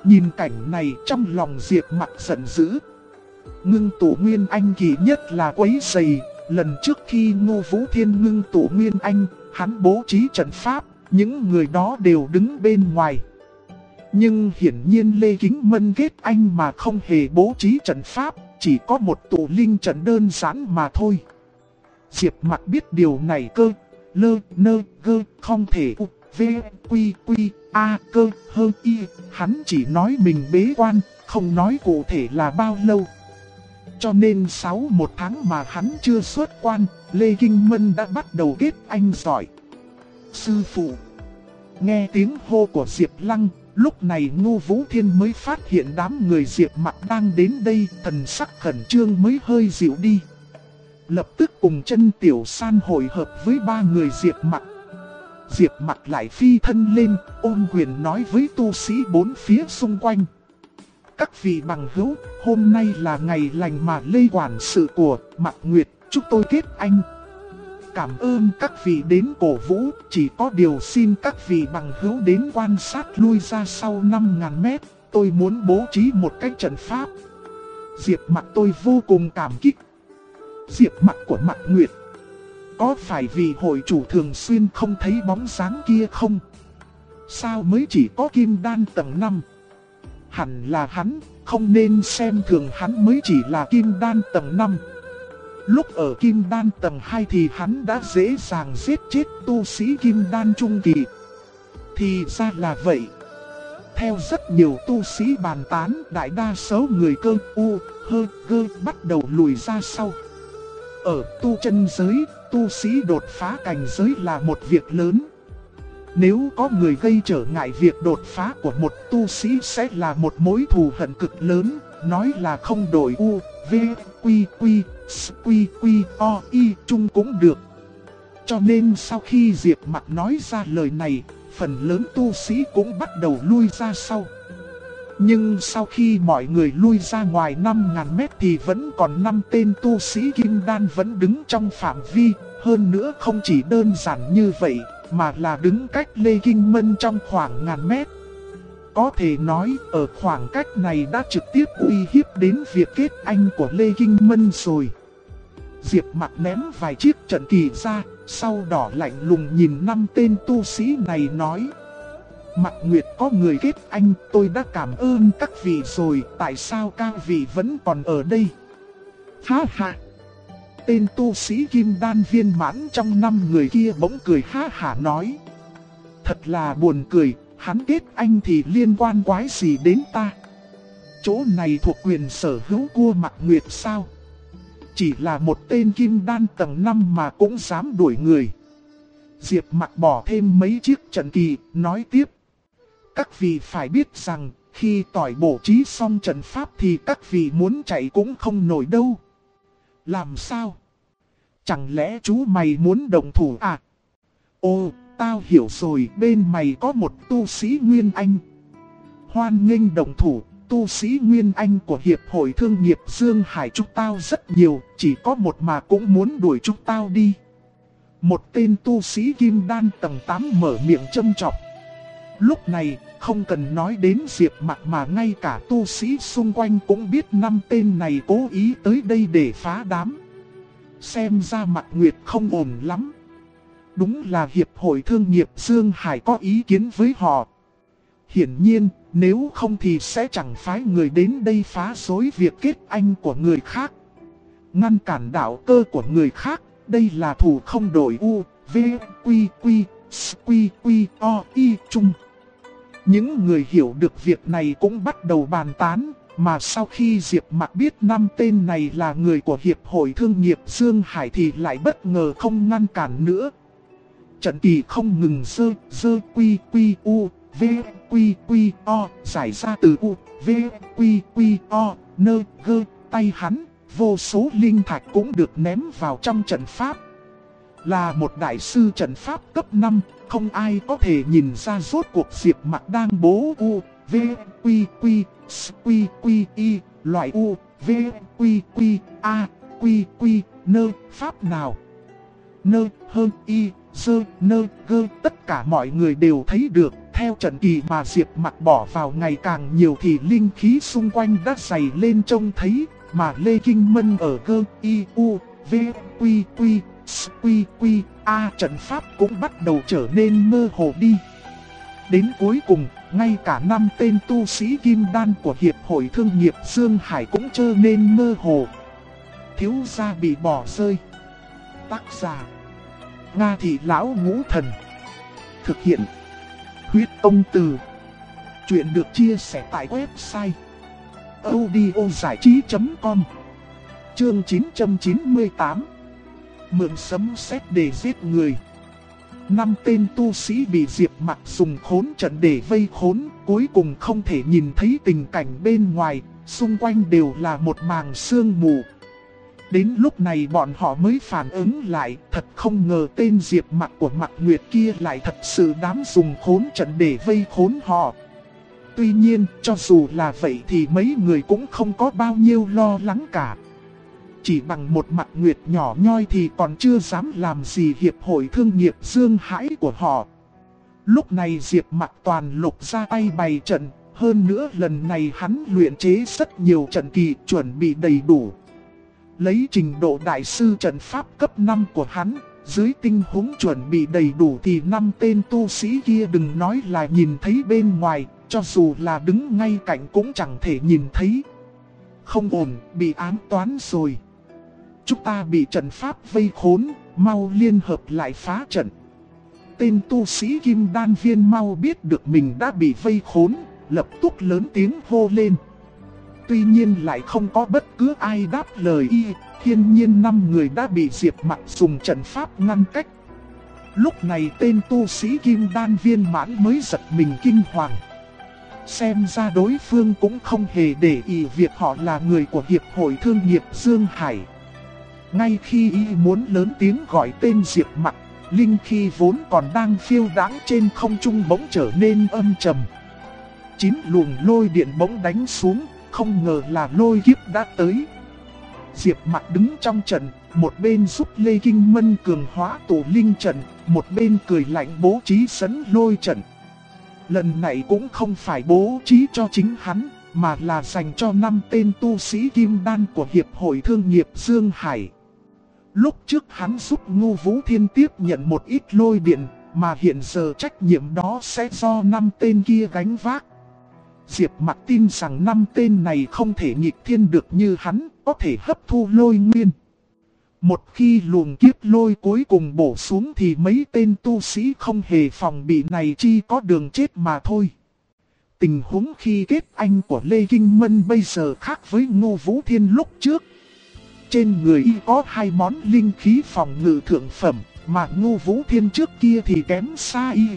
Nhìn cảnh này trong lòng Diệp Mặc giận dữ. Ngưng tụ Nguyên Anh kỳ nhất là quấy rầy. Lần trước khi Ngô Vũ Thiên ngưng tụ Nguyên Anh, hắn bố trí trận pháp, những người đó đều đứng bên ngoài. Nhưng hiển nhiên Lê Kính Mân kết anh mà không hề bố trí trận pháp, chỉ có một tụ linh trận đơn giản mà thôi. Diệp Mặc biết điều này cơ, lơ nơ gơ không thể u, v, quy quy, a cơ hơ y, hắn chỉ nói mình bế quan, không nói cụ thể là bao lâu. Cho nên sau một tháng mà hắn chưa xuất quan, Lê Kinh Mân đã bắt đầu kết anh giỏi. Sư phụ. Nghe tiếng hô của Diệp Lăng, lúc này Ngô Vũ Thiên mới phát hiện đám người Diệp Mặc đang đến đây, thần sắc khẩn trương mới hơi dịu đi. Lập tức cùng Chân Tiểu San hội hợp với ba người Diệp Mặc. Diệp Mặc lại phi thân lên, ôm quyền nói với tu sĩ bốn phía xung quanh. Các vị bằng hữu, hôm nay là ngày lành mà Lê quản sự của Mặc Nguyệt, chúc tôi kết anh. Cảm ơn các vị đến cổ vũ, chỉ có điều xin các vị bằng hữu đến quan sát lui ra sau 5.000 mét, tôi muốn bố trí một cách trận pháp. Diệp Mặc tôi vô cùng cảm kích. Diệp Mặc của Mặc Nguyệt. Có phải vì hội chủ thường xuyên không thấy bóng dáng kia không? Sao mới chỉ có kim đan tầng 5? Hẳn là hắn, không nên xem thường hắn mới chỉ là kim đan tầng 5. Lúc ở kim đan tầng 2 thì hắn đã dễ dàng giết chết tu sĩ kim đan trung kỳ. Thì ra là vậy. Theo rất nhiều tu sĩ bàn tán, đại đa số người cơ u, hơ, gơ bắt đầu lùi ra sau. Ở tu chân giới, tu sĩ đột phá cảnh giới là một việc lớn. Nếu có người gây trở ngại việc đột phá của một tu sĩ sẽ là một mối thù hận cực lớn, nói là không đổi u, v, quy quy, s, quy quy, o, y chung cũng được. Cho nên sau khi Diệp Mặc nói ra lời này, phần lớn tu sĩ cũng bắt đầu lui ra sau. Nhưng sau khi mọi người lui ra ngoài 5.000 mét thì vẫn còn 5 tên tu sĩ kim đan vẫn đứng trong phạm vi. Hơn nữa không chỉ đơn giản như vậy, mà là đứng cách Lê Kinh Mân trong khoảng ngàn mét. Có thể nói ở khoảng cách này đã trực tiếp uy hiếp đến việc kết anh của Lê Kinh Mân rồi. Diệp Mặc ném vài chiếc trận kỳ ra, sau đó lạnh lùng nhìn 5 tên tu sĩ này nói. Mặc Nguyệt có người kết anh, tôi đã cảm ơn các vị rồi, tại sao các vị vẫn còn ở đây? Ha ha! Tên tu sĩ kim đan viên mãn trong 5 người kia bỗng cười ha hả nói. Thật là buồn cười, hắn kết anh thì liên quan quái gì đến ta? Chỗ này thuộc quyền sở hữu của Mặc Nguyệt sao? Chỉ là một tên kim đan tầng 5 mà cũng dám đuổi người. Diệp Mặc bỏ thêm mấy chiếc trận kỳ, nói tiếp. Các vị phải biết rằng, khi tỏi bổ trí xong trận pháp thì các vị muốn chạy cũng không nổi đâu. Làm sao? Chẳng lẽ chú mày muốn động thủ à? Ồ, tao hiểu rồi, bên mày có một tu sĩ Nguyên Anh. Hoan nghênh động thủ, tu sĩ Nguyên Anh của Hiệp hội Thương nghiệp Dương Hải chúng tao rất nhiều, chỉ có một mà cũng muốn đuổi chúng tao đi. Một tên tu sĩ Kim Đan tầng 8 mở miệng châm chọc. Lúc này, không cần nói đến Diệp Mặc mà ngay cả tu sĩ xung quanh cũng biết 5 tên này cố ý tới đây để phá đám. Xem ra Mặc Nguyệt không ổn lắm. Đúng là Hiệp hội Thương nghiệp Dương Hải có ý kiến với họ. Hiển nhiên, nếu không thì sẽ chẳng phái người đến đây phá rối việc kết anh của người khác. Ngăn cản đạo cơ của người khác, đây là thủ không đổi u, v, quy quy, s, quy quy, o, y chung. Những người hiểu được việc này cũng bắt đầu bàn tán, mà sau khi Diệp Mặc biết 5 tên này là người của Hiệp hội Thương nghiệp Dương Hải thì lại bất ngờ không ngăn cản nữa. Trận kỳ không ngừng dơ quy quy u, v, quy quy o, giải ra từ u, v, quy quy o, nơ, gơ, tay hắn, vô số linh thạch cũng được ném vào trong trận pháp. Là một đại sư trận pháp cấp 5, không ai có thể nhìn ra rốt cuộc Diệp Mặc đang bố u, v, quy quy, s, quy quy y, loại u, v, quy quy, a, quy quy, nơ, pháp nào. Nơ, hơn y, dơ, nơ, gơ, tất cả mọi người đều thấy được, theo trận kỳ mà Diệp Mặc bỏ vào ngày càng nhiều thì linh khí xung quanh đã dày lên trông thấy, mà Lê Kinh Mân ở cơ I U V Quy Quy S Quy Quy A trận pháp cũng bắt đầu trở nên mơ hồ đi. Đến cuối cùng, ngay cả 5 tên tu sĩ kim đan của Hiệp hội Thương nghiệp Dương Hải cũng trở nên mơ hồ. Thiếu gia bị bỏ rơi. Tác giả: Nga Thị Lão Ngũ Thần. Thực hiện: Huyết Công Từ. Chuyện được chia sẻ tại website audiozảichí.com. Chương 998. Mượn sấm sét để giết người. 5 tên tu sĩ bị Diệp Mặc dùng khốn trận để vây khốn, cuối cùng không thể nhìn thấy tình cảnh bên ngoài, xung quanh đều là một màng sương mù. Đến lúc này bọn họ mới phản ứng lại, thật không ngờ tên Diệp Mặc của Mặc Nguyệt kia lại thật sự dám dùng khốn trận để vây khốn họ. Tuy nhiên, cho dù là vậy thì mấy người cũng không có bao nhiêu lo lắng cả. Chỉ bằng một Mặc Nguyệt nhỏ nhoi thì còn chưa dám làm gì Hiệp hội Thương nghiệp Dương Hải của họ. Lúc này Diệp Mặc toàn lục ra tay bày trận, hơn nữa lần này hắn luyện chế rất nhiều trận kỳ chuẩn bị đầy đủ. Lấy trình độ đại sư trận pháp cấp 5 của hắn, dưới tình huống chuẩn bị đầy đủ thì 5 tên tu sĩ kia đừng nói là nhìn thấy bên ngoài, cho dù là đứng ngay cạnh cũng chẳng thể nhìn thấy. Không ổn, bị ám toán rồi. Chúng ta bị trận pháp vây khốn, mau liên hợp lại phá trận. Tên tu sĩ kim đan viên mau biết được mình đã bị vây khốn, lập tức lớn tiếng hô lên. Tuy nhiên lại không có bất cứ ai đáp lời y, hiển nhiên 5 người đã bị Diệp Mặc dùng trận pháp ngăn cách. Lúc này tên tu sĩ kim đan viên mãn mới giật mình kinh hoàng. Xem ra đối phương cũng không hề để ý việc họ là người của Hiệp hội Thương nghiệp Dương Hải. Ngay khi y muốn lớn tiếng gọi tên Diệp Mặc, linh khí vốn còn đang phiêu đãng trên không trung bỗng trở nên âm trầm. 9 luồng lôi điện bỗng đánh xuống, không ngờ là lôi kiếp đã tới. Diệp Mặc đứng trong trận, một bên giúp Lê Kinh Mân cường hóa tổ linh trận, một bên cười lạnh bố trí dẫn lôi trận. Lần này cũng không phải bố trí cho chính hắn, mà là dành cho 5 tên tu sĩ kim đan của Hiệp hội Thương nghiệp Dương Hải. Lúc trước hắn giúp Ngô Vũ Thiên tiếp nhận một ít lôi điện, mà hiện giờ trách nhiệm đó sẽ do 5 tên kia gánh vác. Diệp Mặc tin rằng 5 tên này không thể nghịch thiên được như hắn, có thể hấp thu lôi nguyên. Một khi luồng kiếp lôi cuối cùng bổ xuống thì mấy tên tu sĩ không hề phòng bị này chỉ có đường chết mà thôi. Tình huống khi kết anh của Lê Kinh Mân bây giờ khác với Ngô Vũ Thiên lúc trước. Trên người y có 2 món linh khí phòng ngự thượng phẩm, mà Ngô Vũ Thiên trước kia thì kém xa y.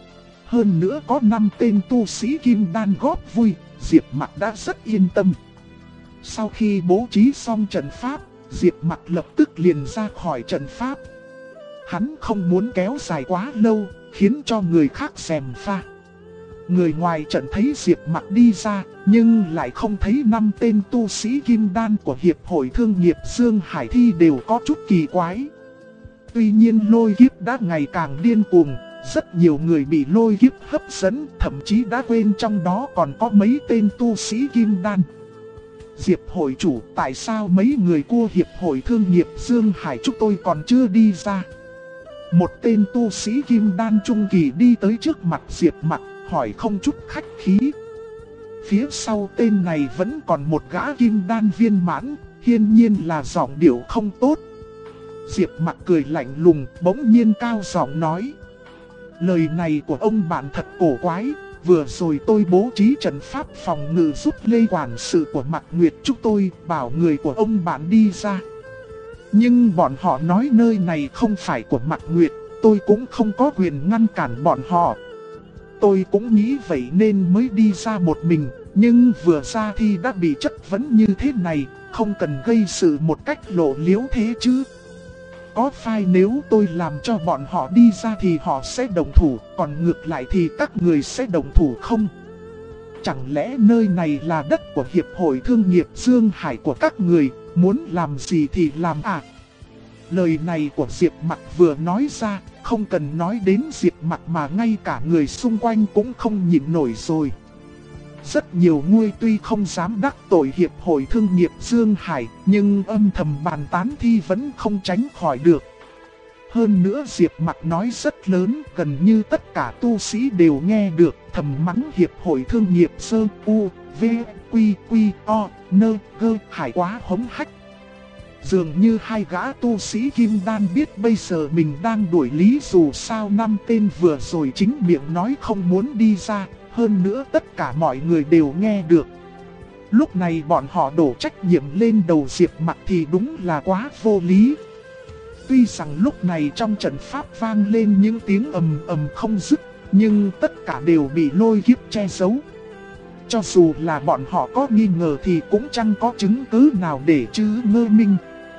Hơn nữa có 5 tên tu sĩ kim đan góp vui, Diệp Mặc đã rất yên tâm. Sau khi bố trí xong trận pháp, Diệp Mặc lập tức liền ra khỏi trận pháp. Hắn không muốn kéo dài quá lâu, khiến cho người khác gièm pha. Người ngoài trận thấy Diệp Mặc đi ra, nhưng lại không thấy 5 tên tu sĩ kim đan của Hiệp hội Thương nghiệp Dương Hải thi đều có chút kỳ quái. Tuy nhiên lôi kiếp đã ngày càng điên cuồng, rất nhiều người bị lôi kiếp hấp dẫn, thậm chí đã quên trong đó còn có mấy tên tu sĩ kim đan. Diệp hội chủ, tại sao mấy người của Hiệp hội Thương nghiệp Dương Hải chúng tôi còn chưa đi ra? Một tên tu sĩ kim đan trung kỳ đi tới trước mặt Diệp Mặc, hỏi không chút khách khí. Phía sau tên này vẫn còn một gã kim đan viên mãn, hiển nhiên là giọng điệu không tốt. Diệp Mặc cười lạnh lùng, bỗng nhiên cao giọng nói. Lời này của ông bạn thật cổ quái, vừa rồi tôi bố trí trận pháp phòng ngự giúp Lê quản sự của Mặc Nguyệt chúng tôi, bảo người của ông bạn đi ra. Nhưng bọn họ nói nơi này không phải của Mặc Nguyệt, tôi cũng không có quyền ngăn cản bọn họ. Tôi cũng nghĩ vậy nên mới đi ra một mình, nhưng vừa ra thì đã bị chất vấn như thế này, không cần gây sự một cách lộ liễu thế chứ. Có phải nếu tôi làm cho bọn họ đi ra thì họ sẽ đồng thủ, còn ngược lại thì các người sẽ đồng thủ không? Chẳng lẽ nơi này là đất của Hiệp hội Thương nghiệp Dương Hải của các người, muốn làm gì thì làm à? Lời này của Diệp Mặc vừa nói ra, không cần nói đến Diệp Mặc mà ngay cả người xung quanh cũng không nhịn nổi rồi. Rất nhiều người tuy không dám đắc tội hiệp hội thương nghiệp Dương Hải, nhưng âm thầm bàn tán thì vẫn không tránh khỏi được. Hơn nữa Diệp Mặc nói rất lớn, gần như tất cả tu sĩ đều nghe được, thầm mắng hiệp hội thương nghiệp Sơ U, V, Quy, Quy, O, Nơ, Gơ, Hải quá hống hách. Dường như hai gã tu sĩ kim đan biết bây giờ mình đang đuổi lý, dù sao năm tên vừa rồi chính miệng nói không muốn đi ra, hơn nữa tất cả mọi người đều nghe được. Lúc này bọn họ đổ trách nhiệm lên đầu Diệp Mặc thì đúng là quá vô lý. Tuy rằng lúc này trong trận pháp vang lên những tiếng ầm ầm không dứt, nhưng tất cả đều bị lôi kiếp che giấu. Cho dù là bọn họ có nghi ngờ thì cũng chẳng có chứng cứ nào để chứ ngơ minh.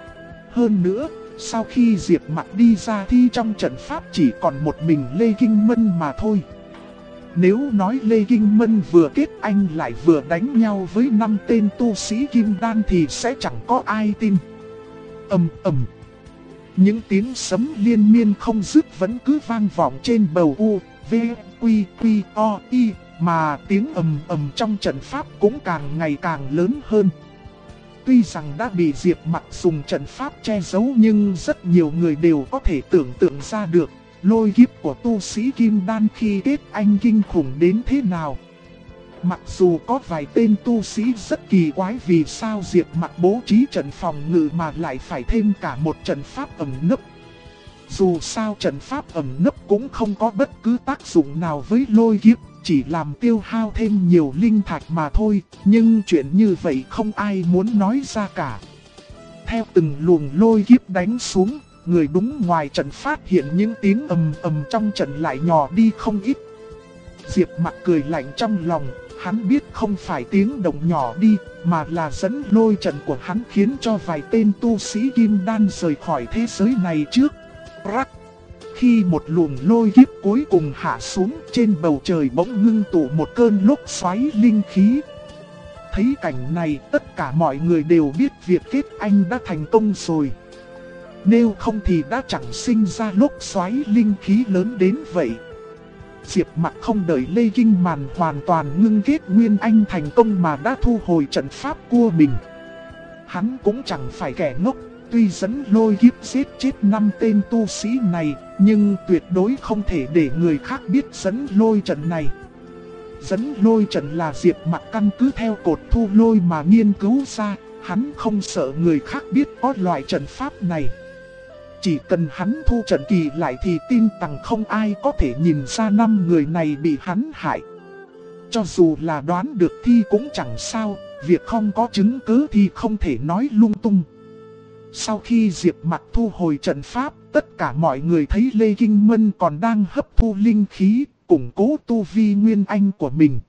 Hơn nữa, sau khi Diệp Mặc đi ra thì trong trận pháp chỉ còn một mình Lê Kinh Mân mà thôi. Nếu nói Lê Kinh Mân vừa kết anh lại vừa đánh nhau với 5 tên tu sĩ kim đan thì sẽ chẳng có ai tin. Ầm ầm. Những tiếng sấm liên miên không dứt vẫn cứ vang vọng trên bầu U, V, Quy, Quy, O, I, mà tiếng ầm ầm trong trận pháp cũng càng ngày càng lớn hơn. Tuy rằng đã bị Diệp Mặc dùng trận pháp che giấu nhưng rất nhiều người đều có thể tưởng tượng ra được lôi kiếp của tu sĩ kim đan khi kết anh kinh khủng đến thế nào. Mặc dù có vài tên tu sĩ rất kỳ quái vì sao Diệp Mặc bố trí trận phòng ngự mà lại phải thêm cả một trận pháp ẩn nấp. Dù sao trận pháp ẩn nấp cũng không có bất cứ tác dụng nào với lôi kiếp, chỉ làm tiêu hao thêm nhiều linh thạch mà thôi, nhưng chuyện như vậy không ai muốn nói ra cả. Theo từng luồng lôi kiếp đánh xuống, người đúng ngoài trận phát hiện những tiếng ầm ầm trong trận lại nhỏ đi không ít. Diệp Mặc cười lạnh trong lòng, hắn biết không phải tiếng động nhỏ đi, mà là dẫn lôi trận của hắn khiến cho vài tên tu sĩ kim đan rời khỏi thế giới này trước. Rắc. Khi một luồng lôi kiếp cuối cùng hạ xuống, trên bầu trời bỗng ngưng tụ một cơn lốc xoáy linh khí. Thấy cảnh này, tất cả mọi người đều biết việc kết anh đã thành công rồi. Nếu không thì đã chẳng sinh ra lốc xoáy linh khí lớn đến vậy. Diệp Mặc không đợi Lê Kinh Màn hoàn toàn ngưng kết nguyên anh thành công mà đã thu hồi trận pháp của mình. Hắn cũng chẳng phải kẻ ngốc, tuy dẫn lôi kiếp giết chết 5 tên tu sĩ này, nhưng tuyệt đối không thể để người khác biết dẫn lôi trận này. Dẫn lôi trận là Diệp Mặc căn cứ theo cột thu lôi mà nghiên cứu ra, hắn không sợ người khác biết có loại trận pháp này. Chỉ cần hắn thu trận kỳ lại thì tin rằng không ai có thể nhìn ra 5 người này bị hắn hại. Cho dù là đoán được thì cũng chẳng sao, việc không có chứng cứ thì không thể nói lung tung. Sau khi Diệp Mặc thu hồi trận pháp, tất cả mọi người thấy Lê Kinh Mân còn đang hấp thu linh khí, củng cố tu vi nguyên anh của mình.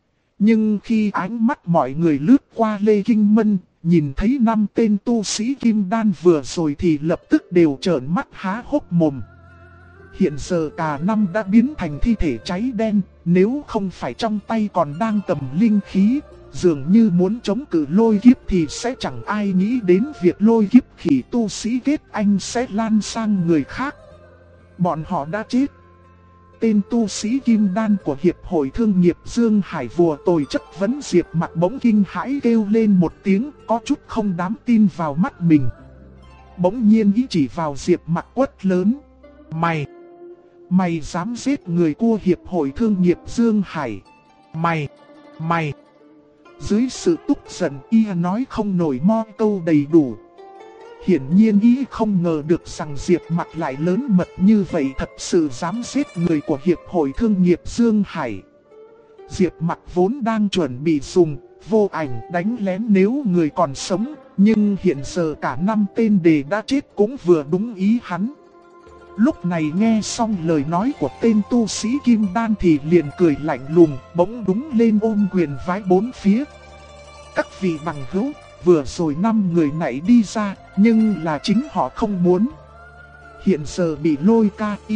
Nhưng khi ánh mắt mọi người lướt qua Lê Kinh Mân, nhìn thấy 5 tên tu sĩ kim đan vừa rồi thì lập tức đều trợn mắt há hốc mồm. Hiện giờ cả 5 đã biến thành thi thể cháy đen, nếu không phải trong tay còn đang cầm linh khí, dường như muốn chống cự lôi kiếp thì sẽ chẳng ai nghĩ đến việc lôi kiếp khi tu sĩ kết anh sẽ lan sang người khác. Bọn họ đã chết. Tên tu sĩ kim đan của Hiệp hội Thương nghiệp Dương Hải vừa tồi chất vấn Diệp Mặc bỗng kinh hãi kêu lên một tiếng, có chút không dám tin vào mắt mình. Bỗng nhiên ý chỉ vào Diệp Mặc quát lớn: Mày dám giết người của Hiệp hội Thương nghiệp Dương Hải? Mày. Dưới sự tức giận y nói không nổi mo câu đầy đủ. Hiển nhiên y không ngờ được rằng Diệp Mặc lại lớn mật như vậy, thật sự dám giết người của Hiệp hội Thương nghiệp Dương Hải. Diệp Mặc vốn đang chuẩn bị dùng vô ảnh đánh lén nếu người còn sống, nhưng hiện giờ cả 5 tên đề đã chết cũng vừa đúng ý hắn. Lúc này nghe xong lời nói của tên tu sĩ kim đan thì liền cười lạnh lùng, bỗng đúng lên ôm quyền vái bốn phía. Các vị bằng hữu, vừa rồi 5 người này đi ra, nhưng là chính họ không muốn. Hiện giờ bị lôi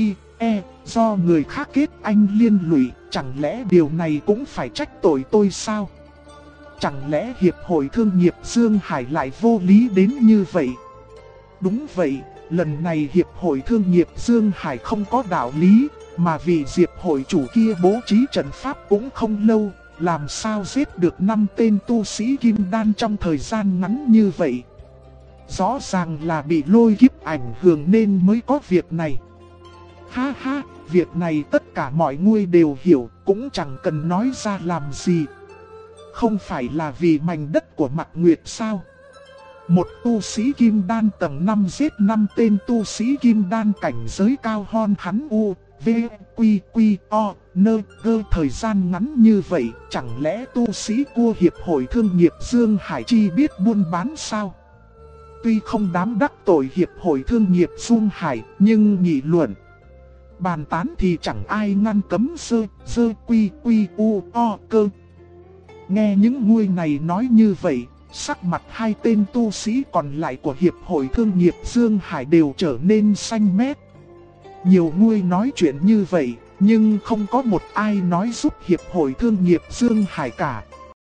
do người khác kết anh liên lụy, chẳng lẽ điều này cũng phải trách tội tôi sao? Chẳng lẽ Hiệp hội Thương nghiệp Dương Hải lại vô lý đến như vậy? Đúng vậy, lần này Hiệp hội Thương nghiệp Dương Hải không có đạo lý, mà vì Diệp hội chủ kia bố trí trận pháp cũng không lâu, làm sao giết được 5 tên tu sĩ kim đan trong thời gian ngắn như vậy. Rõ ràng là bị lôi kiếp ảnh hưởng nên mới có việc này. Ha ha, việc này tất cả mọi người đều hiểu, cũng chẳng cần nói ra làm gì. Không phải là vì mảnh đất của Mạc Nguyệt sao? Một tu sĩ kim đan tầng 5 giết 5 tên tu sĩ kim đan cảnh giới cao hơn hắn u, v, quy, quy, o, nơ, gơ thời gian ngắn như vậy, chẳng lẽ tu sĩ của Hiệp hội Thương nghiệp Dương Hải chi biết buôn bán sao? Tuy không dám đắc tội Hiệp hội Thương nghiệp Dương Hải, nhưng nghị luận bàn tán thì chẳng ai ngăn cấm dơ quy quy u o cơ. Nghe những người này nói như vậy, sắc mặt hai tên tu sĩ còn lại của Hiệp hội Thương nghiệp Dương Hải đều trở nên xanh mét. Nhiều người nói chuyện như vậy, nhưng không có một ai nói giúp Hiệp hội Thương nghiệp Dương Hải cả.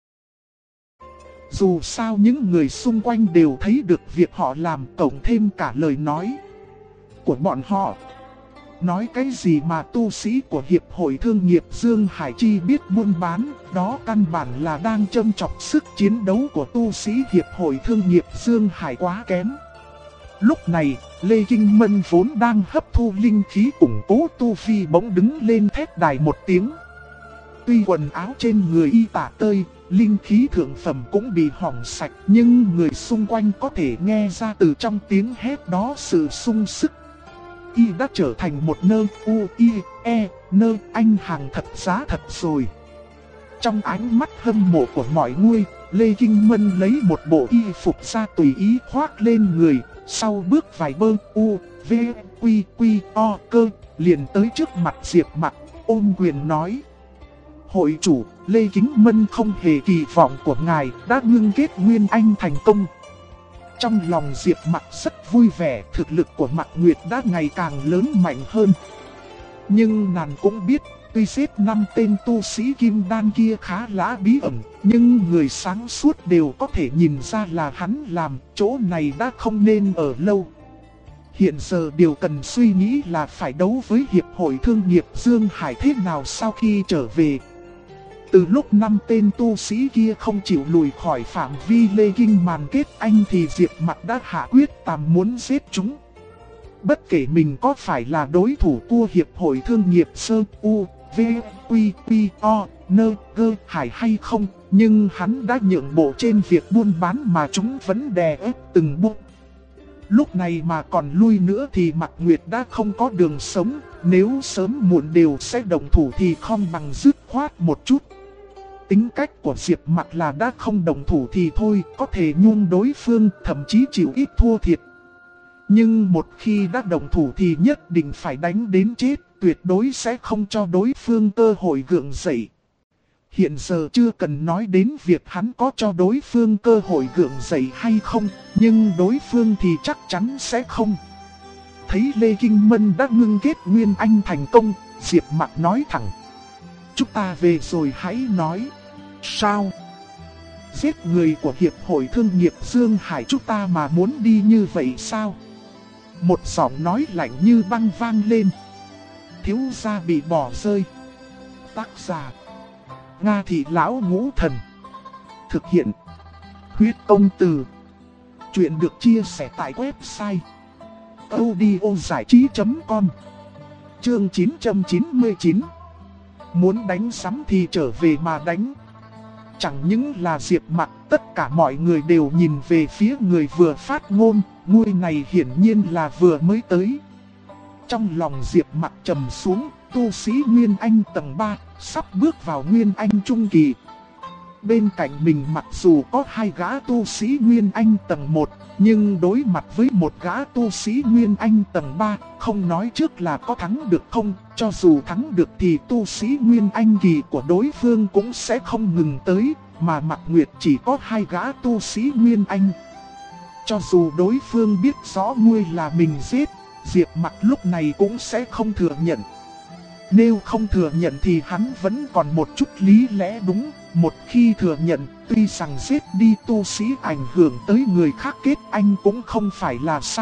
Dù sao những người xung quanh đều thấy được việc họ làm, cộng thêm cả lời nói của bọn họ. Nói cái gì mà tu sĩ của Hiệp hội Thương nghiệp Dương Hải chi biết buôn bán, đó căn bản là đang châm chọc sức chiến đấu của tu sĩ Hiệp hội Thương nghiệp Dương Hải quá kém. Lúc này, Lê Kinh Mân vốn đang hấp thu linh khí củng cố tu vi bỗng đứng lên thét đài một tiếng. Tuy quần áo trên người y tả tơi, linh khí thượng phẩm cũng bị hỏng sạch, nhưng người xung quanh có thể nghe ra từ trong tiếng hét đó sự sung sức. Y đã trở thành một nơ u i e nơ anh hàng thật giá thật rồi. Trong ánh mắt hâm mộ của mọi người, Lê Kinh Mân lấy một bộ y phục ra tùy ý khoác lên người, sau bước vài bơ u v quy quy o cơ, liền tới trước mặt Diệp Mặc, ôm quyền nói: hội chủ, Lê Kính Mân không hề kỳ vọng của ngài đã ngưng kết Nguyên Anh thành công. Trong lòng Diệp Mặc rất vui vẻ, thực lực của Mạc Nguyệt đã ngày càng lớn mạnh hơn. Nhưng nàng cũng biết, tuy giết 5 tên tu sĩ kim đan kia khá lạ bí ẩn, nhưng người sáng suốt đều có thể nhìn ra là hắn làm, chỗ này đã không nên ở lâu. Hiện giờ điều cần suy nghĩ là phải đấu với Hiệp hội Thương nghiệp Dương Hải thế nào sau khi trở về. Từ lúc 5 tên tu sĩ kia không chịu lùi khỏi phạm vi Lê Kinh màn kết anh thì Diệp Mặc đã hạ quyết tâm muốn giết chúng. Bất kể mình có phải là đối thủ của Hiệp hội Thương nghiệp Sơ U, V, Quy, Quy, O, Nơ, Gơ, Hải hay không, nhưng hắn đã nhượng bộ trên việc buôn bán mà chúng vẫn đè ép từng bước. Lúc này mà còn lui nữa thì Mạc Nguyệt đã không có đường sống, nếu sớm muộn đều sẽ đồng thủ thì không bằng dứt khoát một chút. Tính cách của Diệp Mặc là đã không đồng thủ thì thôi, có thể nhung đối phương, thậm chí chịu ít thua thiệt. Nhưng một khi đã đồng thủ thì nhất định phải đánh đến chết, tuyệt đối sẽ không cho đối phương cơ hội gượng dậy. Hiện giờ chưa cần nói đến việc hắn có cho đối phương cơ hội gượng dậy hay không, nhưng đối phương thì chắc chắn sẽ không. Thấy Lê Kinh Mân đã ngưng kết Nguyên Anh thành công, Diệp Mặc nói thẳng: chúng ta về rồi hãy nói. Sao? Giết người của Hiệp hội Thương nghiệp Dương Hải chúng ta mà muốn đi như vậy sao? Một giọng nói lạnh như băng vang lên. Thiếu gia bị bỏ rơi. Tác giả: Nga Thị Lão Ngũ Thần. Thực hiện: Huyết Công Từ. Chuyện được chia sẻ tại website audiozảichí.com. Chương 999. Muốn đánh sắm thì trở về mà đánh. Chẳng những là Diệp Mặc, tất cả mọi người đều nhìn về phía người vừa phát ngôn, người này hiển nhiên là vừa mới tới. Trong lòng Diệp Mặc trầm xuống, tu sĩ Nguyên Anh tầng 3, sắp bước vào Nguyên Anh trung kỳ. Bên cạnh mình mặc dù có 2 gã tu sĩ Nguyên Anh tầng 1, nhưng đối mặt với một gã tu sĩ Nguyên Anh tầng 3, không nói trước là có thắng được không, cho dù thắng được thì tu sĩ Nguyên Anh kỳ của đối phương cũng sẽ không ngừng tới, mà Mạc Nguyệt chỉ có 2 gã tu sĩ Nguyên Anh. Cho dù đối phương biết rõ ngươi là mình giết, Diệp Mặc lúc này cũng sẽ không thừa nhận. Nếu không thừa nhận thì hắn vẫn còn một chút lý lẽ đúng. Một khi thừa nhận, tuy rằng giết đi tu sĩ ảnh hưởng tới người khác kết anh cũng không phải là sai,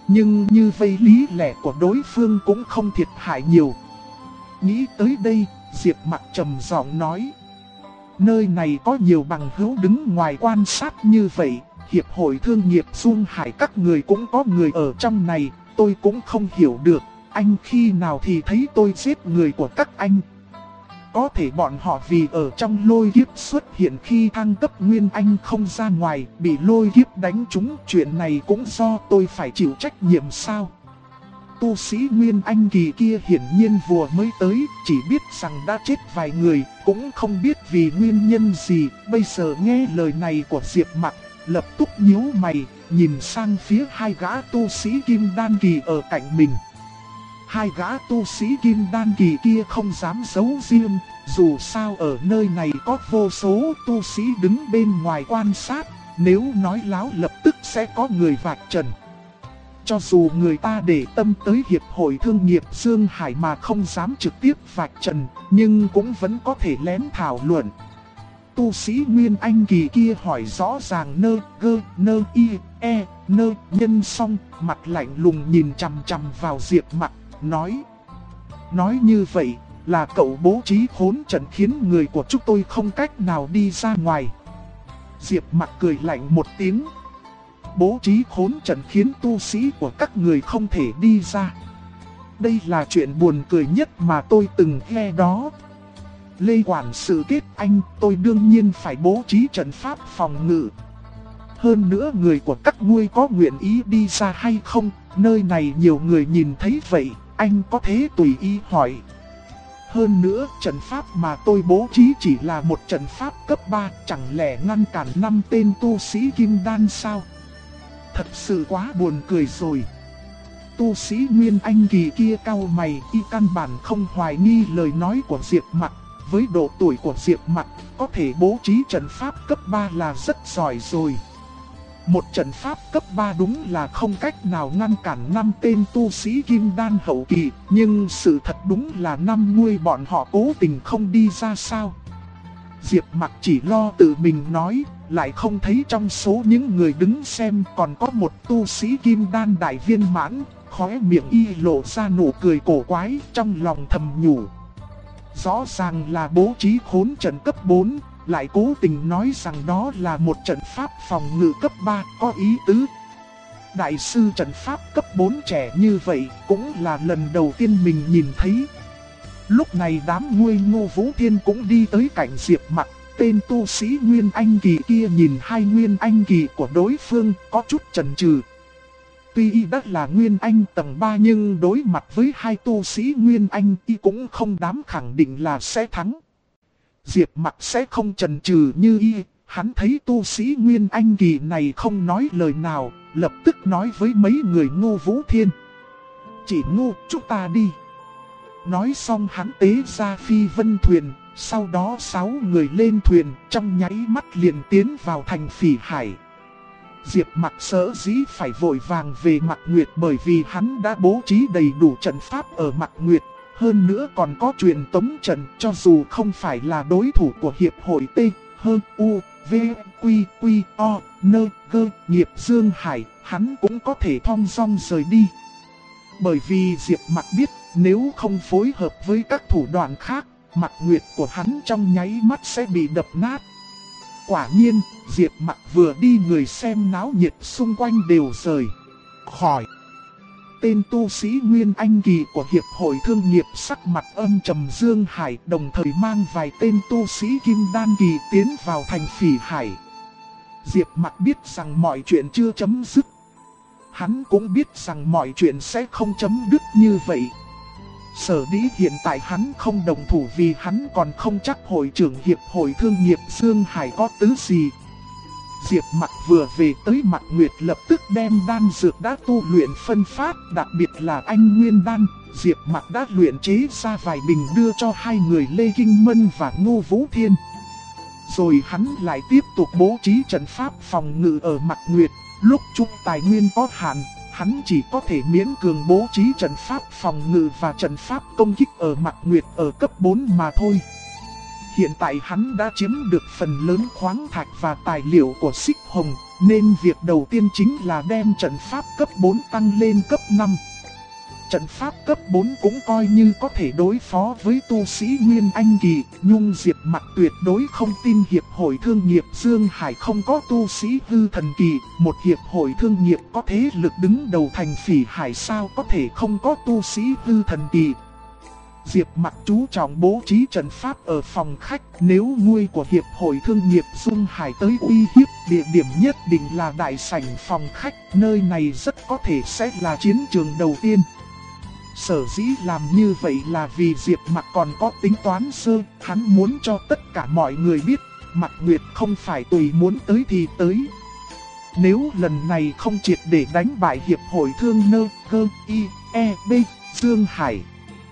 Nhưng như vây lý lẽ của đối phương cũng không thiệt hại nhiều. Nghĩ tới đây, Diệp Mặc trầm giọng nói. Nơi này có nhiều bằng hữu đứng ngoài quan sát như vậy. Hiệp hội thương nghiệp Dung Hải các người cũng có người ở trong này. Tôi cũng không hiểu được, anh khi nào thì thấy tôi giết người của các anh. Có thể bọn họ vì ở trong lôi kiếp xuất hiện khi thăng cấp Nguyên Anh không ra ngoài, bị lôi kiếp đánh trúng, chuyện này cũng do tôi phải chịu trách nhiệm sao? Tu sĩ Nguyên Anh kỳ kia hiển nhiên vừa mới tới, chỉ biết rằng đã chết vài người, cũng không biết vì nguyên nhân gì. Bây giờ nghe lời này của Diệp Mặc, lập tức nhíu mày, nhìn sang phía hai gã tu sĩ Kim Đan kỳ ở cạnh mình. Hai gã tu sĩ Kim Đan kỳ kia không dám giấu riêng, dù sao ở nơi này có vô số tu sĩ đứng bên ngoài quan sát, nếu nói láo lập tức sẽ có người vạch trần. Cho dù người ta để tâm tới Hiệp hội Thương nghiệp Dương Hải mà không dám trực tiếp vạch trần, nhưng cũng vẫn có thể lén thảo luận. Tu sĩ Nguyên Anh kỳ kia hỏi rõ ràng nơ y e nơ nhân xong, mặt lạnh lùng nhìn chằm chằm vào Diệp Mặc, nói như vậy là cậu bố trí khốn trận khiến người của chúng tôi không cách nào đi ra ngoài. Diệp Mặc cười lạnh một tiếng. Bố trí khốn trận khiến tu sĩ của các người không thể đi ra. Đây là chuyện buồn cười nhất mà tôi từng nghe đó. Lê quản sự kết anh, tôi đương nhiên phải bố trí trận pháp phòng ngự. Hơn nữa người của các ngươi có nguyện ý đi ra hay không, nơi này nhiều người nhìn thấy vậy, anh có thể tùy ý hỏi. Hơn nữa, trận pháp mà tôi bố trí chỉ là một trận pháp cấp 3, chẳng lẽ ngăn cản 5 tên tu sĩ Kim Đan sao? Thật sự quá buồn cười rồi. Tu sĩ Nguyên Anh kỳ kia cau mày, y căn bản không hoài nghi lời nói của Diệp Mặc. Với độ tuổi của Diệp Mặc, có thể bố trí trận pháp cấp 3 là rất giỏi rồi. Một trận pháp cấp 3 đúng là không cách nào ngăn cản 5 tên tu sĩ Kim Đan hậu kỳ, nhưng sự thật đúng là 5 người bọn họ cố tình không đi ra sao. Diệp Mặc chỉ lo tự mình nói, lại không thấy trong số những người đứng xem còn có một tu sĩ Kim Đan đại viên mãn, khóe miệng y lộ ra nụ cười cổ quái, trong lòng thầm nhủ. Rõ ràng là bố trí khốn trận cấp 4, lại cố tình nói rằng đó là một trận pháp phòng ngự cấp 3, có ý tứ. Đại sư trận pháp cấp 4 trẻ như vậy cũng là lần đầu tiên mình nhìn thấy. Lúc này đám nguôi Ngô Vũ Thiên cũng đi tới cạnh Diệp Mặc. Tên tu sĩ Nguyên Anh kỳ kia nhìn hai Nguyên Anh kỳ của đối phương có chút chần chừ. Tuy y đã là Nguyên Anh tầng 3 nhưng đối mặt với hai tu sĩ Nguyên Anh y cũng không dám khẳng định là sẽ thắng. Diệp Mặc sẽ không chần chừ như y, hắn thấy tu sĩ Nguyên Anh kỳ này không nói lời nào, lập tức nói với mấy người Ngô Vũ Thiên. Chỉ ngu, chúng ta đi. Nói xong hắn tế ra phi vân thuyền, sau đó 6 người lên thuyền, trong nháy mắt liền tiến vào thành Phỉ Hải. Diệp Mặc sở dĩ phải vội vàng về Mạc Nguyệt bởi vì hắn đã bố trí đầy đủ trận pháp ở Mạc Nguyệt. Hơn nữa còn có truyền tống trận, cho dù không phải là đối thủ của Hiệp hội T, H, U, V, Quy, Quy, O, N, G, nghiệp Dương Hải, hắn cũng có thể thong dong rời đi. Bởi vì Diệp Mặc biết, nếu không phối hợp với các thủ đoạn khác, Mạc Nguyệt của hắn trong nháy mắt sẽ bị đập nát. Quả nhiên, Diệp Mặc vừa đi người xem náo nhiệt xung quanh đều rời khỏi. Tên tu sĩ Nguyên Anh kỳ của Hiệp hội Thương nghiệp sắc mặt âm trầm Dương Hải đồng thời mang vài tên tu sĩ Kim Đan kỳ tiến vào thành Phỉ Hải. Diệp Mặc biết rằng mọi chuyện chưa chấm dứt. Hắn cũng biết rằng mọi chuyện sẽ không chấm dứt như vậy. Sở dĩ hiện tại hắn không đồng thủ vì hắn còn không chắc hội trưởng Hiệp hội Thương nghiệp Dương Hải có tứ gì. Diệp Mặc vừa về tới Mạc Nguyệt lập tức đem đan dược đã tu luyện phân phát, đặc biệt là anh Nguyên Đan. Diệp Mặc đã luyện chế ra vài bình đưa cho hai người Lê Kinh Mân và Ngô Vũ Thiên. Rồi hắn lại tiếp tục bố trí trận pháp phòng ngự ở Mạc Nguyệt. Lúc chung tài nguyên có hạn, hắn chỉ có thể miễn cường bố trí trận pháp phòng ngự và trận pháp công kích ở Mạc Nguyệt ở cấp 4 mà thôi. Hiện tại hắn đã chiếm được phần lớn khoáng thạch và tài liệu của Xích Hồng, nên việc đầu tiên chính là đem trận pháp cấp 4 tăng lên cấp 5. Trận pháp cấp 4 cũng coi như có thể đối phó với tu sĩ Nguyên Anh Kỳ, nhưng Diệp Mặc tuyệt đối không tin hiệp hội thương nghiệp Dương Hải không có tu sĩ hư thần kỳ. Một hiệp hội thương nghiệp có thế lực đứng đầu thành Phỉ Hải sao có thể không có tu sĩ hư thần kỳ. Diệp Mặc chú trọng bố trí trận pháp ở phòng khách, nếu nguy của hiệp hội thương nghiệp Dương Hải tới uy hiếp, địa điểm nhất định là đại sảnh phòng khách, nơi này rất có thể sẽ là chiến trường đầu tiên. Sở dĩ làm như vậy là vì Diệp Mặc còn có tính toán sơ, hắn muốn cho tất cả mọi người biết, Mặc Nguyệt không phải tùy muốn tới thì tới. Nếu lần này không triệt để đánh bại hiệp hội thương nơ, cơ, y, e, b, Dương Hải,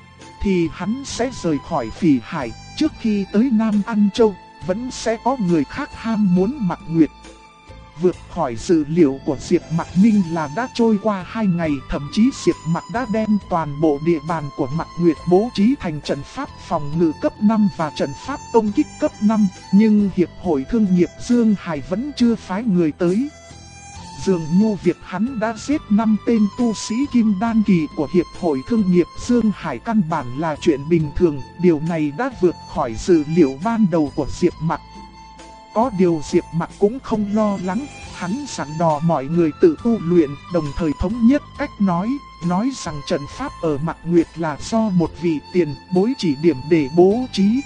thì hắn sẽ rời khỏi Phỉ Hải, trước khi tới Nam An Châu, vẫn sẽ có người khác ham muốn Mặc Nguyệt. Vượt khỏi dự liệu của Diệp Mặc Minh là đã trôi qua 2 ngày, thậm chí Diệp Mặc đã đem toàn bộ địa bàn của Mặc Nguyệt bố trí thành trận pháp phòng ngự cấp 5 và trận pháp công kích cấp 5, nhưng Hiệp hội Thương nghiệp Dương Hải vẫn chưa phái người tới. Dường như việc hắn đã giết 5 tên tu sĩ Kim Đan Kỳ của Hiệp hội Thương nghiệp Dương Hải căn bản là chuyện bình thường, điều này đã vượt khỏi dự liệu ban đầu của Diệp Mặc. Có điều Diệp Mặc cũng không lo lắng, hắn sẵn đò mọi người tự tu luyện, đồng thời thống nhất cách nói rằng trận pháp ở Mặc Nguyệt là do một vị tiền bối chỉ điểm để bố trí.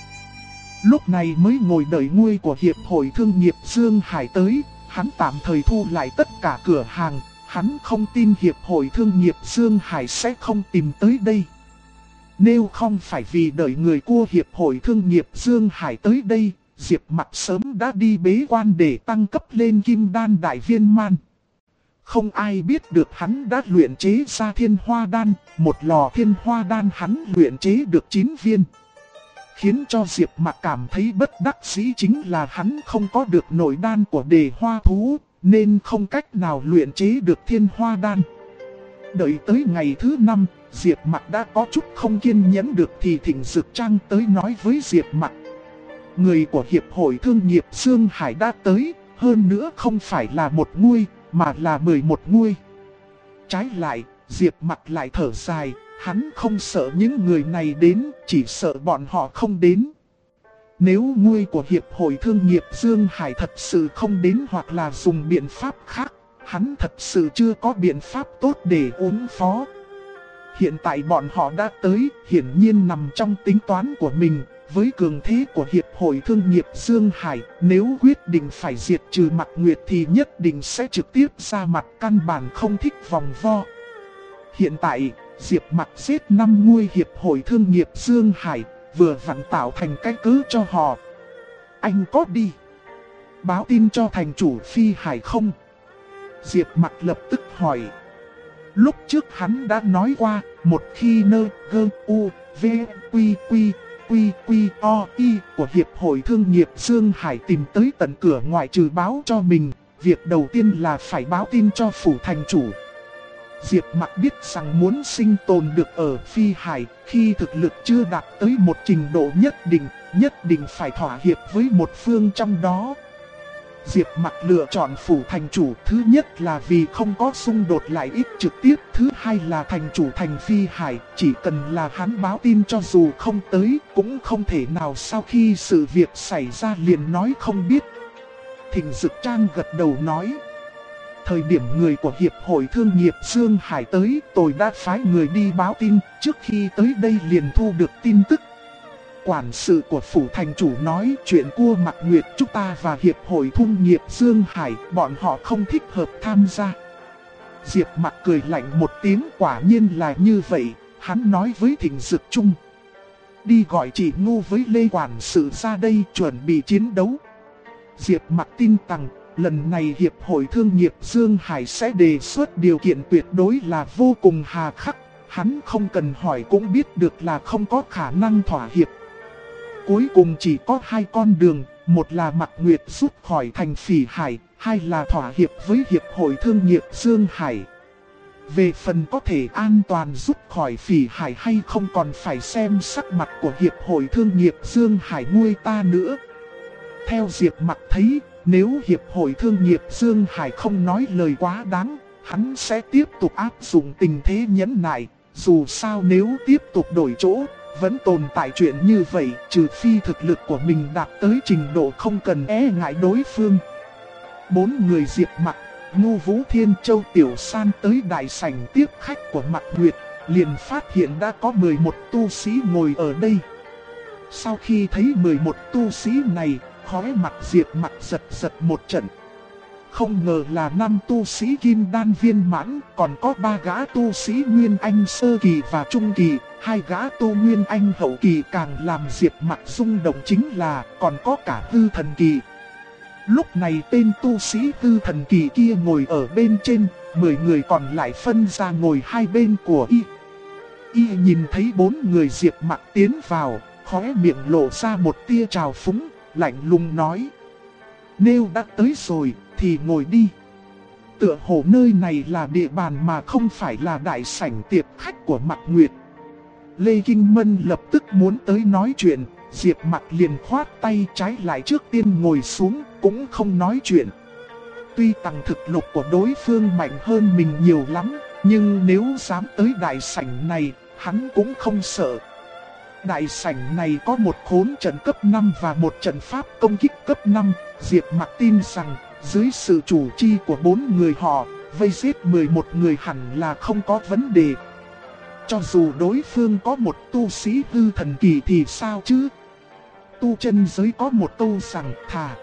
Lúc này mới ngồi đợi nguy của Hiệp hội Thương nghiệp Dương Hải tới, hắn tạm thời thu lại tất cả cửa hàng, hắn không tin Hiệp hội Thương nghiệp Dương Hải sẽ không tìm tới đây. Nếu không phải vì đợi người của Hiệp hội Thương nghiệp Dương Hải tới đây, Diệp Mặc sớm đã đi bế quan để tăng cấp lên Kim Đan Đại Viên Man. Không ai biết được hắn đã luyện chế ra Thiên Hoa Đan, một lò Thiên Hoa Đan hắn luyện chế được 9 viên. Khiến cho Diệp Mặc cảm thấy bất đắc dĩ chính là hắn không có được nội đan của Đề Hoa Thú, nên không cách nào luyện chế được Thiên Hoa Đan. Đợi tới ngày thứ 5, Diệp Mặc đã có chút không kiên nhẫn được thì Thịnh Dực Trang tới nói với Diệp Mặc. Người của Hiệp hội Thương nghiệp Dương Hải đã tới, hơn nữa không phải là một nguy, mà là 11 nguy. Trái lại, Diệp Mặc lại thở dài, hắn không sợ những người này đến, chỉ sợ bọn họ không đến. Nếu nguy của Hiệp hội Thương nghiệp Dương Hải thật sự không đến hoặc là dùng biện pháp khác, hắn thật sự chưa có biện pháp tốt để ứng phó. Hiện tại bọn họ đã tới, hiển nhiên nằm trong tính toán của mình. Với cường thế của Hiệp hội Thương nghiệp Dương Hải, nếu quyết định phải diệt trừ Mặc Nguyệt thì nhất định sẽ trực tiếp ra mặt, căn bản không thích vòng vo. Hiện tại, Diệp Mặc giết 5 nguy Hiệp hội Thương nghiệp Dương Hải, vừa vặn tạo thành cái cớ cho họ. Anh có đi báo tin cho thành chủ Phi Hải không? Diệp Mặc lập tức hỏi. Lúc trước hắn đã nói qua, một khi nơ gơ u v quy quy quy o y của Hiệp hội Thương nghiệp Dương Hải tìm tới tận cửa ngoại trừ báo cho mình, việc đầu tiên là phải báo tin cho phủ thành chủ. Diệp Mặc biết rằng muốn sinh tồn được ở Phi Hải, khi thực lực chưa đạt tới một trình độ nhất định phải thỏa hiệp với một phương trong đó. Diệp Mặc lựa chọn phủ thành chủ, thứ nhất là vì không có xung đột lợi ích trực tiếp, thứ hai là thành chủ thành Phi Hải, chỉ cần là hắn báo tin cho dù không tới, cũng không thể nào sau khi sự việc xảy ra liền nói không biết. Thịnh Dực Trang gật đầu nói. Thời điểm người của Hiệp hội Thương nghiệp Dương Hải tới, tôi đã phái người đi báo tin, trước khi tới đây liền thu được tin tức. Quản sự của phủ thành chủ nói chuyện của Mặc Nguyệt chúng ta và Hiệp hội Thương nghiệp Dương Hải, bọn họ không thích hợp tham gia. Diệp Mặc cười lạnh một tiếng, quả nhiên là như vậy, hắn nói với Thịnh Dực Trung. Đi gọi chị Ngu với Lê quản sự ra đây chuẩn bị chiến đấu. Diệp Mặc tin rằng, lần này Hiệp hội Thương nghiệp Dương Hải sẽ đề xuất điều kiện tuyệt đối là vô cùng hà khắc, hắn không cần hỏi cũng biết được là không có khả năng thỏa hiệp. Cuối cùng chỉ có 2 con đường, một là Mặc Nguyệt rút khỏi thành Phỉ Hải, hai là thỏa hiệp với Hiệp hội Thương nghiệp Dương Hải. Về phần có thể an toàn rút khỏi Phỉ Hải hay không còn phải xem sắc mặt của Hiệp hội Thương nghiệp Dương Hải nguôi ta nữa. Theo Diệp Mặc thấy, Nếu Hiệp hội Thương nghiệp Dương Hải không nói lời quá đáng, hắn sẽ tiếp tục áp dụng tình thế nhẫn nại. Dù sao nếu tiếp tục đổi chỗ, vẫn tồn tại chuyện như vậy, trừ phi thực lực của mình đạt tới trình độ không cần e ngại đối phương. 4 người Diệp Mặc, Ngô Vũ Thiên, Châu Tiểu San tới đại sảnh tiếp khách của Mạc Nguyệt, liền phát hiện đã có 11 tu sĩ ngồi ở đây. Sau khi thấy 11 tu sĩ này, khóe mặt Diệp Mặc giật giật một trận. Không ngờ là 5 tu sĩ kim đan viên mãn, còn có 3 gã tu sĩ Nguyên Anh sơ kỳ và trung kỳ, 2 gã tu Nguyên Anh hậu kỳ. Càng làm Diệp Mặc rung động chính là còn có cả hư thần kỳ. Lúc này tên tu sĩ hư thần kỳ kia ngồi ở bên trên, 10 người còn lại phân ra ngồi hai bên của y. Y nhìn thấy 4 người Diệp Mặc tiến vào, khóe miệng lộ ra một tia trào phúng, lạnh lùng nói: nếu đã tới rồi thì ngồi đi. Tựa hồ nơi này là địa bàn mà không phải là đại sảnh tiệc khách của Mạc Nguyệt. Lê Kinh Mân lập tức muốn tới nói chuyện, Diệp Mặc liền khoát tay trái lại, trước tiên ngồi xuống, cũng không nói chuyện. Tuy tăng thực lực của đối phương mạnh hơn mình nhiều lắm, nhưng nếu dám tới đại sảnh này, hắn cũng không sợ. Đại sảnh này có một khốn trận cấp 5 và một trận pháp công kích cấp 5, Diệp Mặc tin rằng dưới sự chủ trì của 4 người họ, vây giết 11 người hẳn là không có vấn đề. Cho dù đối phương có một tu sĩ hư thần kỳ thì sao chứ? Tu chân giới có một câu rằng thà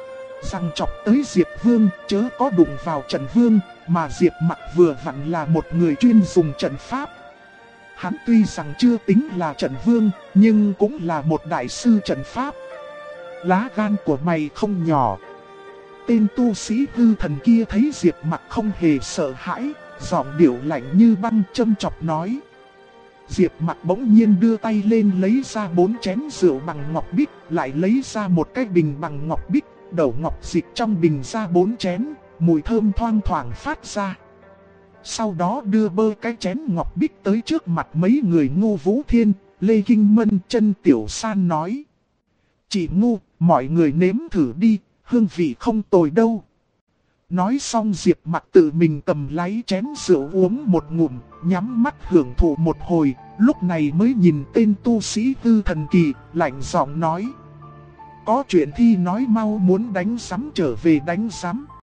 rằng chọc tới Diệp Vương chớ có đụng vào Trận Vương, mà Diệp Mặc vừa vặn là một người chuyên dùng trận pháp. Hắn tuy rằng chưa tính là trận vương, nhưng cũng là một đại sư trận pháp. Lá gan của mày không nhỏ. Tên tu sĩ hư thần kia thấy Diệp Mặc không hề sợ hãi, giọng điệu lạnh như băng châm chọc nói. Diệp Mặc bỗng nhiên đưa tay lên lấy ra 4 chén rượu bằng ngọc bích, lại lấy ra một cái bình bằng ngọc bích, đổ ngọc dịch trong bình ra 4 chén, mùi thơm thoang thoảng phát ra. Sau đó đưa bơ cái chén ngọc bích tới trước mặt mấy người Ngô Vũ Thiên, Lê Kinh Mân, Chân Tiểu San nói. Chị Ngô, mọi người nếm thử đi, hương vị không tồi đâu. Nói xong Diệp Mặc tự mình cầm lấy chén rượu uống một ngụm, nhắm mắt hưởng thụ một hồi, lúc này mới nhìn tên tu sĩ hư thần kỳ, lạnh giọng nói. Có chuyện thì nói mau, muốn đánh sắm trở về đánh sắm.